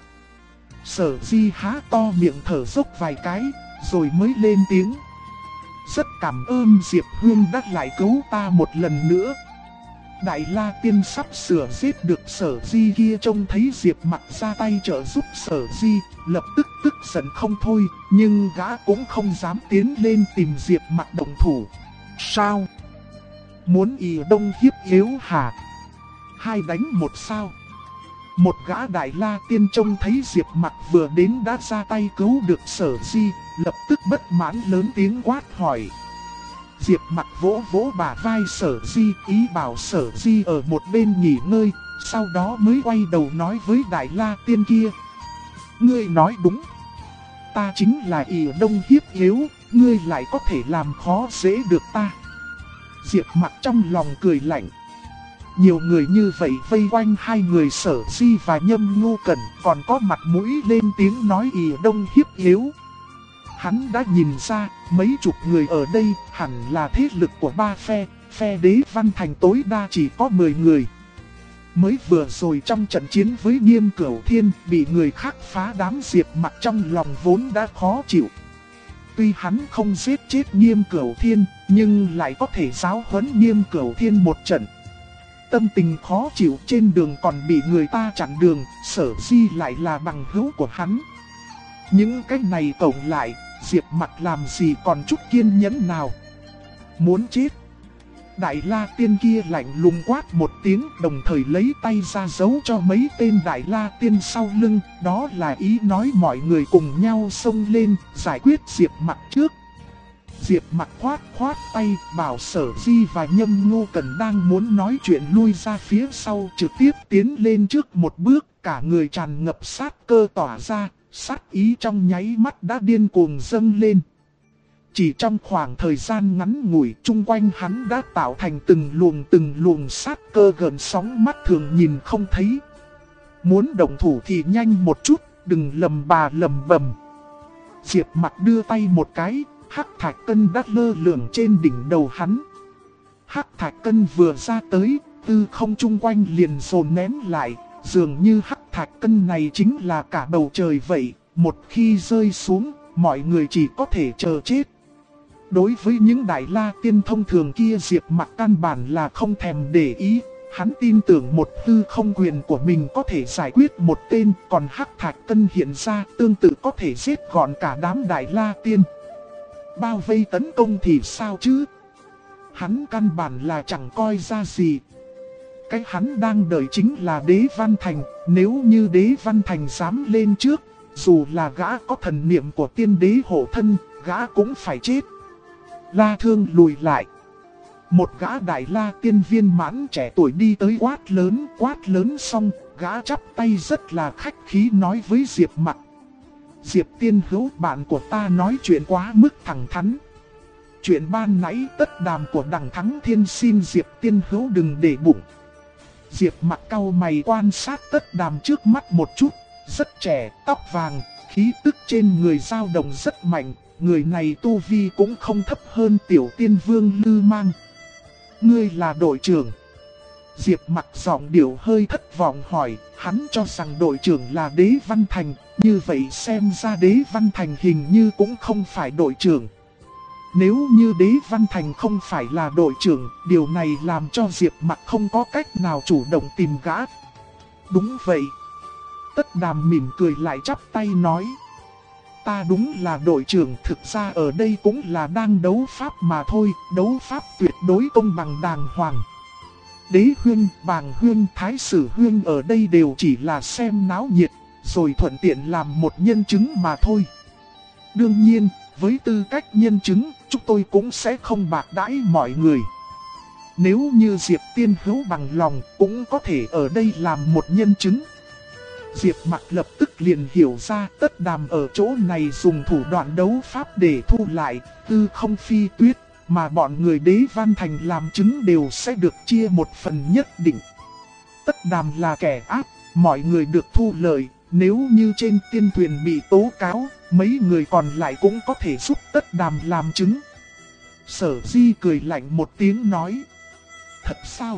Sở Di há to miệng thở dốc vài cái, rồi mới lên tiếng: Rất cảm ơn Diệp huynh đã lại cứu ta một lần nữa. Đại la tiên sắp sửa giết được Sở Di kia trông thấy Diệp Mặc ra tay trợ giúp Sở Di, lập tức tức giận không thôi, nhưng gã cũng không dám tiến lên tìm Diệp Mặc động thủ. Sao? Muốn ỷ đông hiếp yếu hả? Hai đánh một sao? Một gã đại la tiên trông thấy Diệp Mặc vừa đến đã ra tay cứu được Sở Di, lập tức bất mãn lớn tiếng quát hỏi. Diệp Mặc vỗ vỗ bả vai Sở Di, ý bảo Sở Di ở một bên nghỉ ngơi, sau đó mới quay đầu nói với đại la tiên kia: Ngươi nói đúng, ta chính là ỷ đông hiếp yếu, ngươi lại có thể làm khó dễ được ta. Diệp Mặc trong lòng cười lạnh. Nhiều người như vậy vây quanh hai người Sở Di và Nhâm Ngu Cẩn, còn có mặt mũi lên tiếng nói ỷ đông hiếp yếu. Hắn đã nhìn ra, mấy chục người ở đây hẳn là thế lực của ba phe, phe Đế Văn Thành tối đa chỉ có 10 người. Mới vừa rồi trong trận chiến với Nghiêm Cửu Thiên, bị người khác phá đám Diệp Mặc trong lòng vốn đã khó chịu. Tuy hắn không giết chết Nghiêm Cửu Thiên, nhưng lại có thể giáo huấn Nghiêm Cửu Thiên một trận. Tâm tình khó chịu trên đường còn bị người ta chặn đường, Sở Di lại là bằng hữu của hắn. Những cái này tổng lại, Diệp Mặc làm gì còn chút kiên nhẫn nào. Muốn chết. Đại La Tiên kia lạnh lùng quát một tiếng, đồng thời lấy tay ra giấu cho mấy tên Đại La Tiên sau lưng. Đó là ý nói mọi người cùng nhau xông lên, giải quyết Diệp Mặc trước. Diệp Mặc khoát tay, bảo Sở Di và Nhâm Ngô Cần đang muốn nói chuyện lui ra phía sau, trực tiếp tiến lên trước một bước, cả người tràn ngập sát cơ tỏa ra, sát ý trong nháy mắt đã điên cuồng dâng lên. Chỉ trong khoảng thời gian ngắn ngủi, chung quanh hắn đã tạo thành từng luồng sát cơ gần sóng mắt thường nhìn không thấy. Muốn động thủ thì nhanh một chút, đừng lầm bà lầm bầm. Diệp Mặc đưa tay một cái, hắc thạch cân đã lơ lửng trên đỉnh đầu hắn. Hắc thạch cân vừa ra tới, tư không chung quanh liền dồn nén lại, dường như hắc thạch cân này chính là cả bầu trời vậy, một khi rơi xuống, mọi người chỉ có thể chờ chết. Đối với những Đại La Tiên thông thường kia, Diệp Mặc căn bản là không thèm để ý, hắn tin tưởng một tư không quyền của mình có thể giải quyết một tên, còn hắc thạch cân hiện ra tương tự có thể giết gọn cả đám Đại La Tiên. Bao vây tấn công thì sao chứ? Hắn căn bản là chẳng coi ra gì. Cái hắn đang đợi chính là Đế Văn Thành. Nếu như Đế Văn Thành dám lên trước, dù là gã có thần niệm của tiên đế hộ thân, gã cũng phải chết. La Thương lùi lại. Một gã Đại La Tiên viên mãn trẻ tuổi đi tới quát lớn xong, gã chắp tay rất là khách khí nói với Diệp Mặc. Diệp Tiên Hữu, bạn của ta nói chuyện quá mức thẳng thắn. Chuyện ban nãy tất đàm của Đằng Thắng Thiên xin Diệp Tiên Hữu đừng để bụng. Diệp Mặc cau mày quan sát tất đàm trước mắt một chút, rất trẻ, tóc vàng, khí tức trên người dao động rất mạnh. Người này tu vi cũng không thấp hơn Tiểu Tiên Vương Lư Mang. Ngươi là đội trưởng. Diệp Mặc giọng điệu hơi thất vọng hỏi, hắn cho rằng đội trưởng là Đế Văn Thành, như vậy xem ra Đế Văn Thành hình như cũng không phải đội trưởng. Nếu như Đế Văn Thành không phải là đội trưởng, điều này làm cho Diệp Mặc không có cách nào chủ động tìm gã. Đúng vậy. Tất Đàm mỉm cười lại chắp tay nói. Ta đúng là đội trưởng, thực ra ở đây cũng là đang đấu pháp mà thôi, đấu pháp tuyệt đối công bằng đàng hoàng. Đế Huyên, Bàng Huyên, Thái Sử Huyên ở đây đều chỉ là xem náo nhiệt, rồi thuận tiện làm một nhân chứng mà thôi. Đương nhiên, với tư cách nhân chứng, chúng tôi cũng sẽ không bạc đãi mọi người. Nếu như Diệp Tiên Hữu bằng lòng, cũng có thể ở đây làm một nhân chứng. Diệp Mặc lập tức liền hiểu ra Tất Đàm ở chỗ này dùng thủ đoạn đấu pháp để thu lại tư không phi tuyết, mà bọn người Đế Văn Thành làm chứng đều sẽ được chia một phần nhất định. Tất Đàm là kẻ ác, mọi người được thu lợi, nếu như trên tiên thuyền bị tố cáo, mấy người còn lại cũng có thể giúp Tất Đàm làm chứng. Sở Di cười lạnh một tiếng nói. Thật sao?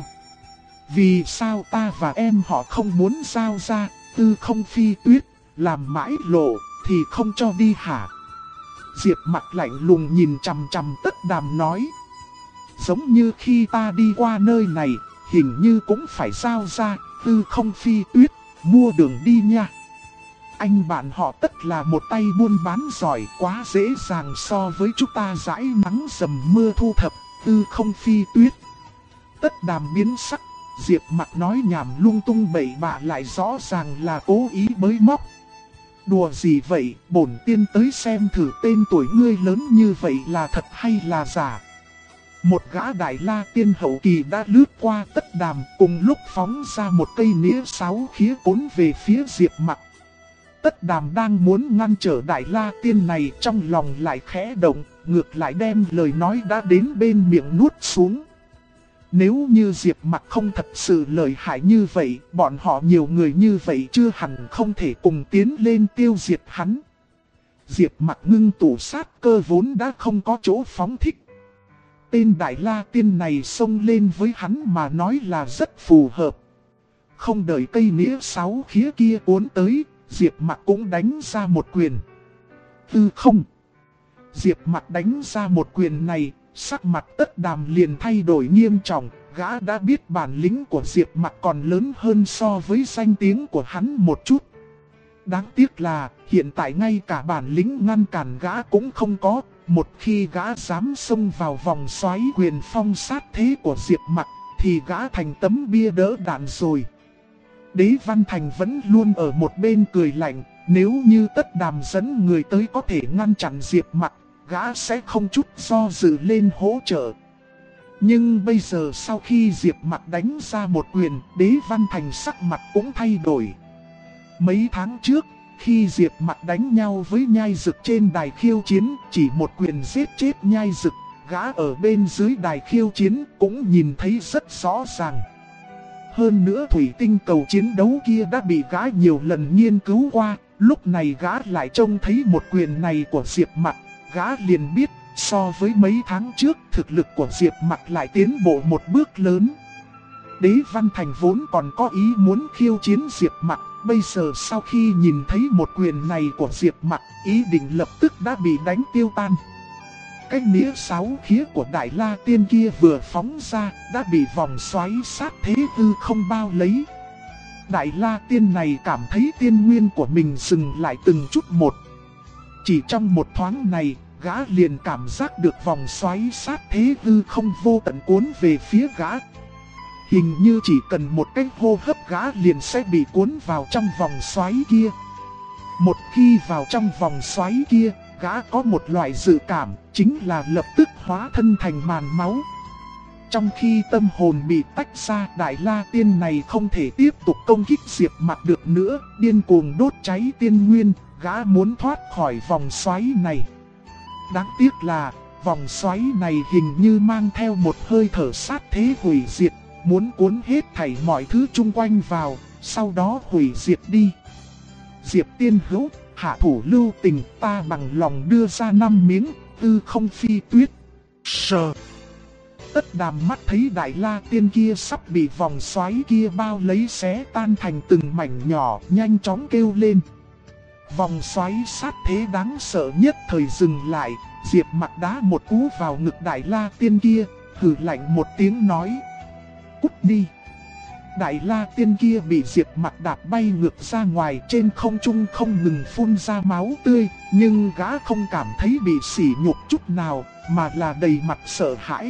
Vì sao ta và em họ không muốn giao ra tư không phi tuyết, làm mãi lộ thì không cho đi hả? Diệp Mặc lạnh lùng nhìn chằm chằm Tất Đàm nói. Giống như khi ta đi qua nơi này, hình như cũng phải giao ra tư không phi tuyết, mua đường đi nha. Anh bạn họ Tất là một tay buôn bán giỏi, quá dễ dàng so với chúng ta dãi nắng dầm mưa thu thập tư không phi tuyết. Tất Đàm biến sắc, Diệp Mặc nói nhảm lung tung bậy bạ lại rõ ràng là cố ý bới móc. Đùa gì vậy, bổn tiên tới xem thử tên tuổi ngươi lớn như vậy là thật hay là giả. Một gã Đại La Tiên hậu kỳ đã lướt qua Tất Đàm, cùng lúc phóng ra một cây nĩa sáu khía cuốn về phía Diệp Mặc. Tất Đàm đang muốn ngăn trở Đại La Tiên này, trong lòng lại khẽ động, ngược lại đem lời nói đã đến bên miệng nuốt xuống. Nếu như Diệp Mặc không thật sự lợi hại như vậy, bọn họ nhiều người như vậy chưa hẳn không thể cùng tiến lên tiêu diệt hắn. Diệp Mặc ngưng tụ sát cơ vốn đã không có chỗ phóng thích. Tên Đại La Tiên này xông lên với hắn mà nói là rất phù hợp. Không đợi cây nĩa sáu khía kia cuốn tới, Diệp Mặc cũng đánh ra một quyền. Tư không. Diệp Mặc đánh ra một quyền này, sắc mặt Tất Đàm liền thay đổi nghiêm trọng, gã đã biết bản lĩnh của Diệp Mặc còn lớn hơn so với danh tiếng của hắn một chút. Đáng tiếc là hiện tại ngay cả bản lĩnh ngăn cản gã cũng không có, Một khi gã dám xông vào vòng xoáy quyền phong sát thế của Diệp Mặc, thì gã thành tấm bia đỡ đạn rồi. Đế Văn Thành vẫn luôn ở một bên cười lạnh, nếu như Tất Đàm dẫn người tới có thể ngăn chặn Diệp Mặc, gã sẽ không chút do dự lên hỗ trợ. Nhưng bây giờ sau khi Diệp Mặc đánh ra một quyền, Đế Văn Thành sắc mặt cũng thay đổi. Mấy tháng trước, khi Diệp Mặc đánh nhau với Nhai Dực trên đài khiêu chiến, chỉ một quyền giết chết Nhai Dực, gã ở bên dưới đài khiêu chiến cũng nhìn thấy rất rõ ràng. Hơn nữa thủy tinh cầu chiến đấu kia đã bị gã nhiều lần nghiên cứu qua, lúc này gã lại trông thấy một quyền này của Diệp Mặc, gã liền biết so với mấy tháng trước thực lực của Diệp Mặc lại tiến bộ một bước lớn. Đế Văn Thành vốn còn có ý muốn khiêu chiến Diệp Mặc, bây giờ sau khi nhìn thấy một quyền này của Diệp Mặc, ý định lập tức đã bị đánh tiêu tan. Cái nĩa sáu khía của Đại La Tiên kia vừa phóng ra, đã bị vòng xoáy sát thế hư không bao lấy. Đại La Tiên này cảm thấy tiên nguyên của mình dừng lại từng chút một. Chỉ trong một thoáng này, gã liền cảm giác được vòng xoáy sát thế hư không vô tận cuốn về phía gã. Hình như chỉ cần một cái hô hấp gã liền sẽ bị cuốn vào trong vòng xoáy kia. Một khi vào trong vòng xoáy kia, gã có một loại dự cảm, chính là lập tức hóa thân thành màn máu. Trong khi tâm hồn bị tách ra, Đại La Tiên này không thể tiếp tục công kích Diệp Mặc được nữa, điên cuồng đốt cháy tiên nguyên, gã muốn thoát khỏi vòng xoáy này. Đáng tiếc là, vòng xoáy này hình như mang theo một hơi thở sát thế hủy diệt, muốn cuốn hết thảy mọi thứ chung quanh vào, sau đó hủy diệt đi. Diệp Tiên Hữu, hạ thủ lưu tình, ta bằng lòng đưa ra 5 miếng, tư không phi tuyết. Sờ. Tất Đàm mắt thấy Đại La Tiên kia sắp bị vòng xoáy kia bao lấy xé tan thành từng mảnh nhỏ, nhanh chóng kêu lên. Vòng xoáy sát thế đáng sợ nhất thời dừng lại, Diệp Mặc đá một cú vào ngực Đại La Tiên kia, hừ lạnh một tiếng nói: cút đi. Đại La Tiên kia bị Diệp Mặc đạp bay ngược ra ngoài, trên không trung không ngừng phun ra máu tươi, nhưng gã không cảm thấy bị sỉ nhục chút nào, mà là đầy mặt sợ hãi.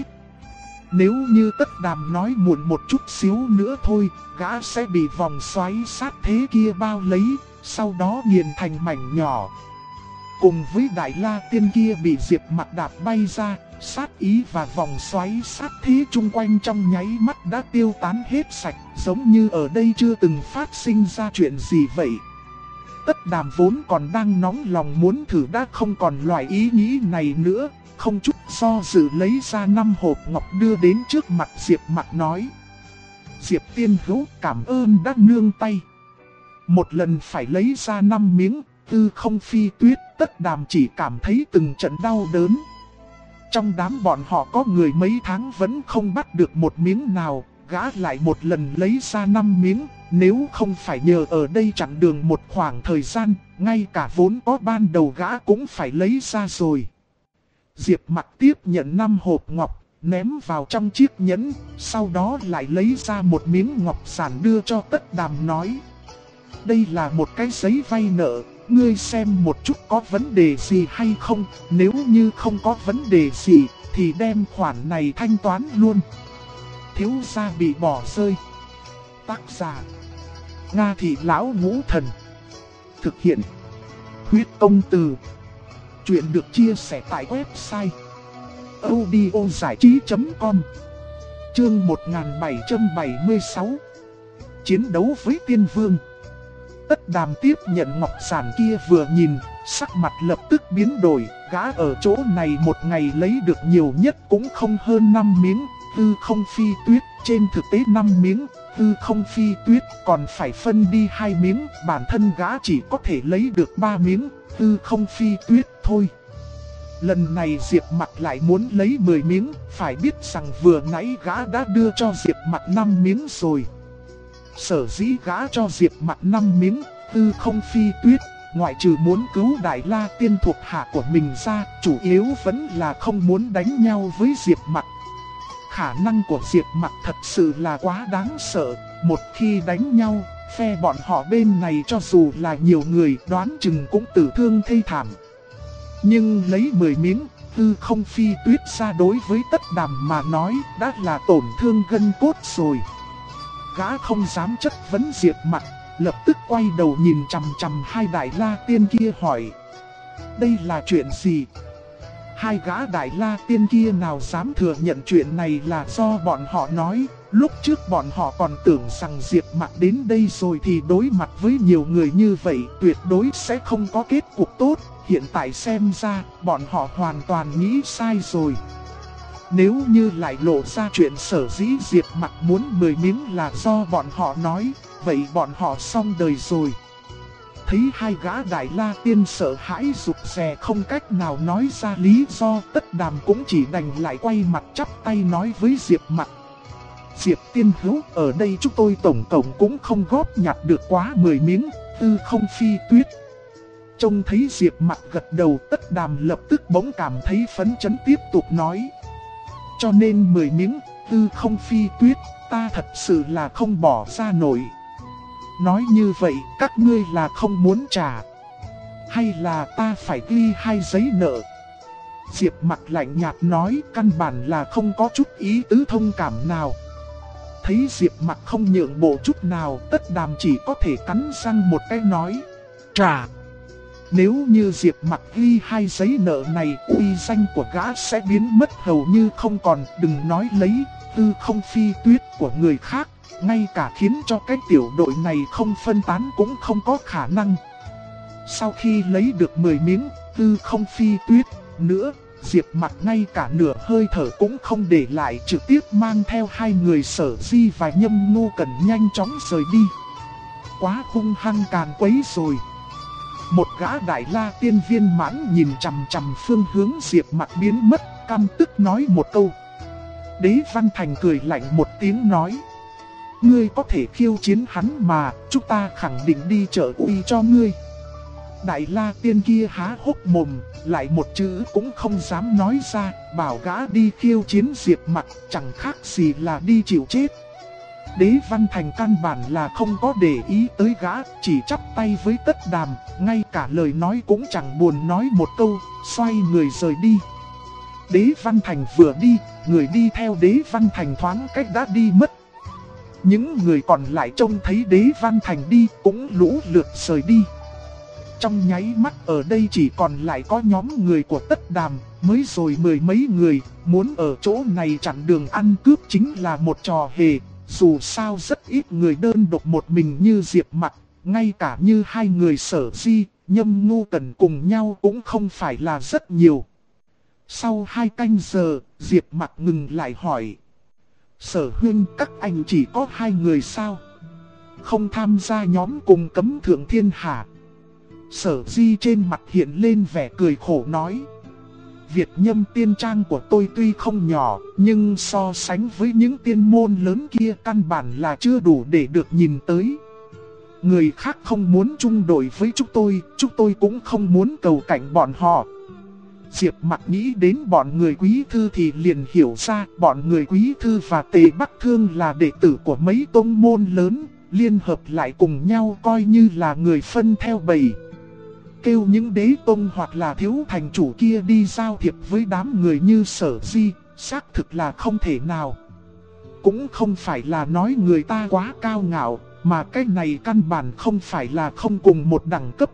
Nếu như Tất Đàm nói muộn một chút xíu nữa thôi, gã sẽ bị vòng xoáy sát thế kia bao lấy, sau đó nghiền thành mảnh nhỏ. Cùng với Đại La Tiên kia bị Diệp Mặc đạp bay ra, sát ý và vòng xoáy sát thế chung quanh trong nháy mắt đã tiêu tán hết sạch, giống như ở đây chưa từng phát sinh ra chuyện gì vậy. Tất Đàm vốn còn đang nóng lòng muốn thử đã không còn loại ý nghĩ này nữa, không chút do dự lấy ra 5 hộp ngọc đưa đến trước mặt Diệp Mặc nói: Diệp Tiên Hữu, cảm ơn đã nương tay. Một lần phải lấy ra 5 miếng tư không phi tuyết, Tất Đàm chỉ cảm thấy từng trận đau đớn. Trong đám bọn họ có người mấy tháng vẫn không bắt được một miếng nào, gã lại một lần lấy ra 5 miếng, nếu không phải nhờ ở đây chặn đường một khoảng thời gian, ngay cả vốn có ban đầu gã cũng phải lấy ra rồi. Diệp Mặc tiếp nhận 5 hộp ngọc, ném vào trong chiếc nhẫn, sau đó lại lấy ra một miếng ngọc giản đưa cho Tất Đàm nói: đây là một cái giấy vay nợ, ngươi xem một chút có vấn đề gì hay không, nếu như không có vấn đề gì, thì đem khoản này thanh toán luôn. Thiếu gia bị bỏ rơi. Tác giả: Nga Thị Lão Ngũ Thần. Thực hiện: Huyết Công Từ. Chuyện được chia sẻ tại website audiozảichí.com. Chương 1776. Chiến đấu với Tiên Vương. Tất Đàm tiếp nhận ngọc giản kia vừa nhìn, sắc mặt lập tức biến đổi, gã ở chỗ này một ngày lấy được nhiều nhất cũng không hơn 5 miếng tư không phi tuyết, trên thực tế 5 miếng tư không phi tuyết còn phải phân đi 2 miếng, bản thân gã chỉ có thể lấy được 3 miếng tư không phi tuyết thôi. Lần này Diệp Mặc lại muốn lấy 10 miếng, phải biết rằng vừa nãy gã đã đưa cho Diệp Mặc 5 miếng rồi. Sở dĩ gã cho Diệp Mặc 5 miếng tư không phi tuyết, ngoại trừ muốn cứu Đại La Tiên thuộc hạ của mình ra, chủ yếu vẫn là không muốn đánh nhau với Diệp Mặc. Khả năng của Diệp Mặc thật sự là quá đáng sợ, một khi đánh nhau, phe bọn họ bên này cho dù là nhiều người đoán chừng cũng tử thương thê thảm. Nhưng lấy 10 miếng Tư Không Phi Tuyết ra đối với Tất Đàm mà nói đã là tổn thương gân cốt rồi. Gã không dám chất vấn Diệp Mặc, lập tức quay đầu nhìn chằm chằm hai Đại La Tiên kia hỏi: đây là chuyện gì? Hai gã Đại La Tiên kia nào dám thừa nhận chuyện này là do bọn họ nói. Lúc trước bọn họ còn tưởng rằng Diệp Mặc đến đây rồi thì đối mặt với nhiều người như vậy tuyệt đối sẽ không có kết cục tốt. Hiện tại xem ra bọn họ hoàn toàn nghĩ sai rồi. Nếu như lại lộ ra chuyện sở dĩ Diệp Mặc muốn 10 miếng là do bọn họ nói, vậy bọn họ xong đời rồi. Thấy hai gã Đại La Tiên sợ hãi rụt rè không cách nào nói ra lý do, Tất Đàm cũng chỉ đành lại quay mặt chắp tay nói với Diệp Mặc: Diệp tiên hữu, ở đây chúng tôi tổng cộng cũng không góp nhặt được quá 10 miếng Tư Không Phi Tuyết. Trông thấy Diệp Mặc gật đầu, Tất Đàm lập tức bỗng cảm thấy phấn chấn tiếp tục nói: cho nên 10 miếng Tư Không Phi Tuyết ta thật sự là không bỏ ra nổi. Nói như vậy các ngươi là không muốn trả, hay là ta phải ghi 2 giấy nợ? Diệp Mặc lạnh nhạt nói, căn bản là không có chút ý tứ thông cảm nào. Thấy Diệp Mặc không nhượng bộ chút nào, Tất Đàm chỉ có thể cắn răng một cái nói: trả. Nếu như Diệp Mặc ghi 2 giấy nợ này, uy danh của gã sẽ biến mất hầu như không còn. Đừng nói lấy Tư Không Phi Tuyết của người khác, ngay cả khiến cho cái tiểu đội này không phân tán cũng không có khả năng. Sau khi lấy được 10 miếng Tư Không Phi Tuyết nữa, Diệp Mặc ngay cả nửa hơi thở cũng không để lại, trực tiếp mang theo 2 người Sở Di và Nhâm Ngô Cẩn nhanh chóng rời đi. Quá hung hăng càn quấy rồi. Một gã Đại La Tiên viên mãn nhìn chằm chằm phương hướng Diệp Mặc biến mất, căm tức nói một câu. Đế Văn Thành cười lạnh một tiếng nói: ngươi có thể khiêu chiến hắn mà, chúng ta khẳng định đi trợ uy cho ngươi. Đại La Tiên kia há hốc mồm, lại một chữ cũng không dám nói ra, bảo gã đi khiêu chiến Diệp Mặc chẳng khác gì là đi chịu chết. Đế Văn Thành căn bản là không có để ý tới gã, chỉ chắp tay với Tất Đàm, ngay cả lời nói cũng chẳng buồn nói một câu, xoay người rời đi. Đế Văn Thành vừa đi, người đi theo Đế Văn Thành thoáng cách đã đi mất. Những người còn lại trông thấy Đế Văn Thành đi cũng lũ lượt rời đi. Trong nháy mắt ở đây chỉ còn lại có nhóm người của Tất Đàm, mới rồi 10 mấy người, muốn ở chỗ này chặn đường ăn cướp chính là một trò hề. Dù sao rất ít người đơn độc một mình như Diệp Mặc, ngay cả như 2 người Sở Di, Nhâm Ngô Cẩn cùng nhau cũng không phải là rất nhiều. Sau 2 canh giờ, Diệp Mặc ngừng lại hỏi: Sở huynh, các anh chỉ có 2 người sao? Không tham gia nhóm cùng cấm thượng thiên hạ? Sở Di trên mặt hiện lên vẻ cười khổ nói: Việt Nhâm tiên trang của tôi tuy không nhỏ, nhưng so sánh với những tiên môn lớn kia căn bản là chưa đủ để được nhìn tới. Người khác không muốn chung đội với chúng tôi cũng không muốn cầu cạnh bọn họ. Diệp Mặc nghĩ đến bọn người Quý Thư thì liền hiểu ra, bọn người Quý Thư và Tề Bắc Thương là đệ tử của mấy tông môn lớn, liên hợp lại cùng nhau coi như là người phân theo bầy. Kêu những đế tông hoặc là thiếu thành chủ kia đi giao thiệp với đám người như Sở Di, xác thực là không thể nào. Cũng không phải là nói người ta quá cao ngạo, mà cái này căn bản không phải là không cùng một đẳng cấp.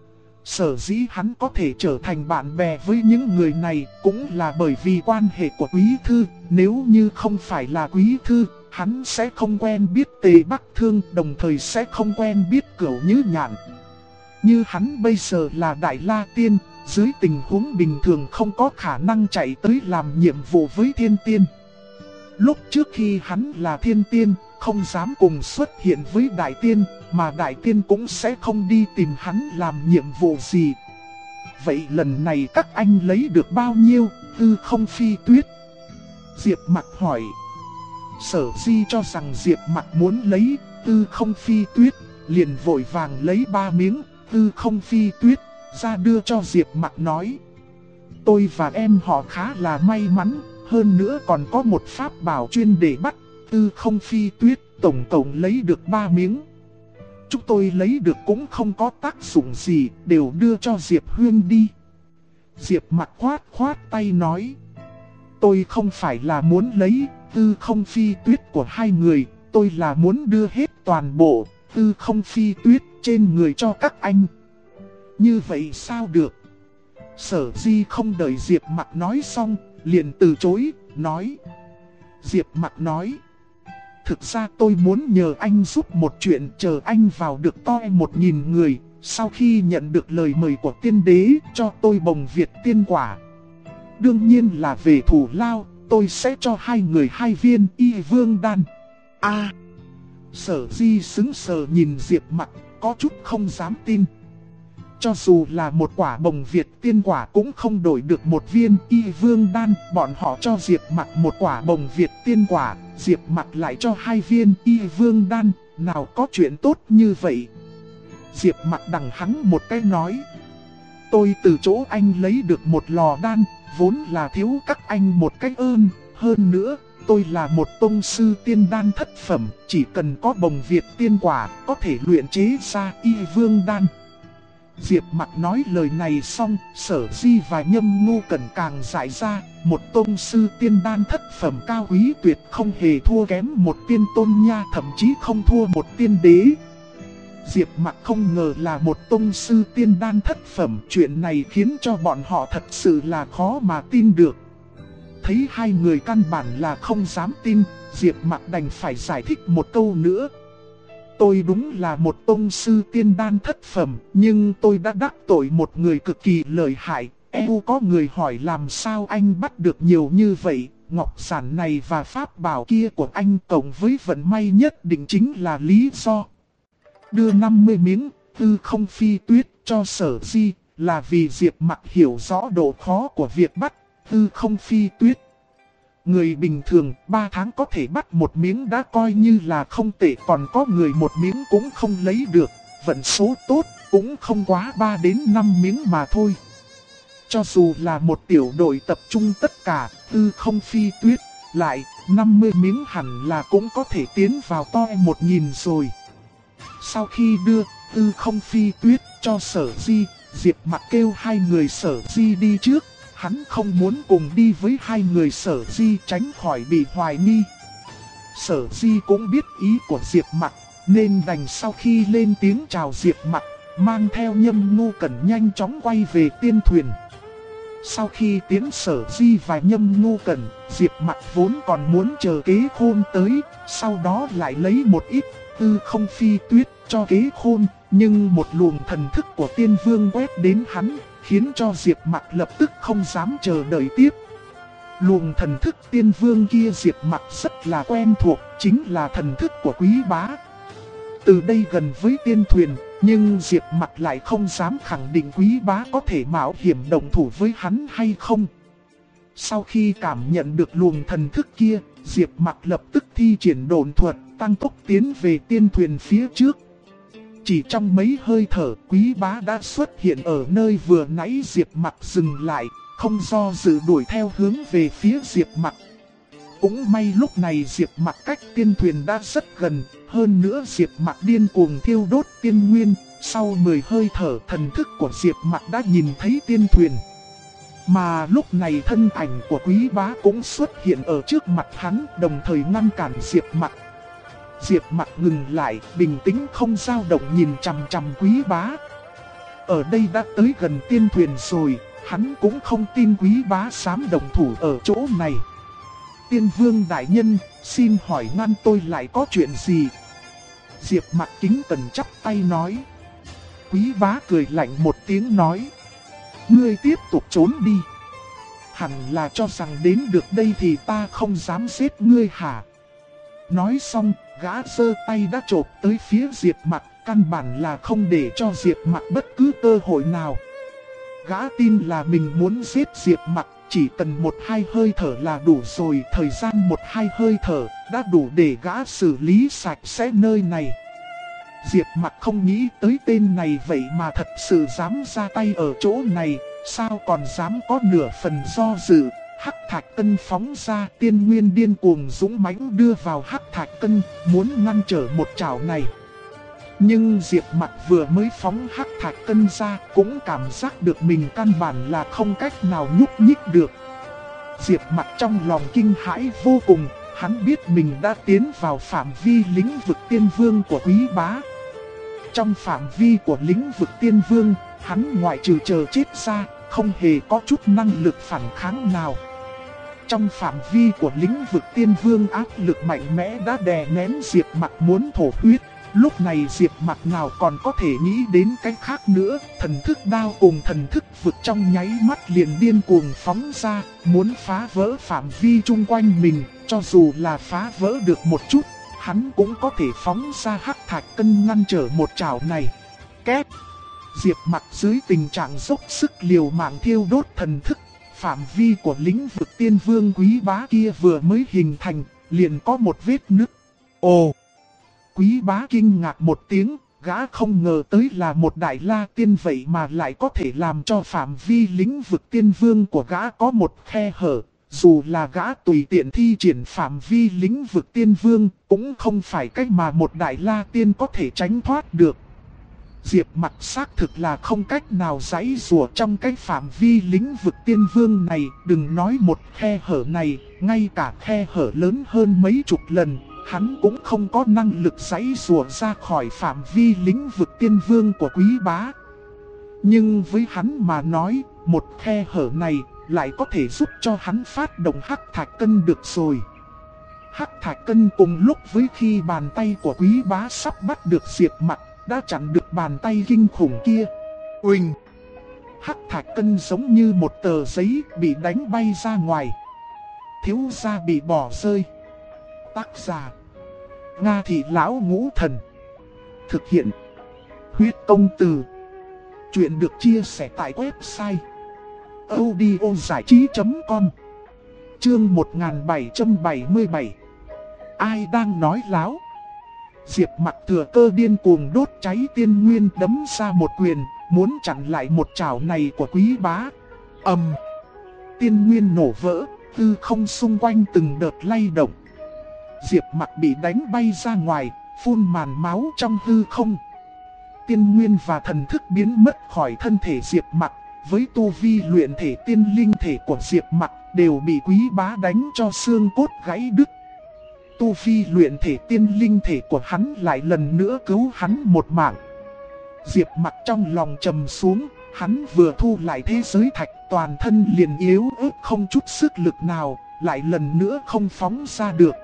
Sở dĩ hắn có thể trở thành bạn bè với những người này cũng là bởi vì quan hệ của Quý Thư. Nếu như không phải là Quý Thư, hắn sẽ không quen biết Tề Bắc Thương, đồng thời sẽ không quen biết Cửu Như Nhạn. Như hắn bây giờ là Đại La Tiên, dưới tình huống bình thường không có khả năng chạy tới làm nhiệm vụ với Thiên Tiên. Lúc trước khi hắn là Thiên Tiên, không dám cùng xuất hiện với Đại Tiên, mà Đại Tiên cũng sẽ không đi tìm hắn làm nhiệm vụ gì. Vậy lần này các anh lấy được bao nhiêu Tư Không Phi Tuyết? Diệp Mặc hỏi. Sở Di cho rằng Diệp Mặc muốn lấy Tư Không Phi Tuyết, liền vội vàng lấy 3 miếng Tư Không Phi Tuyết ra đưa cho Diệp Mặc nói: tôi và em họ khá là may mắn, hơn nữa còn có một pháp bảo chuyên để bắt Tư Không Phi Tuyết, tổng cộng lấy được 3 miếng. Chúng tôi lấy được cũng không có tác dụng gì, đều đưa cho Diệp Huyên đi. Diệp Mặc khoát khoát tay nói. Tôi không phải là muốn lấy Tư Không Phi Tuyết của hai người, tôi là muốn đưa hết toàn bộ Tư Không Phi Tuyết trên người cho các anh. Như vậy sao được? Sở Di không đợi Diệp Mặc nói xong, liền từ chối, nói. Diệp Mặc nói. Thực ra tôi muốn nhờ anh giúp một chuyện, chờ anh vào được toi 1000 người. Sau khi nhận được lời mời của tiên đế cho tôi bồng Việt tiên quả. Đương nhiên là về thủ lao, tôi sẽ cho hai người 2 viên y vương đan. Sở Di sững sờ nhìn Diệp Mặc, có chút không dám tin. Cho dù là một quả bồng Việt tiên quả cũng không đổi được 1 viên y vương đan. Bọn họ cho Diệp Mặc một quả bồng Việt tiên quả, Diệp Mặc lại cho 2 viên y vương đan. Nào có chuyện tốt như vậy? Diệp Mặc đằng hắn một cái nói. Tôi từ chỗ anh lấy được một lò đan, vốn là thiếu các anh một cái ơn. Hơn nữa, tôi là một tông sư tiên đan thất phẩm, chỉ cần có bồng Việt tiên quả, có thể luyện chế ra y vương đan. Diệp Mặc nói lời này xong, Sở Di và Nhâm Ngu Cẩn càng giải ra, một tông sư tiên đan thất phẩm cao quý tuyệt không hề thua kém một tiên tôn nha, thậm chí không thua một tiên đế. Diệp Mặc không ngờ là một tông sư tiên đan thất phẩm, chuyện này khiến cho bọn họ thật sự là khó mà tin được. Thấy hai người căn bản là không dám tin, Diệp Mặc đành phải giải thích một câu nữa. Tôi đúng là một tông sư tiên đan thất phẩm, nhưng tôi đã đắc tội một người cực kỳ lợi hại. Có người hỏi làm sao anh bắt được nhiều như vậy, ngọc giản này và pháp bảo kia của anh cộng với vận may nhất định chính là lý do. Đưa 50 miếng Tư Không Phi Tuyết cho Sở Di là vì Diệp Mặc hiểu rõ độ khó của việc bắt Tư Không Phi Tuyết. Người bình thường 3 tháng có thể bắt 1 miếng đã coi như là không tệ, còn có người 1 miếng cũng không lấy được. Vận số tốt cũng không quá 3 đến 5 miếng mà thôi. Cho dù là một tiểu đội tập trung tất cả Tư Không Phi Tuyết lại 50 miếng hẳn là cũng có thể tiến vào toi 1000 rồi. Sau khi đưa Tư Không Phi Tuyết cho Sở Di, Diệp Mặc kêu hai người Sở Di đi trước. Hắn không muốn cùng đi với hai người Sở Di tránh khỏi bị hoài nghi. Sở Di cũng biết ý của Diệp Mặc, nên đành sau khi lên tiếng chào Diệp Mặc, mang theo Nhâm Ngu Cẩn nhanh chóng quay về tiên thuyền. Sau khi tiến Sở Di và Nhâm Ngu Cẩn, Diệp Mặc vốn còn muốn chờ Kế Khôn tới, sau đó lại lấy một ít Tư Không Phi Tuyết cho Kế Khôn, nhưng một luồng thần thức của Tiên Vương quét đến hắn, khiến cho Diệp Mặc lập tức không dám chờ đợi tiếp. Luồng thần thức Tiên Vương kia Diệp Mặc rất là quen thuộc, chính là thần thức của Quý Bá. Từ đây gần với tiên thuyền, nhưng Diệp Mặc lại không dám khẳng định Quý Bá có thể mạo hiểm động thủ với hắn hay không. Sau khi cảm nhận được luồng thần thức kia, Diệp Mặc lập tức thi triển độn thuật, tăng tốc tiến về tiên thuyền phía trước. Chỉ trong mấy hơi thở, Quý Bá đã xuất hiện ở nơi vừa nãy Diệp Mặc dừng lại, không do dự đuổi theo hướng về phía Diệp Mặc. Cũng may lúc này Diệp Mặc cách tiên thuyền đã rất gần, hơn nữa Diệp Mặc điên cuồng thiêu đốt tiên nguyên, sau 10 hơi thở thần thức của Diệp Mặc đã nhìn thấy tiên thuyền. Mà lúc này thân ảnh của Quý Bá cũng xuất hiện ở trước mặt hắn, đồng thời ngăn cản Diệp Mặc. Diệp Mặc ngừng lại, bình tĩnh không dao động nhìn chằm chằm Quý Bá. Ở đây đã tới gần tiên thuyền rồi, hắn cũng không tin Quý Bá dám động thủ ở chỗ này. Tiên Vương đại nhân, xin hỏi ngăn tôi lại có chuyện gì? Diệp Mặc kính cẩn chắp tay nói. Quý Bá cười lạnh một tiếng nói. Ngươi tiếp tục trốn đi. Hẳn là cho rằng đến được đây thì ta không dám giết ngươi hả? Nói xong, gã giơ tay đã chộp tới phía Diệp Mặc, căn bản là không để cho Diệp Mặc bất cứ cơ hội nào. Gã tin là mình muốn giết Diệp Mặc, chỉ cần 1-2 hơi thở là đủ rồi, thời gian 1-2 hơi thở đã đủ để gã xử lý sạch sẽ nơi này. Diệp Mặc không nghĩ tới tên này vậy mà thật sự dám ra tay ở chỗ này, sao còn dám có nửa phần do dự. Hắc Thạch Cân phóng ra, tiên nguyên điên cuồng dũng mãnh đưa vào Hắc Thạch Cân, muốn ngăn trở một chảo này. Nhưng Diệp Mặc vừa mới phóng hắc thạch cân ra cũng cảm giác được mình căn bản là không cách nào nhúc nhích được. Diệp Mặc trong lòng kinh hãi vô cùng, hắn biết mình đã tiến vào phạm vi lĩnh vực tiên vương của Quý Bá. Trong phạm vi của lĩnh vực tiên vương, hắn ngoại trừ chờ chết ra, không hề có chút năng lực phản kháng nào. Trong phạm vi của lĩnh vực tiên vương, áp lực mạnh mẽ đã đè nén Diệp Mặc muốn thổ huyết. Lúc này Diệp Mặc nào còn có thể nghĩ đến cái khác nữa, thần thức đao cùng thần thức vực trong nháy mắt liền điên cuồng phóng ra, muốn phá vỡ phạm vi chung quanh mình, cho dù là phá vỡ được một chút, hắn cũng có thể phóng ra hắc thạch cân ngăn trở một chảo này. Két! Diệp Mặc dưới tình trạng dốc sức liều mạng thiêu đốt thần thức, phạm vi của lĩnh vực tiên vương Quý Bá kia vừa mới hình thành, liền có một vết nứt. Ồ! Quý Bá kinh ngạc một tiếng, gã không ngờ tới là một đại la tiên vậy mà lại có thể làm cho phạm vi lĩnh vực tiên vương của gã có một khe hở. Dù là gã tùy tiện thi triển phạm vi lĩnh vực tiên vương, cũng không phải cách mà một đại la tiên có thể tránh thoát được. Diệp Mặc xác thực là không cách nào giãy giụa trong cái phạm vi lĩnh vực tiên vương này, đừng nói một khe hở này, ngay cả khe hở lớn hơn mấy chục lần, hắn cũng không có năng lực giãy giụa ra khỏi phạm vi lĩnh vực tiên vương của Quý Bá. Nhưng với hắn mà nói, một khe hở này lại có thể giúp cho hắn phát động hắc thạch cân được rồi. Hắc thạch cân cùng lúc với khi bàn tay của Quý Bá sắp bắt được Diệp Mặc, đã chặn được bàn tay kinh khủng kia. Uỳnh! Hắc thạch cân giống như một tờ giấy bị đánh bay ra ngoài. Thiếu gia bị bỏ rơi. Tác giả: Nga Thị Lão Ngũ Thần. Thực hiện: Huyết Công Từ. Chuyện được chia sẻ tại website audiozảichí.com. Chương 1777. Ai đang nói láo? Diệp Mặc thừa cơ điên cuồng đốt cháy tiên nguyên, đấm ra một quyền, muốn chặn lại một chảo này của Quý Bá. Tiên nguyên nổ vỡ, hư không xung quanh từng đợt lay động. Diệp Mặc bị đánh bay ra ngoài, phun màn máu trong hư không. Tiên nguyên và thần thức biến mất khỏi thân thể Diệp Mặc, với tu vi luyện thể tiên linh thể của Diệp Mặc đều bị Quý Bá đánh cho xương cốt gãy đứt. Tu vi luyện thể tiên linh thể của hắn lại lần nữa cứu hắn một mạng. Diệp Mặc trong lòng trầm xuống, hắn vừa thu lại thế giới thạch, toàn thân liền yếu ớt không chút sức lực nào, lại lần nữa không phóng ra được.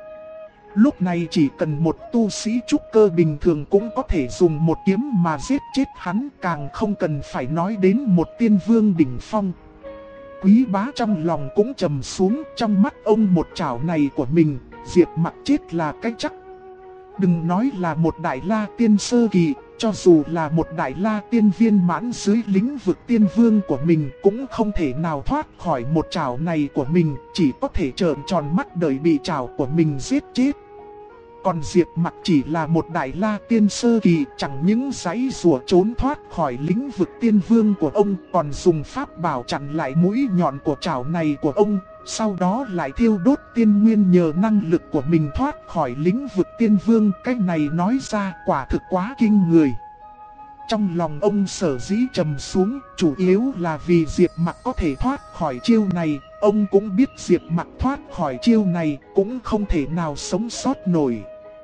Lúc này chỉ cần một tu sĩ trúc cơ bình thường cũng có thể dùng một kiếm mà giết chết hắn, càng không cần phải nói đến một tiên vương đỉnh phong. Quý Bá trong lòng cũng trầm xuống, trong mắt ông một chảo này của mình, Diệp Mặc chết là cái chắc. Đừng nói là một đại la tiên sơ kỳ, cho dù là một đại la tiên viên mãn dưới lĩnh vực tiên vương của mình cũng không thể nào thoát khỏi một chảo này của mình, chỉ có thể trợn tròn mắt đợi bị chảo của mình giết chết. Còn Diệp Mặc chỉ là một đại la tiên sơ kỳ, chẳng những giãy giụa trốn thoát khỏi lĩnh vực tiên vương của ông, còn dùng pháp bảo chặn lại mũi nhọn của chảo này của ông, sau đó lại thiêu đốt tiên nguyên nhờ năng lực của mình thoát khỏi lĩnh vực tiên vương. Cái này nói ra quả thực quá kinh người. Trong lòng ông sở dĩ trầm xuống, chủ yếu là vì Diệp Mặc có thể thoát khỏi chiêu này. Ông cũng biết Diệp Mặc thoát khỏi chiêu này cũng không thể nào sống sót nổi.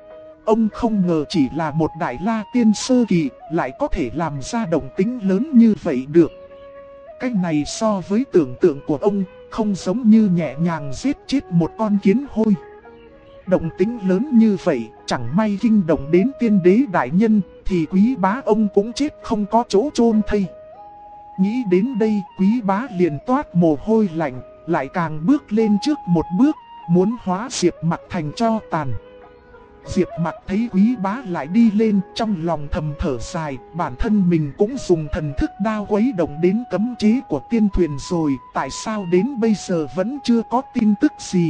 Ông không ngờ chỉ là một đại la tiên sơ kỳ lại có thể làm ra động tĩnh lớn như vậy được. Cái này so với tưởng tượng của ông không giống như nhẹ nhàng giết chết một con kiến hôi. Động tĩnh lớn như vậy chẳng may kinh động đến tiên đế đại nhân thì Quý Bá ông cũng chết không có chỗ chôn thây. Nghĩ đến đây Quý Bá liền toát mồ hôi lạnh, lại càng bước lên trước một bước, muốn hóa Diệp Mặc thành tro tàn. Diệp Mặc thấy Quý Bá lại đi lên, trong lòng thầm thở dài, bản thân mình cũng dùng thần thức đao quấy động đến cấm chế của tiên thuyền rồi, tại sao đến bây giờ vẫn chưa có tin tức gì.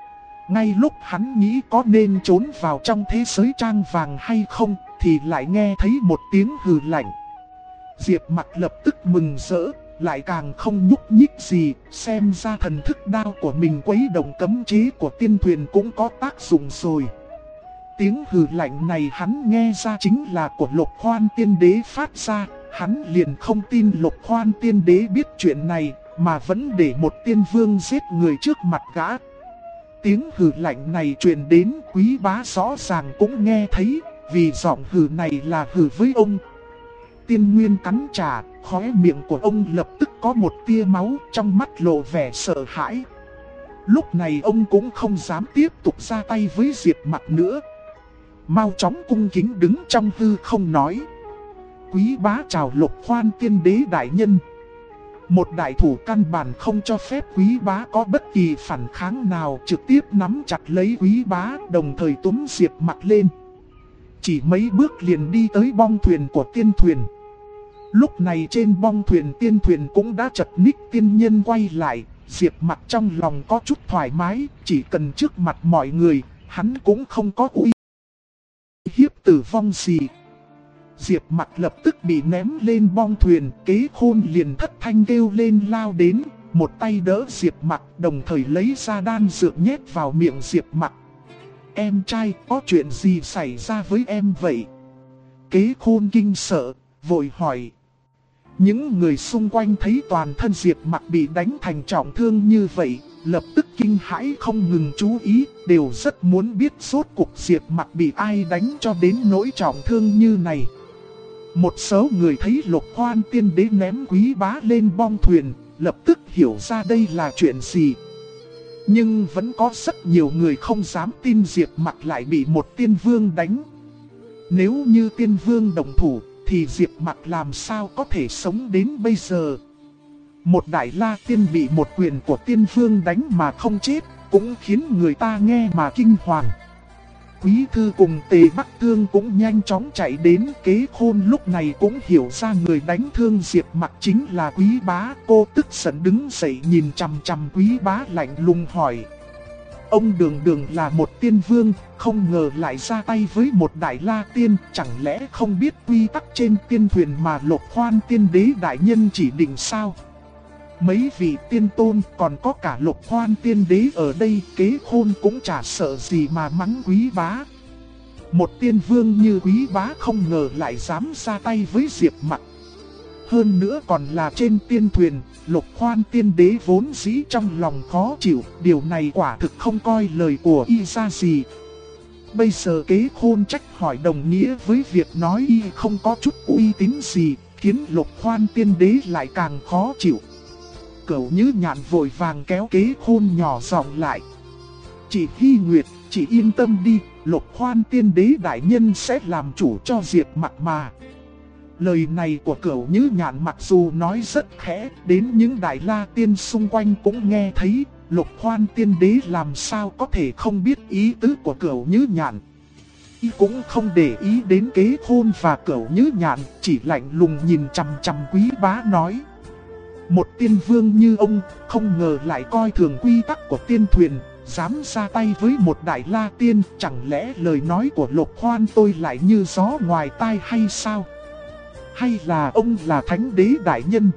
Ngay lúc hắn nghĩ có nên trốn vào trong thế giới trang vàng hay không, thì lại nghe thấy một tiếng hừ lạnh. Diệp Mặc lập tức mừng rỡ, lại càng không nhúc nhích gì, xem ra thần thức đao của mình quấy động cấm chế của tiên thuyền cũng có tác dụng rồi. Tiếng hừ lạnh này hắn nghe ra chính là của Lục Hoan Tiên Đế phát ra, hắn liền không tin Lục Hoan Tiên Đế biết chuyện này, mà vẫn để một tiên vương giết người trước mặt gã. Tiếng hừ lạnh này truyền đến, Quý Bá rõ ràng cũng nghe thấy, vì giọng hừ này là hừ với ông. Tiên Nguyên cắn trả, khóe miệng của ông lập tức có một tia máu, trong mắt lộ vẻ sợ hãi. Lúc này ông cũng không dám tiếp tục ra tay với Diệp Mặc nữa. Mau chóng cung kính đứng trong hư không nói: Quý Bá chào Lục Hoan Tiên Đế đại nhân. Một đại thủ căn bản không cho phép Quý Bá có bất kỳ phản kháng nào, trực tiếp nắm chặt lấy Quý Bá, đồng thời túm Diệp Mặc lên. Chỉ mấy bước liền đi tới bong thuyền của tiên thuyền. Lúc này trên bong thuyền tiên thuyền cũng đã chật ních tiên nhân quay lại. Diệp Mặc trong lòng có chút thoải mái, chỉ cần trước mặt mọi người, hắn cũng không có uy hiếp tử vong gì. Diệp Mặc lập tức bị ném lên bong thuyền, Kế Khôn liền thất thanh kêu lên lao đến, một tay đỡ Diệp Mặc, đồng thời lấy ra đan dược nhét vào miệng Diệp Mặc. Em trai, có chuyện gì xảy ra với em vậy? Kế Khôn kinh sợ, vội hỏi. Những người xung quanh thấy toàn thân Diệp Mặc bị đánh thành trọng thương như vậy, lập tức kinh hãi không ngừng chú ý, đều rất muốn biết rốt cuộc Diệp Mặc bị ai đánh cho đến nỗi trọng thương như này. Một số người thấy Lục Hoan Tiên Đế ném Quý Bá lên bong thuyền, lập tức hiểu ra đây là chuyện gì. Nhưng vẫn có rất nhiều người không dám tin Diệp Mặc lại bị một tiên vương đánh. Nếu như tiên vương đồng thủ, thì Diệp Mặc làm sao có thể sống đến bây giờ. Một đại la tiên bị một quyền của tiên vương đánh mà không chết, cũng khiến người ta nghe mà kinh hoàng. Quý Thư cùng Tề Bắc Thương cũng nhanh chóng chạy đến, Kế Khôn lúc này cũng hiểu ra người đánh thương Diệp Mặc chính là Quý Bá. Cô tức giận đứng dậy nhìn chằm chằm Quý Bá lạnh lùng hỏi. Ông đường là một tiên vương, không ngờ lại ra tay với một đại la tiên, chẳng lẽ không biết quy tắc trên tiên thuyền mà Lục Hoan Tiên Đế đại nhân chỉ định sao? Mấy vị tiên tôn còn có cả Lục Hoan Tiên Đế ở đây, Kế Khôn cũng chả sợ gì mà mắng Quý Bá. Một tiên vương như Quý Bá không ngờ lại dám ra tay với Diệp Mặc. Hơn nữa còn là trên tiên thuyền, Lục Hoan Tiên Đế vốn dĩ trong lòng khó chịu, điều này quả thực không coi lời của y ra gì. Bây giờ Kế Khôn trách hỏi đồng nghĩa với việc nói y không có chút uy tín gì, khiến Lục Hoan Tiên Đế lại càng khó chịu. Cửu Như Nhạn vội vàng kéo Kế Khôn nhỏ giọng lại. Chị Hy Nguyệt, chị yên tâm đi, Lục Hoan Tiên Đế đại nhân sẽ làm chủ cho Diệp Mặc mà. Lời này của Cửu Như Nhạn mặc dù nói rất khẽ, đến những đại la tiên xung quanh cũng nghe thấy. Lục Hoan Tiên Đế làm sao có thể không biết ý tứ của Cửu Như Nhạn. Y cũng không để ý đến Kế Khôn và Cửu Như Nhạn, chỉ lạnh lùng nhìn chằm chằm Quý Bá nói. Một tiên vương như ông, không ngờ lại coi thường quy tắc của tiên thuyền, dám ra tay với một đại la tiên, chẳng lẽ lời nói của Lục Hoan tôi lại như gió ngoài tai hay sao? Hay là ông là Thánh Đế đại nhân?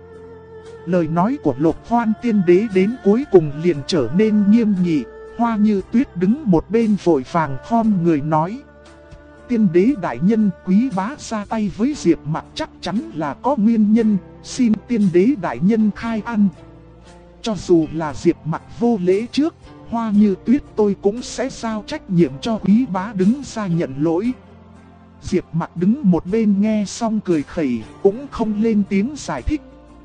Lời nói của Lục Hoan Tiên Đế đến cuối cùng liền trở nên nghiêm nghị, Hoa Như Tuyết đứng một bên vội vàng khom người nói. Tiên Đế đại nhân, Quý Bá ra tay với Diệp Mặc chắc chắn là có nguyên nhân, xin Tiên Đế đại nhân khai ăn. Cho dù là Diệp Mặc vô lễ trước, Hoa Như Tuyết tôi cũng sẽ giao trách nhiệm cho Quý Bá đứng ra nhận lỗi. Diệp Mặc đứng một bên nghe xong cười khẩy, cũng không lên tiếng giải thích.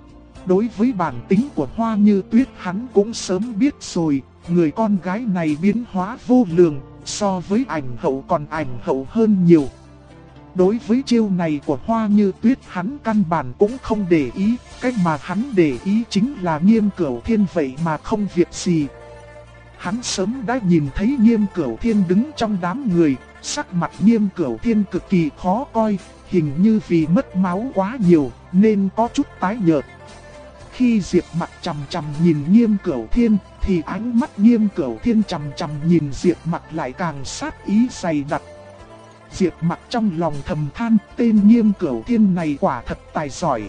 Đối với bản tính của Hoa Như Tuyết hắn cũng sớm biết rồi, người con gái này biến hóa vô lường, so với ảnh hậu còn ảnh hậu hơn nhiều. Đối với chiêu này của Hoa Như Tuyết hắn căn bản cũng không để ý, cách mà hắn để ý chính là Nghiêm Cửu Thiên vậy mà không việc gì. Hắn sớm đã nhìn thấy Nghiêm Cửu Thiên đứng trong đám người, sắc mặt Nghiêm Cửu Thiên cực kỳ khó coi, hình như vì mất máu quá nhiều nên có chút tái nhợt. Khi Diệp Mặc chằm chằm nhìn Nghiêm Cửu Thiên, thì ánh mắt Nghiêm Cửu Thiên chằm chằm nhìn Diệp Mặc lại càng sát ý dày đặc. Diệp Mặc trong lòng thầm than, tên Nghiêm Cửu Thiên này quả thật tài giỏi.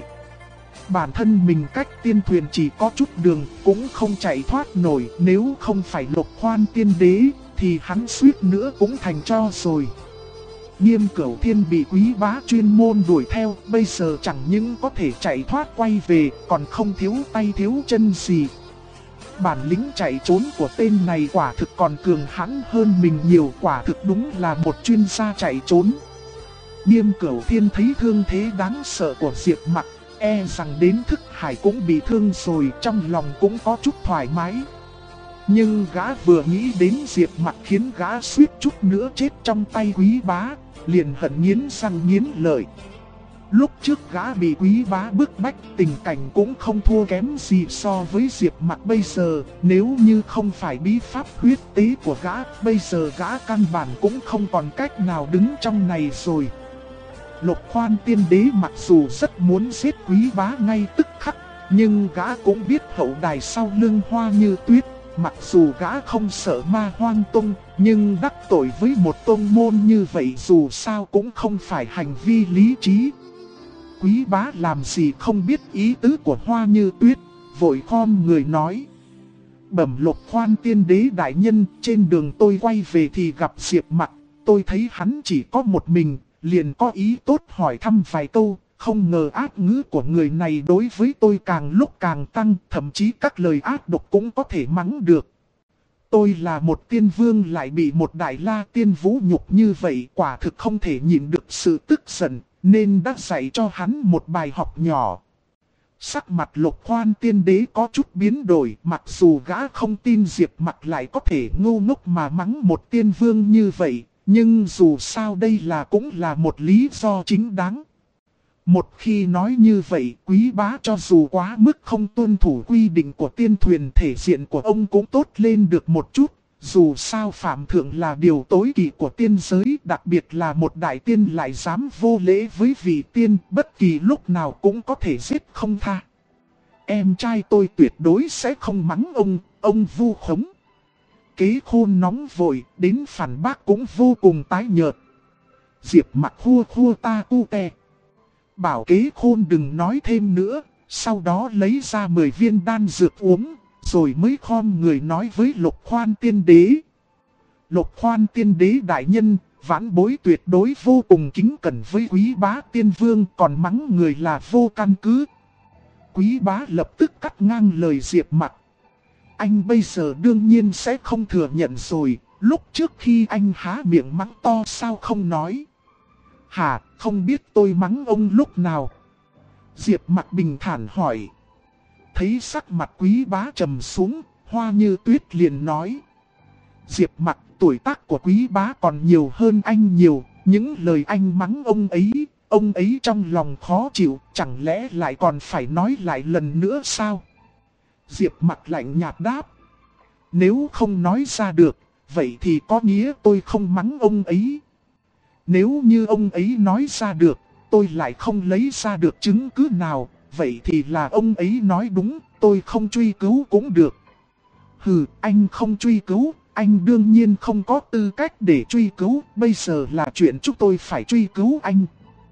Bản thân mình cách tiên thuyền chỉ có chút đường, cũng không chạy thoát nổi, nếu không phải Lục Hoan Tiên Đế, thì hắn suýt nữa cũng thành tro rồi. Nghiêm Cửu Thiên bị Quý Bá chuyên môn đuổi theo, bây giờ chẳng những có thể chạy thoát quay về, còn không thiếu tay thiếu chân gì. Bản lĩnh chạy trốn của tên này quả thực còn cường hãn hơn mình nhiều, quả thực đúng là một chuyên gia chạy trốn. Nghiêm Cửu Thiên thấy thương thế đáng sợ của Diệp Mặc, e rằng đến Thức Hải cũng bị thương rồi, trong lòng cũng có chút thoải mái. Nhưng gã vừa nghĩ đến Diệp Mặc khiến gã suýt chút nữa chết trong tay Quý Bá, liền hận nghiến răng nghiến lợi. Lúc trước gã bị Quý Bá bức bách, tình cảnh cũng không thua kém gì so với Diệp Mặc bây giờ. Nếu như không phải bí pháp huyết tế của gã, bây giờ gã căn bản cũng không còn cách nào đứng trong này rồi. Lục Khoan Tiên Đế mặc dù rất muốn giết Quý Bá ngay tức khắc, nhưng gã cũng biết hậu đài sau lưng Hoa Như Tuyết. Mặc dù gã không sợ Ma Hoang Tông, nhưng đắc tội với một tông môn như vậy dù sao cũng không phải hành vi lý trí. Quý Bá làm gì không biết ý tứ của Hoa Như Tuyết, vội khom người nói: bẩm Lục Khoan Tiên Đế đại nhân, trên đường tôi quay về thì gặp Diệp Mặc, tôi thấy hắn chỉ có một mình, liền có ý tốt hỏi thăm vài câu. Không ngờ ác ngữ của người này đối với tôi càng lúc càng tăng, thậm chí các lời ác độc cũng có thể mắng được. Tôi là một tiên vương lại bị một đại la tiên vũ nhục như vậy, quả thực không thể nhịn được sự tức giận, nên đã dạy cho hắn một bài học nhỏ. Sắc mặt Lục Khoan Tiên Đế có chút biến đổi, mặc dù gã không tin Diệp Mặc lại có thể ngu ngốc mà mắng một tiên vương như vậy, nhưng dù sao đây cũng là một lý do chính đáng. Một khi nói như vậy, Quý Bá cho dù quá mức không tuân thủ quy định của tiên thuyền, thể diện của ông cũng tốt lên được một chút. Dù sao phạm thượng là điều tối kỵ của tiên giới, đặc biệt là một đại tiên lại dám vô lễ với vị tiên, bất kỳ lúc nào cũng có thể giết không tha. Em trai tôi tuyệt đối sẽ không mắng ông vu khống. Kế Khôn nóng vội, đến phản bác cũng vô cùng tái nhợt. Diệp Mặc khua khua ta cu te. Bảo Kế Khôn đừng nói thêm nữa, sau đó lấy ra 10 viên đan dược uống, rồi mới khom người nói với Lục Khoan Tiên Đế. Lục Khoan Tiên Đế đại nhân, vãn bối tuyệt đối vô cùng kính cẩn với Quý Bá tiên vương, còn mắng người là vô căn cứ. Quý Bá lập tức cắt ngang lời Diệp Mặc. Anh bây giờ đương nhiên sẽ không thừa nhận rồi, lúc trước khi anh há miệng mắng to sao không nói. Hả, không biết tôi mắng ông lúc nào? Diệp Mặc bình thản hỏi. Thấy sắc mặt Quý Bá trầm xuống, Hoa Như Tuyết liền nói. Diệp Mặc, tuổi tác của Quý Bá còn nhiều hơn anh nhiều, những lời anh mắng ông ấy trong lòng khó chịu, chẳng lẽ lại còn phải nói lại lần nữa sao? Diệp Mặc lạnh nhạt đáp. Nếu không nói ra được, vậy thì có nghĩa tôi không mắng ông ấy. Nếu như ông ấy nói ra được, tôi lại không lấy ra được chứng cứ nào, vậy thì là ông ấy nói đúng, tôi không truy cứu cũng được. Hừ, anh không truy cứu, anh đương nhiên không có tư cách để truy cứu, bây giờ là chuyện chúng tôi phải truy cứu anh.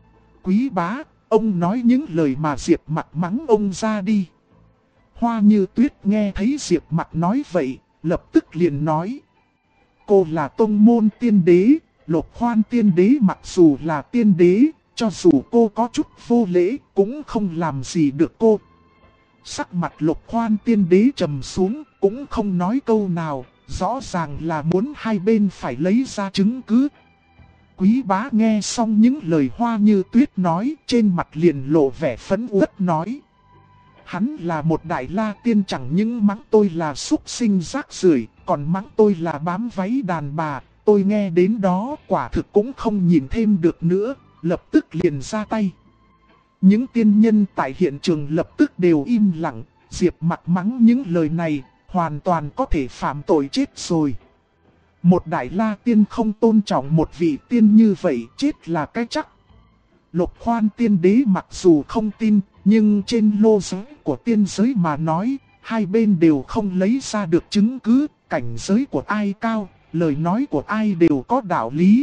Quý Bá, ông nói những lời mà Diệp Mặc mắng ông ra đi. Hoa Như Tuyết nghe thấy Diệp Mặc nói vậy, lập tức liền nói. Cô là tông môn tiên đế, Lục Khoan Tiên Đế mặc dù là tiên đế, cho dù cô có chút vô lễ cũng không làm gì được cô. Sắc mặt Lục Khoan Tiên Đế trầm xuống, cũng không nói câu nào, rõ ràng là muốn hai bên phải lấy ra chứng cứ. Quý Bá nghe xong những lời Hoa Như Tuyết nói, trên mặt liền lộ vẻ phẫn uất nói. Hắn là một đại la tiên, chẳng những mắng tôi là súc sinh rác rưởi, còn mắng tôi là bám váy đàn bà. Tôi nghe đến đó quả thực cũng không nhìn thêm được nữa, lập tức liền ra tay. Những tiên nhân tại hiện trường lập tức đều im lặng, Diệp Mặc mắng những lời này, hoàn toàn có thể phạm tội chết rồi. Một đại la tiên không tôn trọng một vị tiên như vậy chết là cái chắc. Lục Khoan Tiên Đế mặc dù không tin, nhưng trên lô giới của tiên giới mà nói, hai bên đều không lấy ra được chứng cứ, cảnh giới của ai cao, lời nói của ai đều có đạo lý.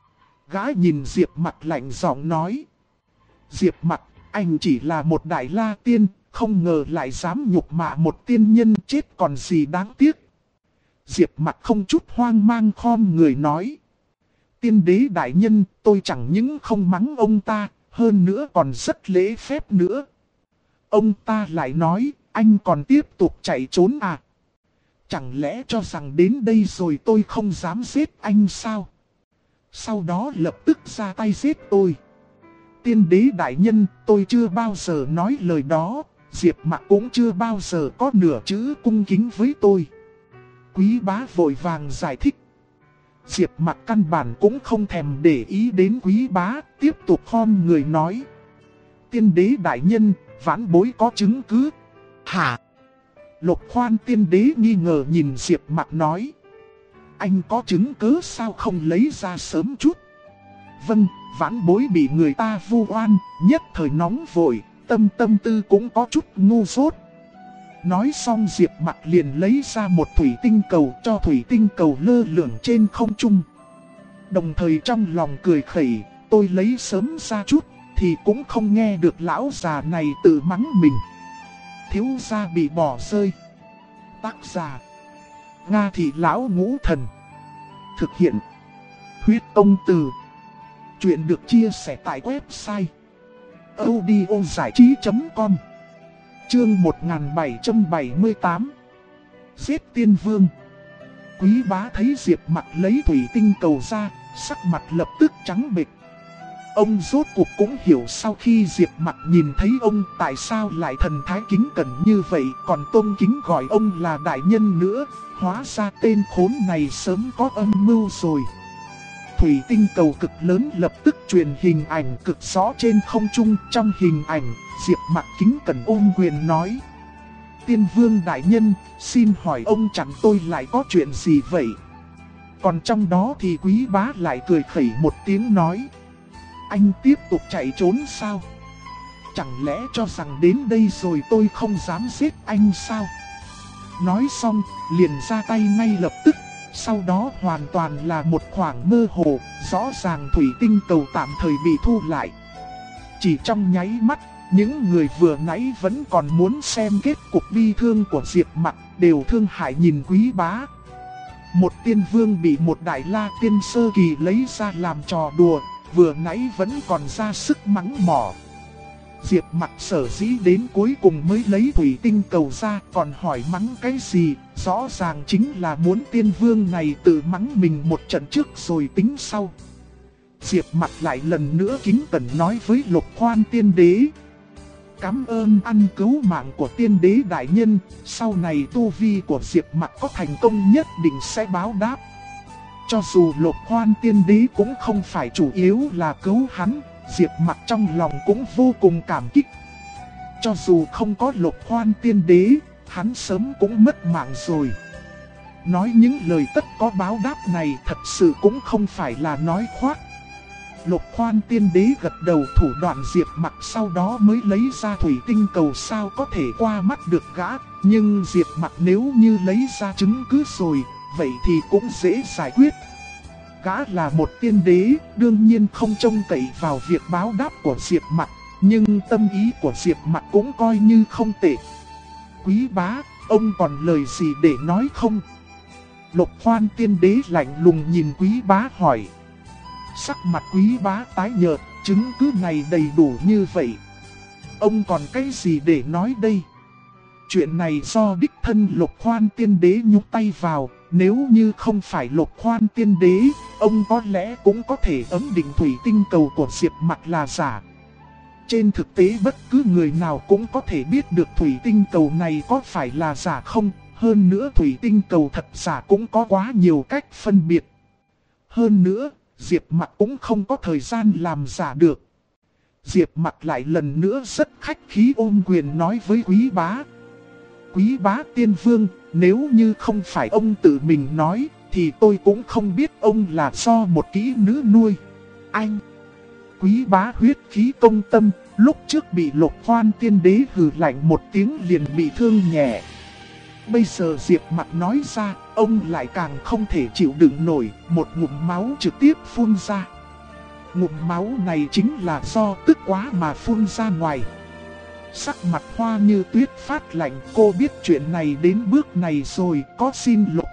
Gã nhìn Diệp Mặc lạnh giọng nói. Diệp Mặc, anh chỉ là một đại la tiên, không ngờ lại dám nhục mạ một tiên nhân, chết còn gì đáng tiếc. Diệp Mặc không chút hoang mang khom người nói. Tiên đế đại nhân, tôi chẳng những không mắng ông ta, hơn nữa còn rất lễ phép nữa. Ông ta lại nói, anh còn tiếp tục chạy trốn à? Chẳng lẽ cho rằng đến đây rồi tôi không dám giết anh sao? Sau đó lập tức ra tay giết tôi. Tiên đế đại nhân, tôi chưa bao giờ nói lời đó, Diệp Mặc cũng chưa bao giờ có nửa chữ cung kính với tôi. Quý bá vội vàng giải thích. Diệp Mặc căn bản cũng không thèm để ý đến quý bá, tiếp tục khom người nói. Tiên đế đại nhân, vãn bối có chứng cứ. Hả? Lục Khoan tiên đế nghi ngờ nhìn Diệp Mặc nói. Anh có chứng cứ sao không lấy ra sớm chút? Vâng, vãn bối bị người ta vu oan, nhất thời nóng vội, tâm tư cũng có chút ngu dốt. Nói xong Diệp Mặc liền lấy ra một thủy tinh cầu, cho thủy tinh cầu lơ lửng trên không trung. Đồng thời trong lòng cười khẩy, tôi lấy sớm ra chút, thì cũng không nghe được lão già này tự mắng mình. Thiếu gia bị bỏ rơi. Tác giả Nga Thị Lão Ngũ Thần. Thực hiện Huyết Công Từ. Chuyện được chia sẻ tại website audiozảichí.com. Chương 1778. Giết tiên vương. Quý bá thấy Diệp Mặc lấy thủy tinh cầu ra, sắc mặt lập tức trắng bệch. Ông rốt cuộc cũng hiểu sau khi Diệp Mặc nhìn thấy ông tại sao lại thần thái kính cẩn như vậy, còn tôn kính gọi ông là đại nhân nữa. Hóa ra tên khốn này sớm có âm mưu rồi. Thủy tinh cầu cực lớn lập tức truyền hình ảnh cực rõ trên không trung. Trong hình ảnh, Diệp Mặc kính cẩn ôm quyền nói. Tiên vương đại nhân, xin hỏi ông chặn tôi lại có chuyện gì vậy? Còn trong đó thì quý bá lại cười khẩy một tiếng nói. Anh tiếp tục chạy trốn sao? Chẳng lẽ cho rằng đến đây rồi tôi không dám giết anh sao? Nói xong, liền ra tay ngay lập tức. Sau đó hoàn toàn là một khoảng mơ hồ, rõ ràng thủy tinh cầu tạm thời bị thu lại. Chỉ trong nháy mắt, những người vừa nãy vẫn còn muốn xem kết cục bi thương của Diệp Mặc đều thương hại nhìn quý bá. Một tiên vương bị một đại la tiên sơ kỳ lấy ra làm trò đùa, vừa nãy vẫn còn ra sức mắng mỏ. Diệp Mặc sở dĩ đến cuối cùng mới lấy thủy tinh cầu ra, còn hỏi mắng cái gì, rõ ràng chính là muốn tiên vương này tự mắng mình một trận trước rồi tính sau. Diệp Mặc lại lần nữa kính cẩn nói với Lục Khoan tiên đế. Cảm ơn ăn cứu mạng của tiên đế đại nhân, sau này tu vi của Diệp Mặc có thành công nhất định sẽ báo đáp. Cho dù Lục Khoan tiên đế cũng không phải chủ yếu là cứu hắn, Diệp Mặc trong lòng cũng vô cùng cảm kích. Cho dù không có Lục Khoan tiên đế, hắn sớm cũng mất mạng rồi. Nói những lời tất có báo đáp này thật sự cũng không phải là nói khoác. Lục Khoan tiên đế gật đầu, thủ đoạn Diệp Mặc sau đó mới lấy ra thủy tinh cầu sao có thể qua mắt được gã. Nhưng Diệp Mặc nếu như lấy ra chứng cứ rồi, vậy thì cũng dễ giải quyết. Gã là một tiên đế, đương nhiên không trông cậy vào việc báo đáp của Diệp Mặc, nhưng tâm ý của Diệp Mặc cũng coi như không tệ. Quý bá, ông còn lời gì để nói không? Lục Khoan tiên đế lạnh lùng nhìn quý bá hỏi. Sắc mặt quý bá tái nhợt, chứng cứ này đầy đủ như vậy. Ông còn cái gì để nói đây? Chuyện này do đích thân Lục Khoan tiên đế nhúc tay vào. Nếu như không phải Lục Khoan tiên đế, ông có lẽ cũng có thể ấn định thủy tinh cầu của Diệp Mặc là giả. Trên thực tế bất cứ người nào cũng có thể biết được thủy tinh cầu này có phải là giả không. Hơn nữa thủy tinh cầu thật giả cũng có quá nhiều cách phân biệt. Hơn nữa, Diệp Mặc cũng không có thời gian làm giả được. Diệp Mặc lại lần nữa rất khách khí ôm quyền nói với quý bá. Quý bá tiên vương, nếu như không phải ông tự mình nói, thì tôi cũng không biết ông là do một kỹ nữ nuôi. Anh! Quý bá huyết khí công tâm, lúc trước bị Lục Khoan tiên đế hừ lạnh một tiếng liền bị thương nhẹ. Bây giờ Diệp Mặc nói ra, ông lại càng không thể chịu đựng nổi, một ngụm máu trực tiếp phun ra. Ngụm máu này chính là do tức quá mà phun ra ngoài. Sắc mặt Hoa Như Tuyết phát lạnh, cô biết chuyện này đến bước này rồi, có xin Lục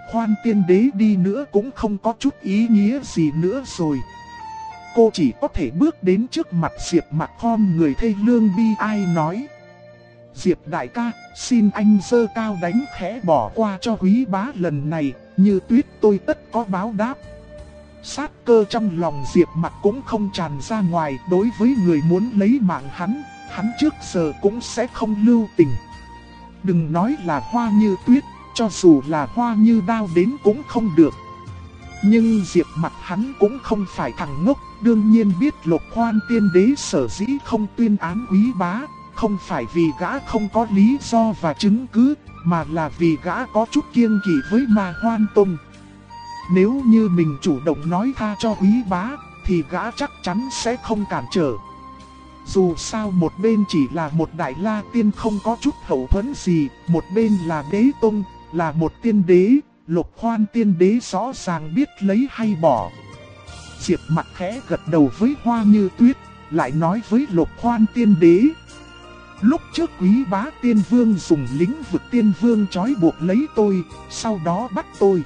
Khoan Tiên Đế đi nữa cũng không có chút ý nghĩa gì nữa rồi. Cô chỉ có thể bước đến trước mặt Diệp Mặc khom người thê lương bi ai nói: Diệp đại ca, xin anh giơ cao đánh khẽ bỏ qua cho Quý bá lần này, Như Tuyết tôi tất có báo đáp. Sát cơ trong lòng Diệp Mặc cũng không tràn ra ngoài, đối với người muốn lấy mạng hắn trước giờ cũng sẽ không lưu tình. Đừng nói là Hoa Như Tuyết, cho dù là Hoa Như Đao đến cũng không được. Nhưng Diệp Mặc hắn cũng không phải thằng ngốc, đương nhiên biết Lục Khoan Tiên Đế sở dĩ không tuyên án Quý bá, không phải vì gã không có lý do và chứng cứ, mà là vì gã có chút kiêng kỵ với Ma Hoan Tông. Nếu như mình chủ động nói tha cho Quý bá, thì gã chắc chắn sẽ không cản trở. Dù sao một bên chỉ là một Đại La Tiên không có chút hậu thuẫn gì, một bên là Đế Tông, là một tiên đế, Lục Khoan Tiên Đế rõ ràng biết lấy hay bỏ. Diệp Mặc khẽ gật đầu với Hoa Như Tuyết, lại nói với Lục Khoan Tiên Đế: Lúc trước Quý bá Tiên Vương dùng lĩnh vực Tiên Vương trói buộc lấy tôi, sau đó bắt tôi.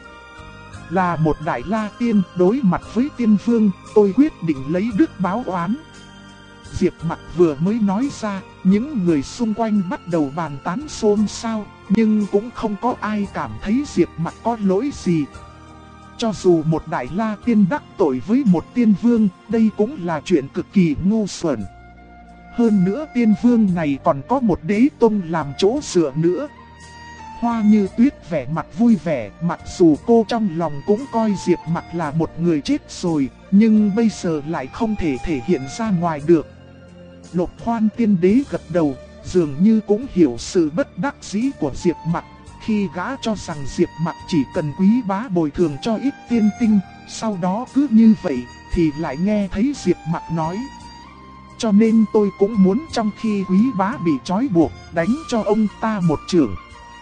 Là một Đại La Tiên đối mặt với Tiên Vương, tôi quyết định lấy đức báo oán. Diệp Mặc vừa mới nói ra, những người xung quanh bắt đầu bàn tán xôn xao, nhưng cũng không có ai cảm thấy Diệp Mặc có lỗi gì. Cho dù một Đại La Tiên đắc tội với một Tiên Vương, đây cũng là chuyện cực kỳ ngu xuẩn. Hơn nữa Tiên Vương này còn có một Đế Tông làm chỗ dựa nữa. Hoa Như Tuyết vẻ mặt vui vẻ, mặc dù cô trong lòng cũng coi Diệp Mặc là một người chết rồi, nhưng bây giờ lại không thể thể hiện ra ngoài được. Lục Khoan Tiên Đế gật đầu, dường như cũng hiểu sự bất đắc dĩ của Diệp Mặc, khi gã cho rằng Diệp Mặc chỉ cần Quý bá bồi thường cho ít tiên tinh, sau đó cứ như vậy, thì lại nghe thấy Diệp Mặc nói: Cho nên tôi cũng muốn trong khi Quý bá bị trói buộc, đánh cho ông ta một chưởng.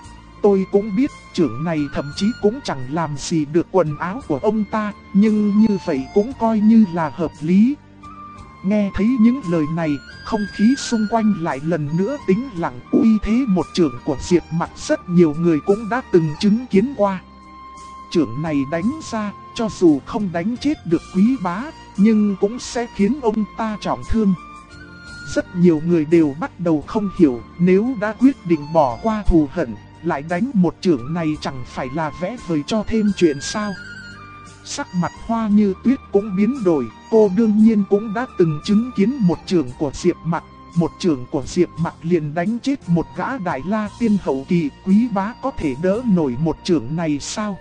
Tôi cũng biết chưởng này thậm chí cũng chẳng làm gì được quần áo của ông ta, nhưng như vậy cũng coi như là hợp lý. Nghe thấy những lời này, không khí xung quanh lại lần nữa tĩnh lặng. Uy thế một chưởng của Diệp Mặc rất nhiều người cũng đã từng chứng kiến qua. Chưởng này đánh ra, cho dù không đánh chết được Quý bá, nhưng cũng sẽ khiến ông ta trọng thương. Rất nhiều người đều bắt đầu không hiểu, nếu đã quyết định bỏ qua thù hận, lại đánh một chưởng này chẳng phải là vẽ vời cho thêm chuyện sao. Sắc mặt Hoa Như Tuyết cũng biến đổi, cô đương nhiên cũng đã từng chứng kiến một chưởng của Diệp Mặc. Một chưởng của Diệp Mặc liền đánh chết một gã Đại La Tiên hậu kỳ, Quý bá có thể đỡ nổi một chưởng này sao?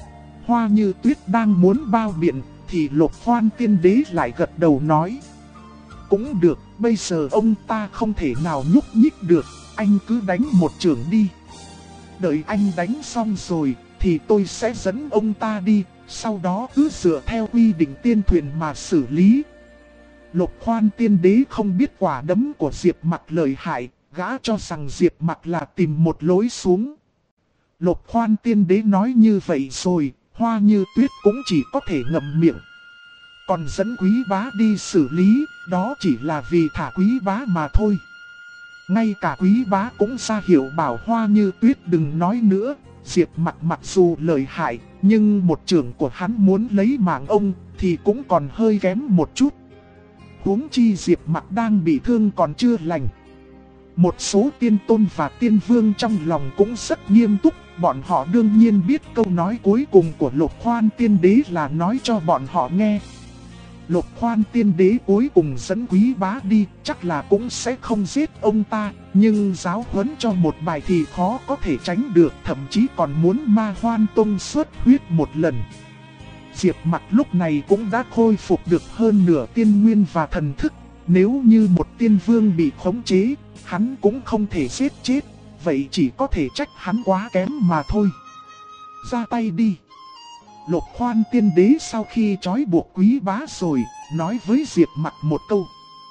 Hoa Như Tuyết đang muốn bao biện, thì Lục Khoan Tiên Đế lại gật đầu nói: Cũng được, bây giờ ông ta không thể nào nhúc nhích được, anh cứ đánh một chưởng đi. Đợi anh đánh xong rồi, thì tôi sẽ dẫn ông ta đi, sau đó cứ dựa theo quy định tiên thuyền mà xử lý. Lục Khoan Tiên Đế không biết quả đấm của Diệp Mặc lợi hại, gã cho rằng Diệp Mặc là tìm một lối xuống. Lục Khoan Tiên Đế nói như vậy rồi, Hoa Như Tuyết cũng chỉ có thể ngậm miệng. Còn dẫn Quý bá đi xử lý, đó chỉ là vì thả Quý bá mà thôi. Ngay cả Quý bá cũng ra hiệu bảo Hoa Như Tuyết đừng nói nữa. Diệp Mặc mặc dù lợi hại, nhưng một chưởng của hắn muốn lấy mạng ông thì cũng còn hơi kém một chút. Huống chi Diệp Mặc đang bị thương còn chưa lành. Một số tiên tôn và tiên vương trong lòng cũng rất nghiêm túc. Bọn họ đương nhiên biết câu nói cuối cùng của Lục Khoan Tiên Đế là nói cho bọn họ nghe. Lục Khoan Tiên Đế cuối cùng dẫn Quý bá đi, chắc là cũng sẽ không giết ông ta, nhưng giáo huấn cho một bài thì khó có thể tránh được, thậm chí còn muốn Ma Hoan Tông xuất huyết một lần. Diệp Mặc lúc này cũng đã khôi phục được hơn nửa tiên nguyên và thần thức, nếu như một tiên vương bị khống chế, hắn cũng không thể giết chết, vậy chỉ có thể trách hắn quá kém mà thôi. Ra tay đi. Lục Khoan Tiên Đế sau khi trói buộc Quý bá rồi, nói với Diệp Mặc một câu.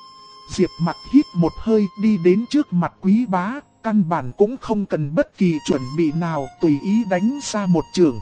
Diệp Mặc hít một hơi đi đến trước mặt Quý bá, căn bản cũng không cần bất kỳ chuẩn bị nào, tùy ý đánh ra một chưởng.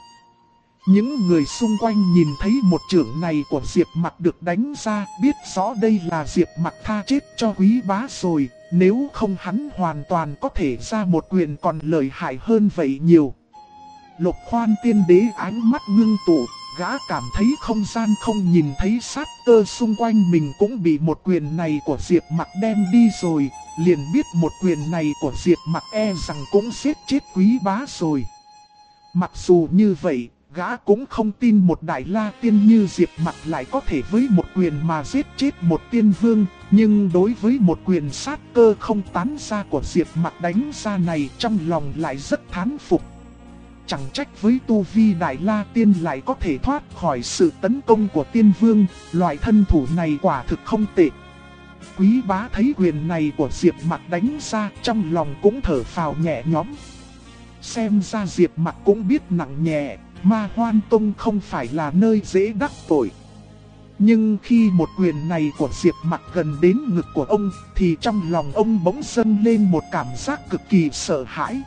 Những người xung quanh nhìn thấy một chưởng này của Diệp Mặc được đánh ra, biết rõ đây là Diệp Mặc tha chết cho Quý bá rồi, nếu không hắn hoàn toàn có thể ra một quyền còn lợi hại hơn vậy nhiều. Lục Khoan Tiên Đế ánh mắt ngưng tụ, gã cảm thấy không gian không nhìn thấy sát cơ xung quanh mình cũng bị một quyền này của Diệp Mặc đem đi rồi, liền biết một quyền này của Diệp Mặc e rằng cũng giết chết Quý Bá rồi. Mặc dù như vậy, gã cũng không tin một đại la tiên như Diệp Mặc lại có thể với một quyền mà giết chết một tiên vương, nhưng đối với một quyền sát cơ không tán ra của Diệp Mặc đánh ra này, trong lòng lại rất thán phục. Chẳng trách với tu vi đại la tiên lại có thể thoát khỏi sự tấn công của tiên vương, loại thân thủ này quả thực không tệ. Quý Bá thấy quyền này của Diệp Mặc đánh ra, trong lòng cũng thở phào nhẹ nhõm. Xem ra Diệp Mặc cũng biết nặng nhẹ, Ma Hoan Tông không phải là nơi dễ đắc tội. Nhưng khi một quyền này của Diệp Mặc gần đến ngực của ông, thì trong lòng ông bỗng dâng lên một cảm giác cực kỳ sợ hãi.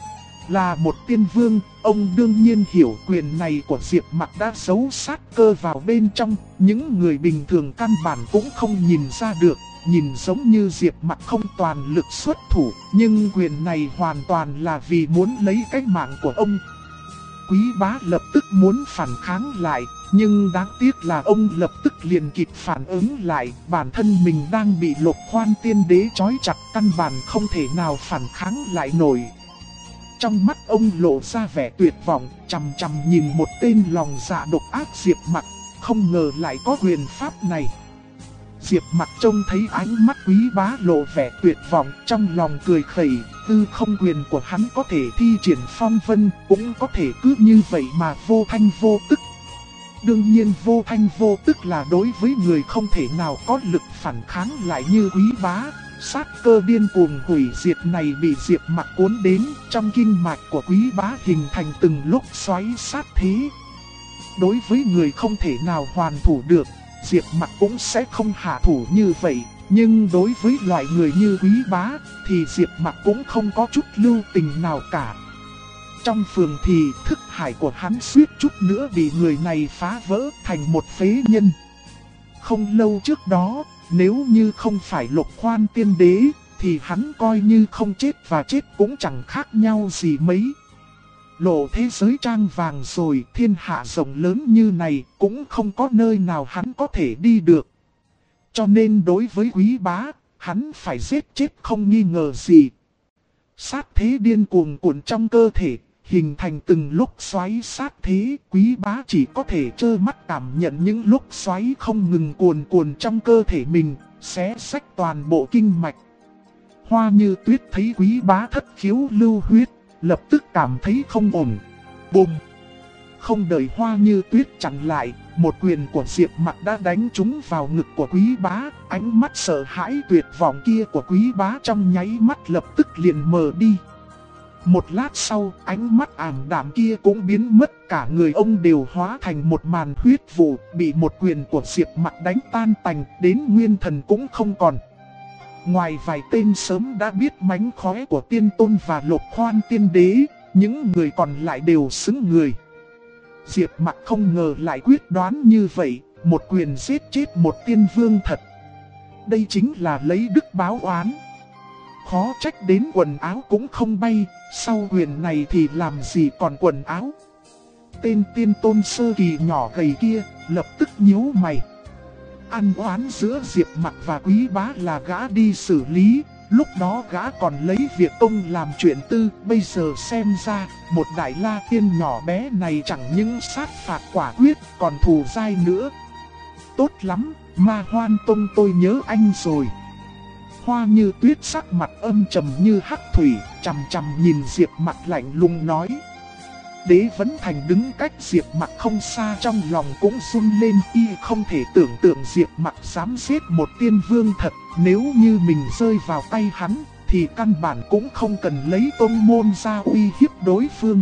Là một tiên vương, ông đương nhiên hiểu quyền này của Diệp Mặc đã giấu sát cơ vào bên trong, những người bình thường căn bản cũng không nhìn ra được, nhìn giống như Diệp Mặc không toàn lực xuất thủ, nhưng quyền này hoàn toàn là vì muốn lấy cái mạng của ông. Quý Bá lập tức muốn phản kháng lại, nhưng đáng tiếc là ông lập tức liền kịp phản ứng lại, bản thân mình đang bị Lục Khoan Tiên Đế trói chặt, căn bản không thể nào phản kháng lại nổi. Trong mắt ông lộ ra vẻ tuyệt vọng, chằm chằm nhìn một tên lòng dạ độc ác Diệp Mặc, không ngờ lại có quyền pháp này. Diệp Mặc trông thấy ánh mắt Quý Bá lộ vẻ tuyệt vọng, trong lòng cười khẩy, tư không quyền của hắn có thể thi triển phong vân, cũng có thể cứ như vậy mà vô thanh vô tức. Đương nhiên vô thanh vô tức là đối với người không thể nào có lực phản kháng lại như Quý Bá. Sát cơ điên cuồng hủy diệt này bị Diệp Mặc cuốn đến, trong kinh mạch của Quý Bá hình thành từng lúc xoáy sát thế. Đối với người không thể nào hoàn thủ được, Diệp Mặc cũng sẽ không hạ thủ như vậy, nhưng đối với loại người như Quý Bá thì Diệp Mặc cũng không có chút lưu tình nào cả. Trong phường thì thức hải của hắn suýt chút nữa bị người này phá vỡ thành một phế nhân. Không lâu trước đó, nếu như không phải Lục Khoan Tiên Đế, thì hắn coi như không chết và chết cũng chẳng khác nhau gì mấy. Lộ thế giới trang vàng rồi, thiên hạ rộng lớn như này, cũng không có nơi nào hắn có thể đi được. Cho nên đối với Quý Bá, hắn phải giết chết không nghi ngờ gì. Sát thế điên cuồng cuộn trong cơ thể, hình thành từng lúc xoáy sát thế, Quý Bá chỉ có thể trơ mắt cảm nhận những lúc xoáy không ngừng cuồn trong cơ thể mình, xé xách toàn bộ kinh mạch. Hoa Như Tuyết thấy Quý Bá thất khiếu lưu huyết, lập tức cảm thấy không ổn. Bùm! Không đợi Hoa Như Tuyết chặn lại, một quyền của Diệp Mặc đã đánh trúng vào ngực của Quý Bá, ánh mắt sợ hãi tuyệt vọng kia của Quý Bá trong nháy mắt lập tức liền mờ đi. Một lát sau, ánh mắt ảm đạm kia cũng biến mất, cả người ông đều hóa thành một màn huyết vụ, bị một quyền của Diệp Mặc đánh tan tành, đến nguyên thần cũng không còn. Ngoài vài tên sớm đã biết mánh khóe của Tiên Tôn và Lục Khoan Tiên Đế, những người còn lại đều sững người. Diệp Mặc không ngờ lại quyết đoán như vậy, một quyền giết chết một tiên vương thật. Đây chính là lấy đức báo oán. Khó trách đến quần áo cũng không bay, sau quyền này thì làm gì còn quần áo. Tên Tiên Tôn sơ kỳ nhỏ gầy kia lập tức nhíu mày. Ăn oán giữa Diệp Mặc và Quý Bá là gã đi xử lý, lúc đó gã còn lấy việc ông làm chuyện tư, bây giờ xem ra, một đại la tiên nhỏ bé này chẳng những sát phạt quả quyết, còn thù dai nữa. Tốt lắm, Ma Hoan Tông tôi nhớ anh rồi. Hoa Như Tuyết sắc mặt âm trầm như hắc thủy, chằm chằm nhìn Diệp Mặc lạnh lùng nói. Đế Vấn Thành đứng cách Diệp Mặc không xa, trong lòng cũng run lên, y không thể tưởng tượng Diệp Mặc dám giết một tiên vương thật, nếu như mình rơi vào tay hắn, thì căn bản cũng không cần lấy tôn môn ra uy hiếp đối phương.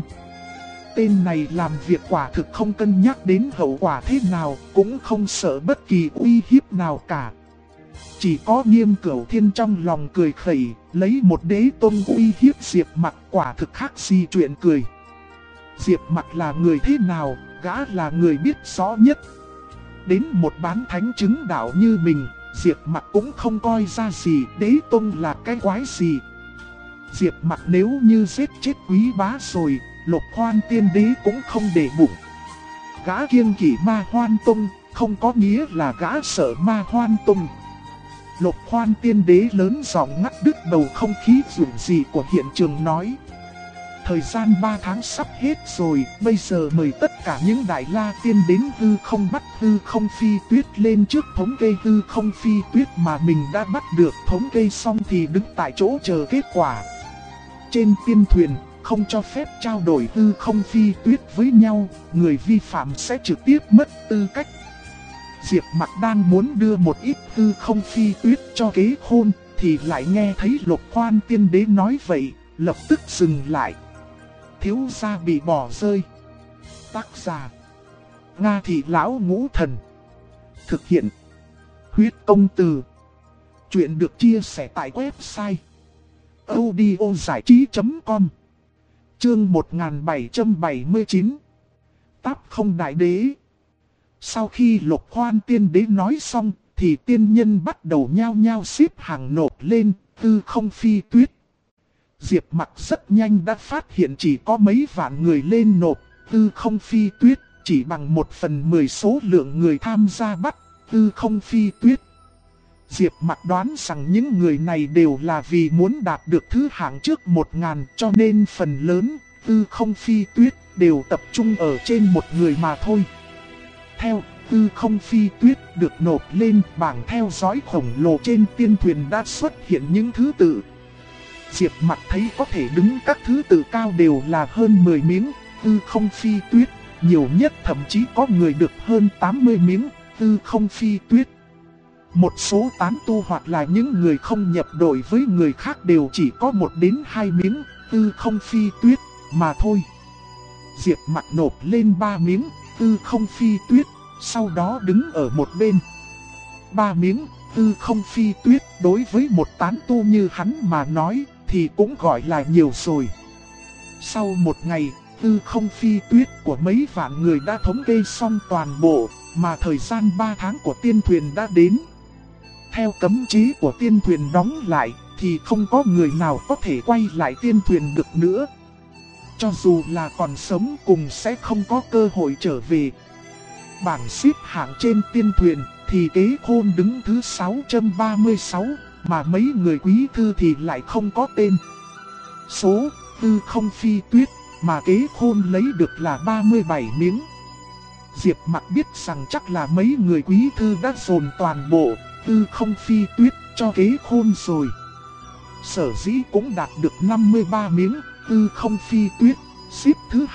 Tên này làm việc quả thực không cân nhắc đến hậu quả thế nào, cũng không sợ bất kỳ uy hiếp nào cả. Chỉ có Nghiêm Cửu Thiên trong lòng cười khẩy, lấy một đế tôn uy hiếp Diệp Mặc quả thực khác gì chuyện cười. Diệp Mặc là người thế nào, gã là người biết rõ nhất. Đến một bán thánh chứng đạo như mình, Diệp Mặc cũng không coi ra gì, đế tôn là cái quái gì. Diệp Mặc nếu như giết chết Quý Bá rồi, Lục Hoan Tiên Đế cũng không để bụng. Gã kiêng kỵ Ma Hoan Tông, không có nghĩa là gã sợ Ma Hoan Tông. Lục Hoan Tiên Đế lớn giọng ngắt đứt bầu không khí rủi dị của hiện trường nói. Thời gian 3 tháng sắp hết rồi, bây giờ mời tất cả những đại la tiên đến hư không bắt hư không phi tuyết lên trước thống kê hư không phi tuyết mà mình đã bắt được. Thống kê xong thì đứng tại chỗ chờ kết quả. Trên tiên thuyền, không cho phép trao đổi hư không phi tuyết với nhau, người vi phạm sẽ trực tiếp mất tư cách. Diệp Mặc đang muốn đưa một ít hư không phi tuyết cho Kế Khôn, thì lại nghe thấy Lục Hoan Tiên Đế nói vậy, lập tức dừng lại. Thiếu gia bị bỏ rơi. Tác giả: Nga Thị Lão Ngũ Thần. Thực hiện: Huyết Công Từ. Chuyện được chia sẻ tại website audiozảichí.com. Chương 1779. Táp không đại đế. Sau khi Lục Hoan Tiên Đế nói xong, thì tiên nhân bắt đầu nhao nhao xếp hàng nộp lên hư không phi tuyết. Diệp Mặc rất nhanh đã phát hiện chỉ có mấy vạn người lên nộp hư không phi tuyết, chỉ bằng 1/10 số lượng người tham gia bắt hư không phi tuyết. Diệp Mặc đoán rằng những người này đều là vì muốn đạt được thứ hạng trước 1000, cho nên phần lớn hư không phi tuyết đều tập trung ở trên một người mà thôi. Theo hư không phi tuyết được nộp lên, bảng theo dõi khổng lồ trên tiên thuyền đã xuất hiện những thứ tự. Diệp Mặc thấy có thể đứng các thứ tự cao đều là hơn 10 miếng hư không phi tuyết, nhiều nhất thậm chí có người được hơn 80 miếng hư không phi tuyết. Một số tán tu hoặc là những người không nhập đội với người khác đều chỉ có 1 đến 2 miếng hư không phi tuyết mà thôi. Diệp Mặc nộp lên 3 miếng hư không phi tuyết, sau đó đứng ở một bên. 3 miếng hư không phi tuyết đối với một tán tu như hắn mà nói thì cũng gọi là nhiều rồi. Sau một ngày, hư không phi tuyết của mấy vạn người đã thống kê xong toàn bộ, mà thời gian 3 tháng của tiên thuyền đã đến. Theo cấm chế của tiên thuyền đóng lại, thì không có người nào có thể quay lại tiên thuyền được nữa. Cho dù là còn sống cùng sẽ không có cơ hội trở về. Bảng xếp hạng trên tiên thuyền thì Kế Khôn đứng thứ 636, mà mấy người quý thư thì lại không có tên. Số hư không phi tuyết mà Kế Khôn lấy được là 37 miếng. Diệp Mặc biết rằng chắc là mấy người quý thư đã dồn toàn bộ hư không phi tuyết cho Kế Khôn rồi. Sở dĩ cũng đạt được 53 miếng hư không phi tuyết, xếp thứ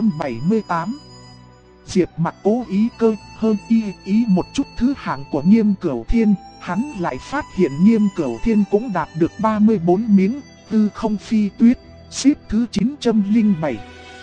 278. Diệp Mặc cố ý cơ hơn ý một chút thứ hạng của Nghiêm Cửu Thiên, hắn lại phát hiện Nghiêm Cửu Thiên cũng đạt được 34 miếng hư không phi tuyết, xếp thứ 907.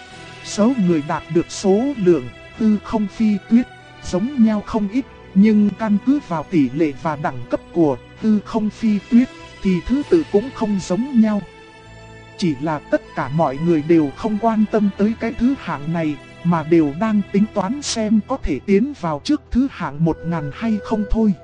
Số người đạt được số lượng hư không phi tuyết giống nhau không ít, nhưng căn cứ vào tỷ lệ và đẳng cấp của hư không phi tuyết thì thứ tự cũng không giống nhau. Chỉ là tất cả mọi người đều không quan tâm tới cái thứ hạng này, mà đều đang tính toán xem có thể tiến vào trước thứ hạng 1000 hay không thôi.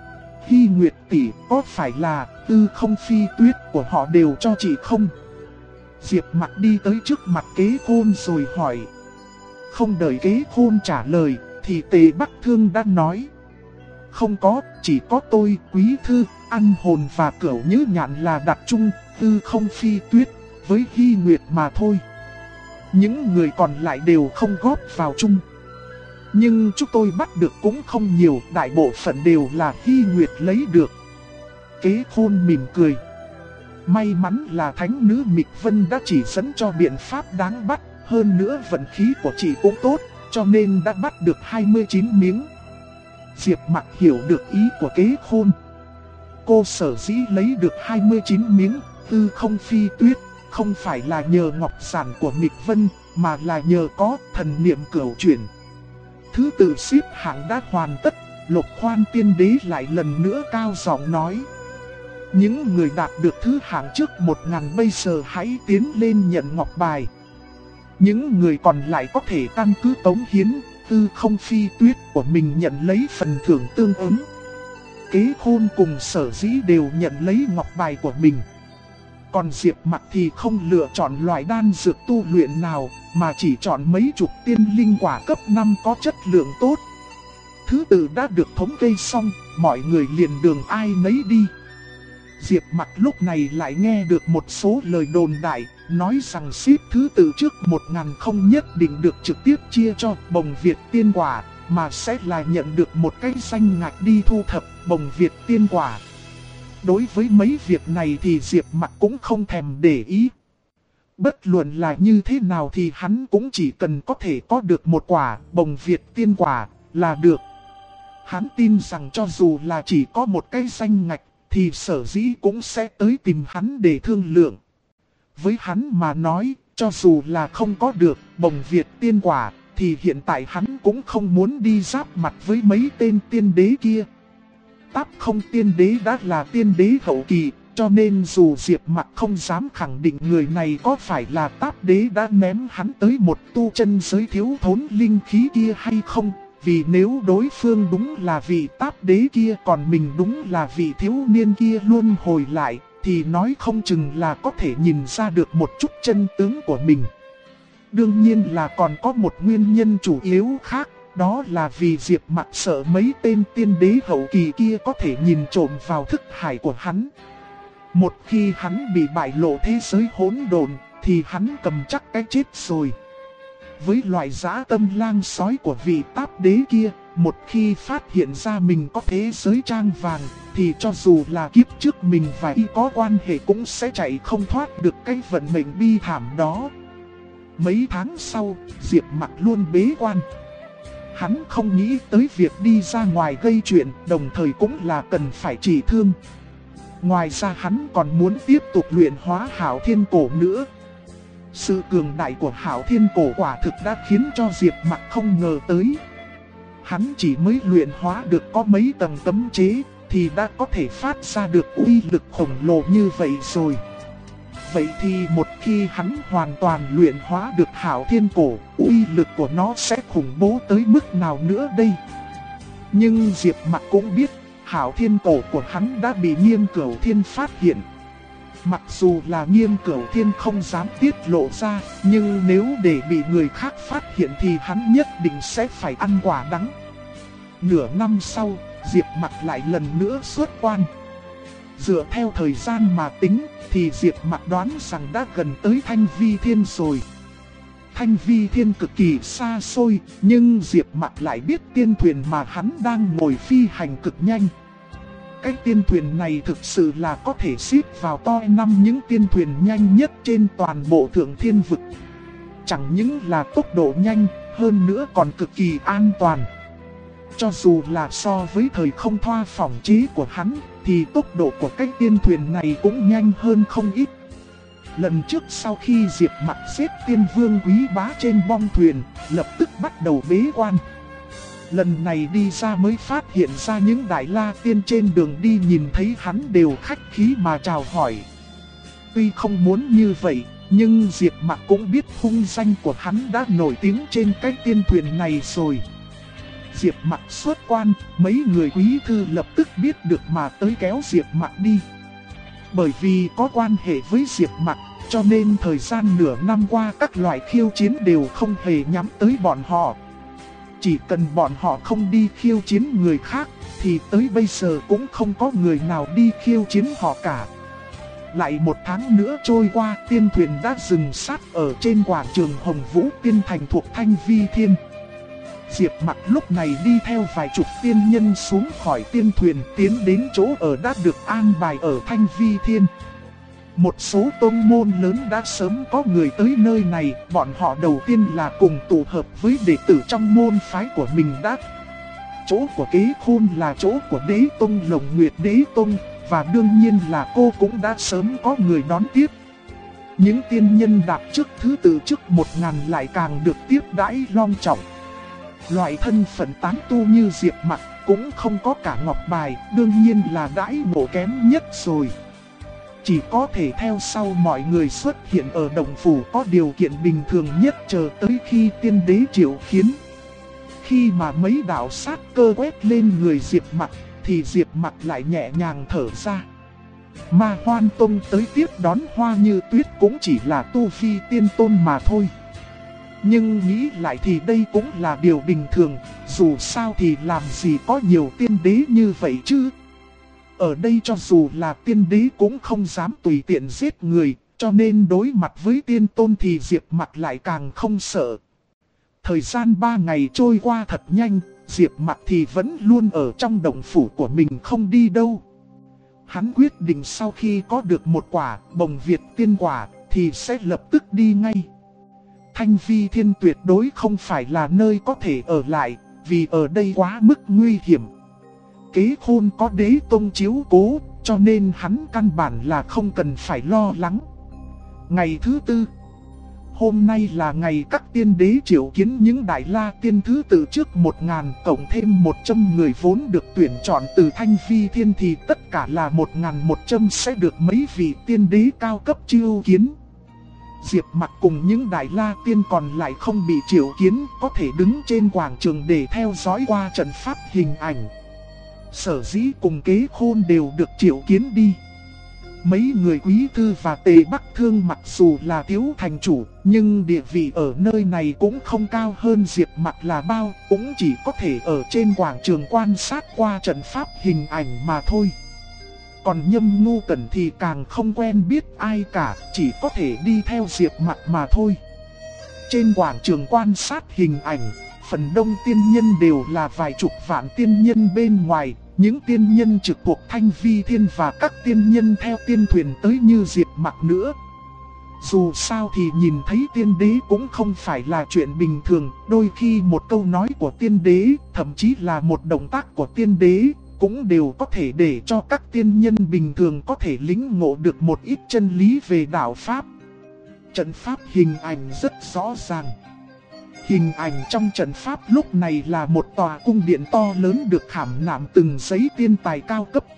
Hy Nguyệt tỷ, có phải là hư không phi tuyết của họ đều cho chị không? Diệp Mặc đi tới trước mặt Kế Khôn rồi hỏi. Không đợi Kế Khôn trả lời thì Tề Bắc Thương đã nói. Không có, chỉ có tôi, Quý Thư, Ăn Hồn và Cửu Nhữ Nhạn là đặt chung hư không phi tuyết với Hy Nguyệt mà thôi. Những người còn lại đều không góp vào chung. Nhưng chúng tôi bắt được cũng không nhiều, đại bộ phận đều là Hy Nguyệt lấy được. Kế Khôn mỉm cười. May mắn là thánh nữ Mịch Vân đã chỉ dẫn cho biện pháp đáng bắt, hơn nữa vận khí của chị cũng tốt, cho nên đã bắt được 29 miếng. Diệp Mặc hiểu được ý của Kế Khôn. Cô sở dĩ lấy được 29 miếng hư không phi tuyết, không phải là nhờ ngọc giản của Mịch Vân, mà là nhờ có thần niệm cửu chuyển. Thứ tự xếp hạng đã hoàn tất, Lục Hoan Tiên Đế lại lần nữa cao giọng nói. Những người đạt được thứ hạng trước 1000 bây giờ hãy tiến lên nhận ngọc bài. Những người còn lại có thể căn cứ cống hiến hư không phi tuyết của mình nhận lấy phần thưởng tương ứng. Kế Khôn cùng Sở Dĩ đều nhận lấy ngọc bài của mình. Còn Diệp Mặc thì không lựa chọn loại đan dược tu luyện nào, mà chỉ chọn mấy chục tiên linh quả cấp 5 có chất lượng tốt. Thứ tự đã được thống kê xong, mọi người liền đường ai nấy đi. Diệp Mặc lúc này lại nghe được một số lời đồn đại, nói rằng xếp thứ tự trước 1000 không nhất định được trực tiếp chia cho bồng Việt tiên quả, mà sẽ là nhận được một cái danh ngạch đi thu thập bồng Việt tiên quả. Đối với mấy việc này thì Diệp Mặc cũng không thèm để ý. Bất luận là như thế nào thì hắn cũng chỉ cần có thể có được một quả bồng Việt tiên quả là được. Hắn tin rằng cho dù là chỉ có một cái danh ngạch thì Sở Dĩ cũng sẽ tới tìm hắn để thương lượng. Với hắn mà nói, cho dù là không có được bồng Việt tiên quả thì hiện tại hắn cũng không muốn đi giáp mặt với mấy tên tiên đế kia. Táp Không tiên đế đã là tiên đế hậu kỳ, cho nên dù Diệp Mặc không dám khẳng định người này có phải là Táp đế đã ném hắn tới một tu chân giới thiếu thốn linh khí kia hay không. Vì nếu đối phương đúng là vị Táp đế kia, còn mình đúng là vị thiếu niên kia luôn hồi lại, thì nói không chừng là có thể nhìn ra được một chút chân tướng của mình. Đương nhiên là còn có một nguyên nhân chủ yếu khác. Đó là vì Diệp Mặc sợ mấy tên tiên đế hậu kỳ kia có thể nhìn trộm vào thức hải của hắn. Một khi hắn bị bại lộ thế giới hỗn độn thì hắn cầm chắc cái chết rồi. Với loại dã tâm lang sói của vị Táp đế kia, một khi phát hiện ra mình có thế giới trang vàng thì cho dù là kiếp trước mình và y có quan hệ cũng sẽ chạy không thoát được cái vận mệnh bi thảm đó. Mấy tháng sau, Diệp Mặc luôn bế quan. Hắn không nghĩ tới việc đi ra ngoài gây chuyện, đồng thời cũng là cần phải trị thương. Ngoài ra hắn còn muốn tiếp tục luyện hóa Hạo Thiên Cổ nữa. Sự cường đại của Hạo Thiên Cổ quả thực đã khiến cho Diệp Mặc không ngờ tới. Hắn chỉ mới luyện hóa được có mấy tầng cấm chế thì đã có thể phát ra được uy lực khổng lồ như vậy rồi. Vậy thì một khi hắn hoàn toàn luyện hóa được Hạo Thiên Cổ, uy lực của nó sẽ khủng bố tới mức nào nữa đây? Nhưng Diệp Mặc cũng biết, Hạo Thiên Cổ của hắn đã bị Nghiêm Cửu Thiên phát hiện. Mặc dù là Nghiêm Cửu Thiên không dám tiết lộ ra, nhưng nếu để bị người khác phát hiện thì hắn nhất định sẽ phải ăn quả đắng. Nửa năm sau, Diệp Mặc lại lần nữa xuất quan. Dựa theo thời gian mà tính thì Diệp Mặc đoán rằng đã gần tới Thanh Vi Thiên rồi. Thanh Vi Thiên cực kỳ xa xôi, nhưng Diệp Mặc lại biết tiên thuyền mà hắn đang ngồi phi hành cực nhanh. Cái tiên thuyền này thực sự là có thể xếp vào top 5 những tiên thuyền nhanh nhất trên toàn bộ Thượng Thiên Vực. Chẳng những là tốc độ nhanh, hơn nữa còn cực kỳ an toàn. Cho dù là so với thời không thoa phỏng chế của hắn, thì tốc độ của cái tiên thuyền này cũng nhanh hơn không ít. Lần trước sau khi Diệp Mặc giết tiên vương quý bá trên bong thuyền, lập tức bắt đầu bế quan. Lần này đi ra mới phát hiện ra những đại la tiên trên đường đi nhìn thấy hắn đều khách khí mà chào hỏi. Tuy không muốn như vậy, nhưng Diệp Mặc cũng biết hung danh của hắn đã nổi tiếng trên cái tiên thuyền này rồi. Diệp Mặc xuất quan, mấy người quý thư lập tức biết được mà tới kéo Diệp Mặc đi. Bởi vì có quan hệ với Diệp Mặc, cho nên thời gian nửa năm qua các loại khiêu chiến đều không hề nhắm tới bọn họ. Chỉ cần bọn họ không đi khiêu chiến người khác, thì tới bây giờ cũng không có người nào đi khiêu chiến họ cả. Lại một tháng nữa trôi qua, tiên thuyền đã dừng sát ở trên quảng trường Hồng Vũ Tiên Thành thuộc Thanh Vi Thiên. Diệp Mặc lúc này đi theo vài chục tiên nhân xuống khỏi tiên thuyền tiến đến chỗ ở đã được an bài ở Thanh Vi Thiên. Một số tông môn lớn đã sớm có người tới nơi này, bọn họ đầu tiên là cùng tụ hợp với đệ tử trong môn phái của mình đã. Chỗ của Kế Khôn là chỗ của Đế Tông Lồng Nguyệt Đế Tông, và đương nhiên là cô cũng đã sớm có người đón tiếp. Những tiên nhân đạp trước thứ tự trước 1000 lại càng được tiếp đãi long trọng. Loại thân phận tán tu như Diệp Mặc cũng không có cả ngọc bài, đương nhiên là đãi ngộ kém nhất rồi. Chỉ có thể theo sau mọi người xuất hiện ở động phủ có điều kiện bình thường nhất chờ tới khi tiên đế triệu khiến. Khi mà mấy đạo sát cơ quét lên người Diệp Mặc thì Diệp Mặc lại nhẹ nhàng thở ra. Ma Hoan Tông tới tiếp đón Hoa Như Tuyết cũng chỉ là tu vi tiên tôn mà thôi. Nhưng nghĩ lại thì đây cũng là điều bình thường, dù sao thì làm gì có nhiều tiên đế như vậy chứ. Ở đây cho dù là tiên đế cũng không dám tùy tiện giết người, cho nên đối mặt với tiên tôn thì Diệp Mặc lại càng không sợ. Thời gian 3 ngày trôi qua thật nhanh, Diệp Mặc thì vẫn luôn ở trong động phủ của mình không đi đâu. Hắn quyết định sau khi có được một quả Bồng Việt tiên quả thì sẽ lập tức đi ngay. Thanh Vi Thiên tuyệt đối không phải là nơi có thể ở lại, vì ở đây quá mức nguy hiểm. Kế Khôn có Đế Tông chiếu cố, cho nên hắn căn bản là không cần phải lo lắng. Ngày thứ 4. Hôm nay là ngày các tiên đế triệu kiến những Đại La Tiên thứ tự trước 1000, cộng thêm 100 người vốn được tuyển chọn từ Thanh Vi Thiên thì tất cả là 1100 sẽ được mấy vị tiên đế cao cấp chiêu kiến. Diệp Mặc cùng những Đại La Tiên còn lại không bị triệu kiến, có thể đứng trên quảng trường để theo dõi qua trận pháp hình ảnh. Sở dĩ cùng Kế Khôn đều được triệu kiến đi. Mấy người Quý Thư và Tề Bắc Thương mặc dù là thiếu thành chủ, nhưng địa vị ở nơi này cũng không cao hơn Diệp Mặc là bao, cũng chỉ có thể ở trên quảng trường quan sát qua trận pháp hình ảnh mà thôi. Còn Nhâm Ngu Cẩn thì càng không quen biết ai cả, chỉ có thể đi theo Diệp Mặc mà thôi. Trên quảng trường quan sát hình ảnh, phần đông tiên nhân đều là vài chục vạn tiên nhân bên ngoài. Những tiên nhân trực thuộc Thanh Vi Thiên và các tiên nhân theo tiên thuyền tới như Diệp Mặc nữa. Dù sao thì nhìn thấy tiên đế cũng không phải là chuyện bình thường. Đôi khi một câu nói của tiên đế, thậm chí là một động tác của tiên đế, cũng đều có thể để cho các tiên nhân bình thường có thể lĩnh ngộ được một ít chân lý về đạo Pháp. Trận pháp hình ảnh rất rõ ràng. Hình ảnh trong trận pháp lúc này là một tòa cung điện to lớn được khảm nạm từng giấy tiên tài cao cấp.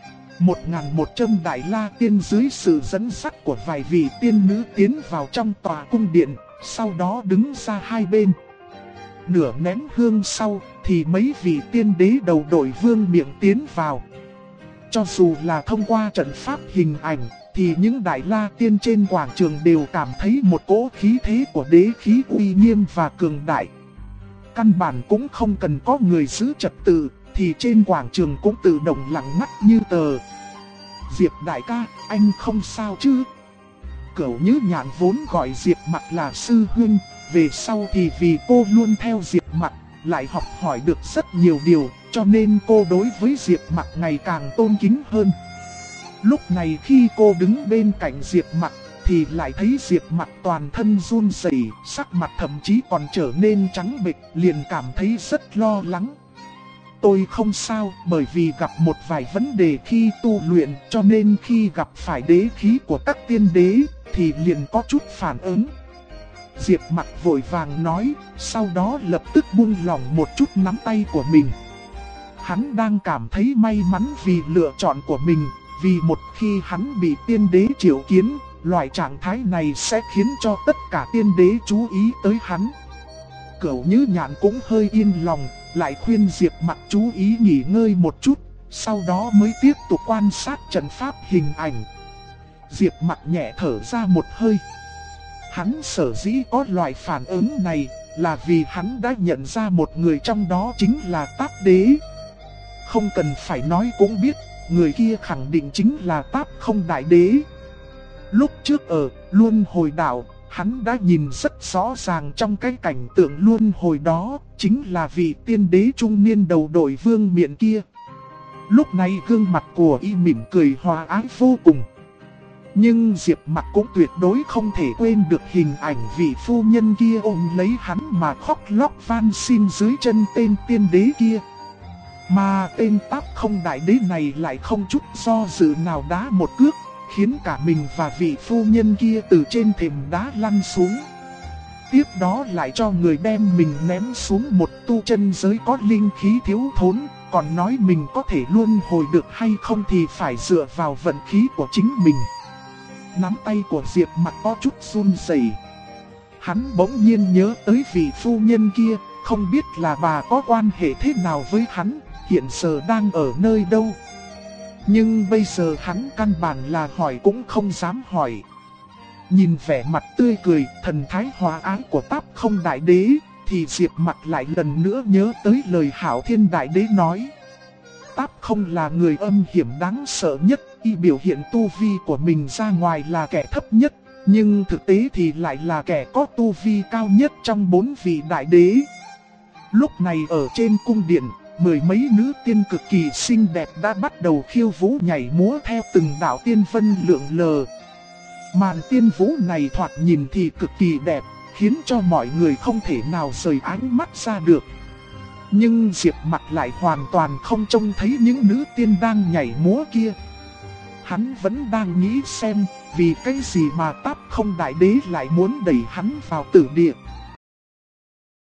1100 Đại La Tiên dưới sự dẫn dắt của vài vị tiên nữ tiến vào trong tòa cung điện, sau đó đứng ra hai bên. Nửa nén hương sau thì mấy vị tiên đế đầu đội vương miện tiến vào. Cho dù là thông qua trận pháp hình ảnh, thì những Đại La Tiên trên quảng trường đều cảm thấy một cỗ khí thế của đế khí uy nghiêm và cường đại. Căn bản cũng không cần có người giữ trật tự, thì trên quảng trường cũng tự động lặng ngắt như tờ. Diệp đại ca, anh không sao chứ? Cửu Nhữ Nhạn vốn gọi Diệp Mặc là sư huynh, về sau thì vì cô luôn theo Diệp Mặc, lại học hỏi được rất nhiều điều, cho nên cô đối với Diệp Mặc ngày càng tôn kính hơn. Lúc này khi cô đứng bên cạnh Diệp Mặc thì lại thấy Diệp Mặc toàn thân run rẩy, sắc mặt thậm chí còn trở nên trắng bệch, liền cảm thấy rất lo lắng. Tôi không sao, bởi vì gặp một vài vấn đề khi tu luyện, cho nên khi gặp phải đế khí của các tiên đế thì liền có chút phản ứng. Diệp Mặc vội vàng nói, sau đó lập tức buông lỏng một chút nắm tay của mình. Hắn đang cảm thấy may mắn vì lựa chọn của mình. Vì một khi hắn bị tiên đế triệu kiến, loại trạng thái này sẽ khiến cho tất cả tiên đế chú ý tới hắn. Cửu Nhữ Nhạn cũng hơi yên lòng, lại khuyên Diệp Mặc chú ý nghỉ ngơi một chút, sau đó mới tiếp tục quan sát trận pháp hình ảnh. Diệp Mặc nhẹ thở ra một hơi. Hắn sở dĩ có loại phản ứng này là vì hắn đã nhận ra một người trong đó chính là Táp Đế. Không cần phải nói cũng biết, người kia khẳng định chính là Táp Không Đại Đế. Lúc trước ở Luân Hồi Đảo, hắn đã nhìn rất rõ ràng trong cái cảnh tượng luân hồi đó, chính là vị tiên đế trung niên đầu đội vương miện kia. Lúc này gương mặt của y mỉm cười hòa ái vô cùng. Nhưng Diệp Mặc cũng tuyệt đối không thể quên được hình ảnh vị phu nhân kia ôm lấy hắn mà khóc lóc van xin dưới chân tên tiên đế kia. Mà tên Táp Không Đại Đế này lại không chút do dự nào đá một cước, khiến cả mình và vị phu nhân kia từ trên thềm đá lăn xuống. Tiếp đó lại cho người đem mình ném xuống một tu chân giới có linh khí thiếu thốn, còn nói mình có thể luân hồi được hay không thì phải dựa vào vận khí của chính mình. Nắm tay của Diệp Mặc có chút run rẩy. Hắn bỗng nhiên nhớ tới vị phu nhân kia, không biết là bà có quan hệ thế nào với hắn, hiện giờ đang ở nơi đâu. Nhưng bây giờ hắn căn bản là hỏi cũng không dám hỏi. Nhìn vẻ mặt tươi cười, thần thái hòa ái của Táp Không Đại Đế, thì Diệp Mặc lại lần nữa nhớ tới lời Hạo Thiên Đại Đế nói. Táp Không là người âm hiểm đáng sợ nhất, y biểu hiện tu vi của mình ra ngoài là kẻ thấp nhất, nhưng thực tế thì lại là kẻ có tu vi cao nhất trong 4 vị đại đế. Lúc này ở trên cung điện, mười mấy nữ tiên cực kỳ xinh đẹp đã bắt đầu khiêu vũ nhảy múa theo từng đạo tiên vân lượn lờ. Màn tiên vũ này thoạt nhìn thì cực kỳ đẹp, khiến cho mọi người không thể nào rời ánh mắt ra được. Nhưng Diệp Mặc lại hoàn toàn không trông thấy những nữ tiên đang nhảy múa kia. Hắn vẫn đang nghĩ xem, vì cái gì mà Táp Không Đại Đế lại muốn đẩy hắn vào tử địa.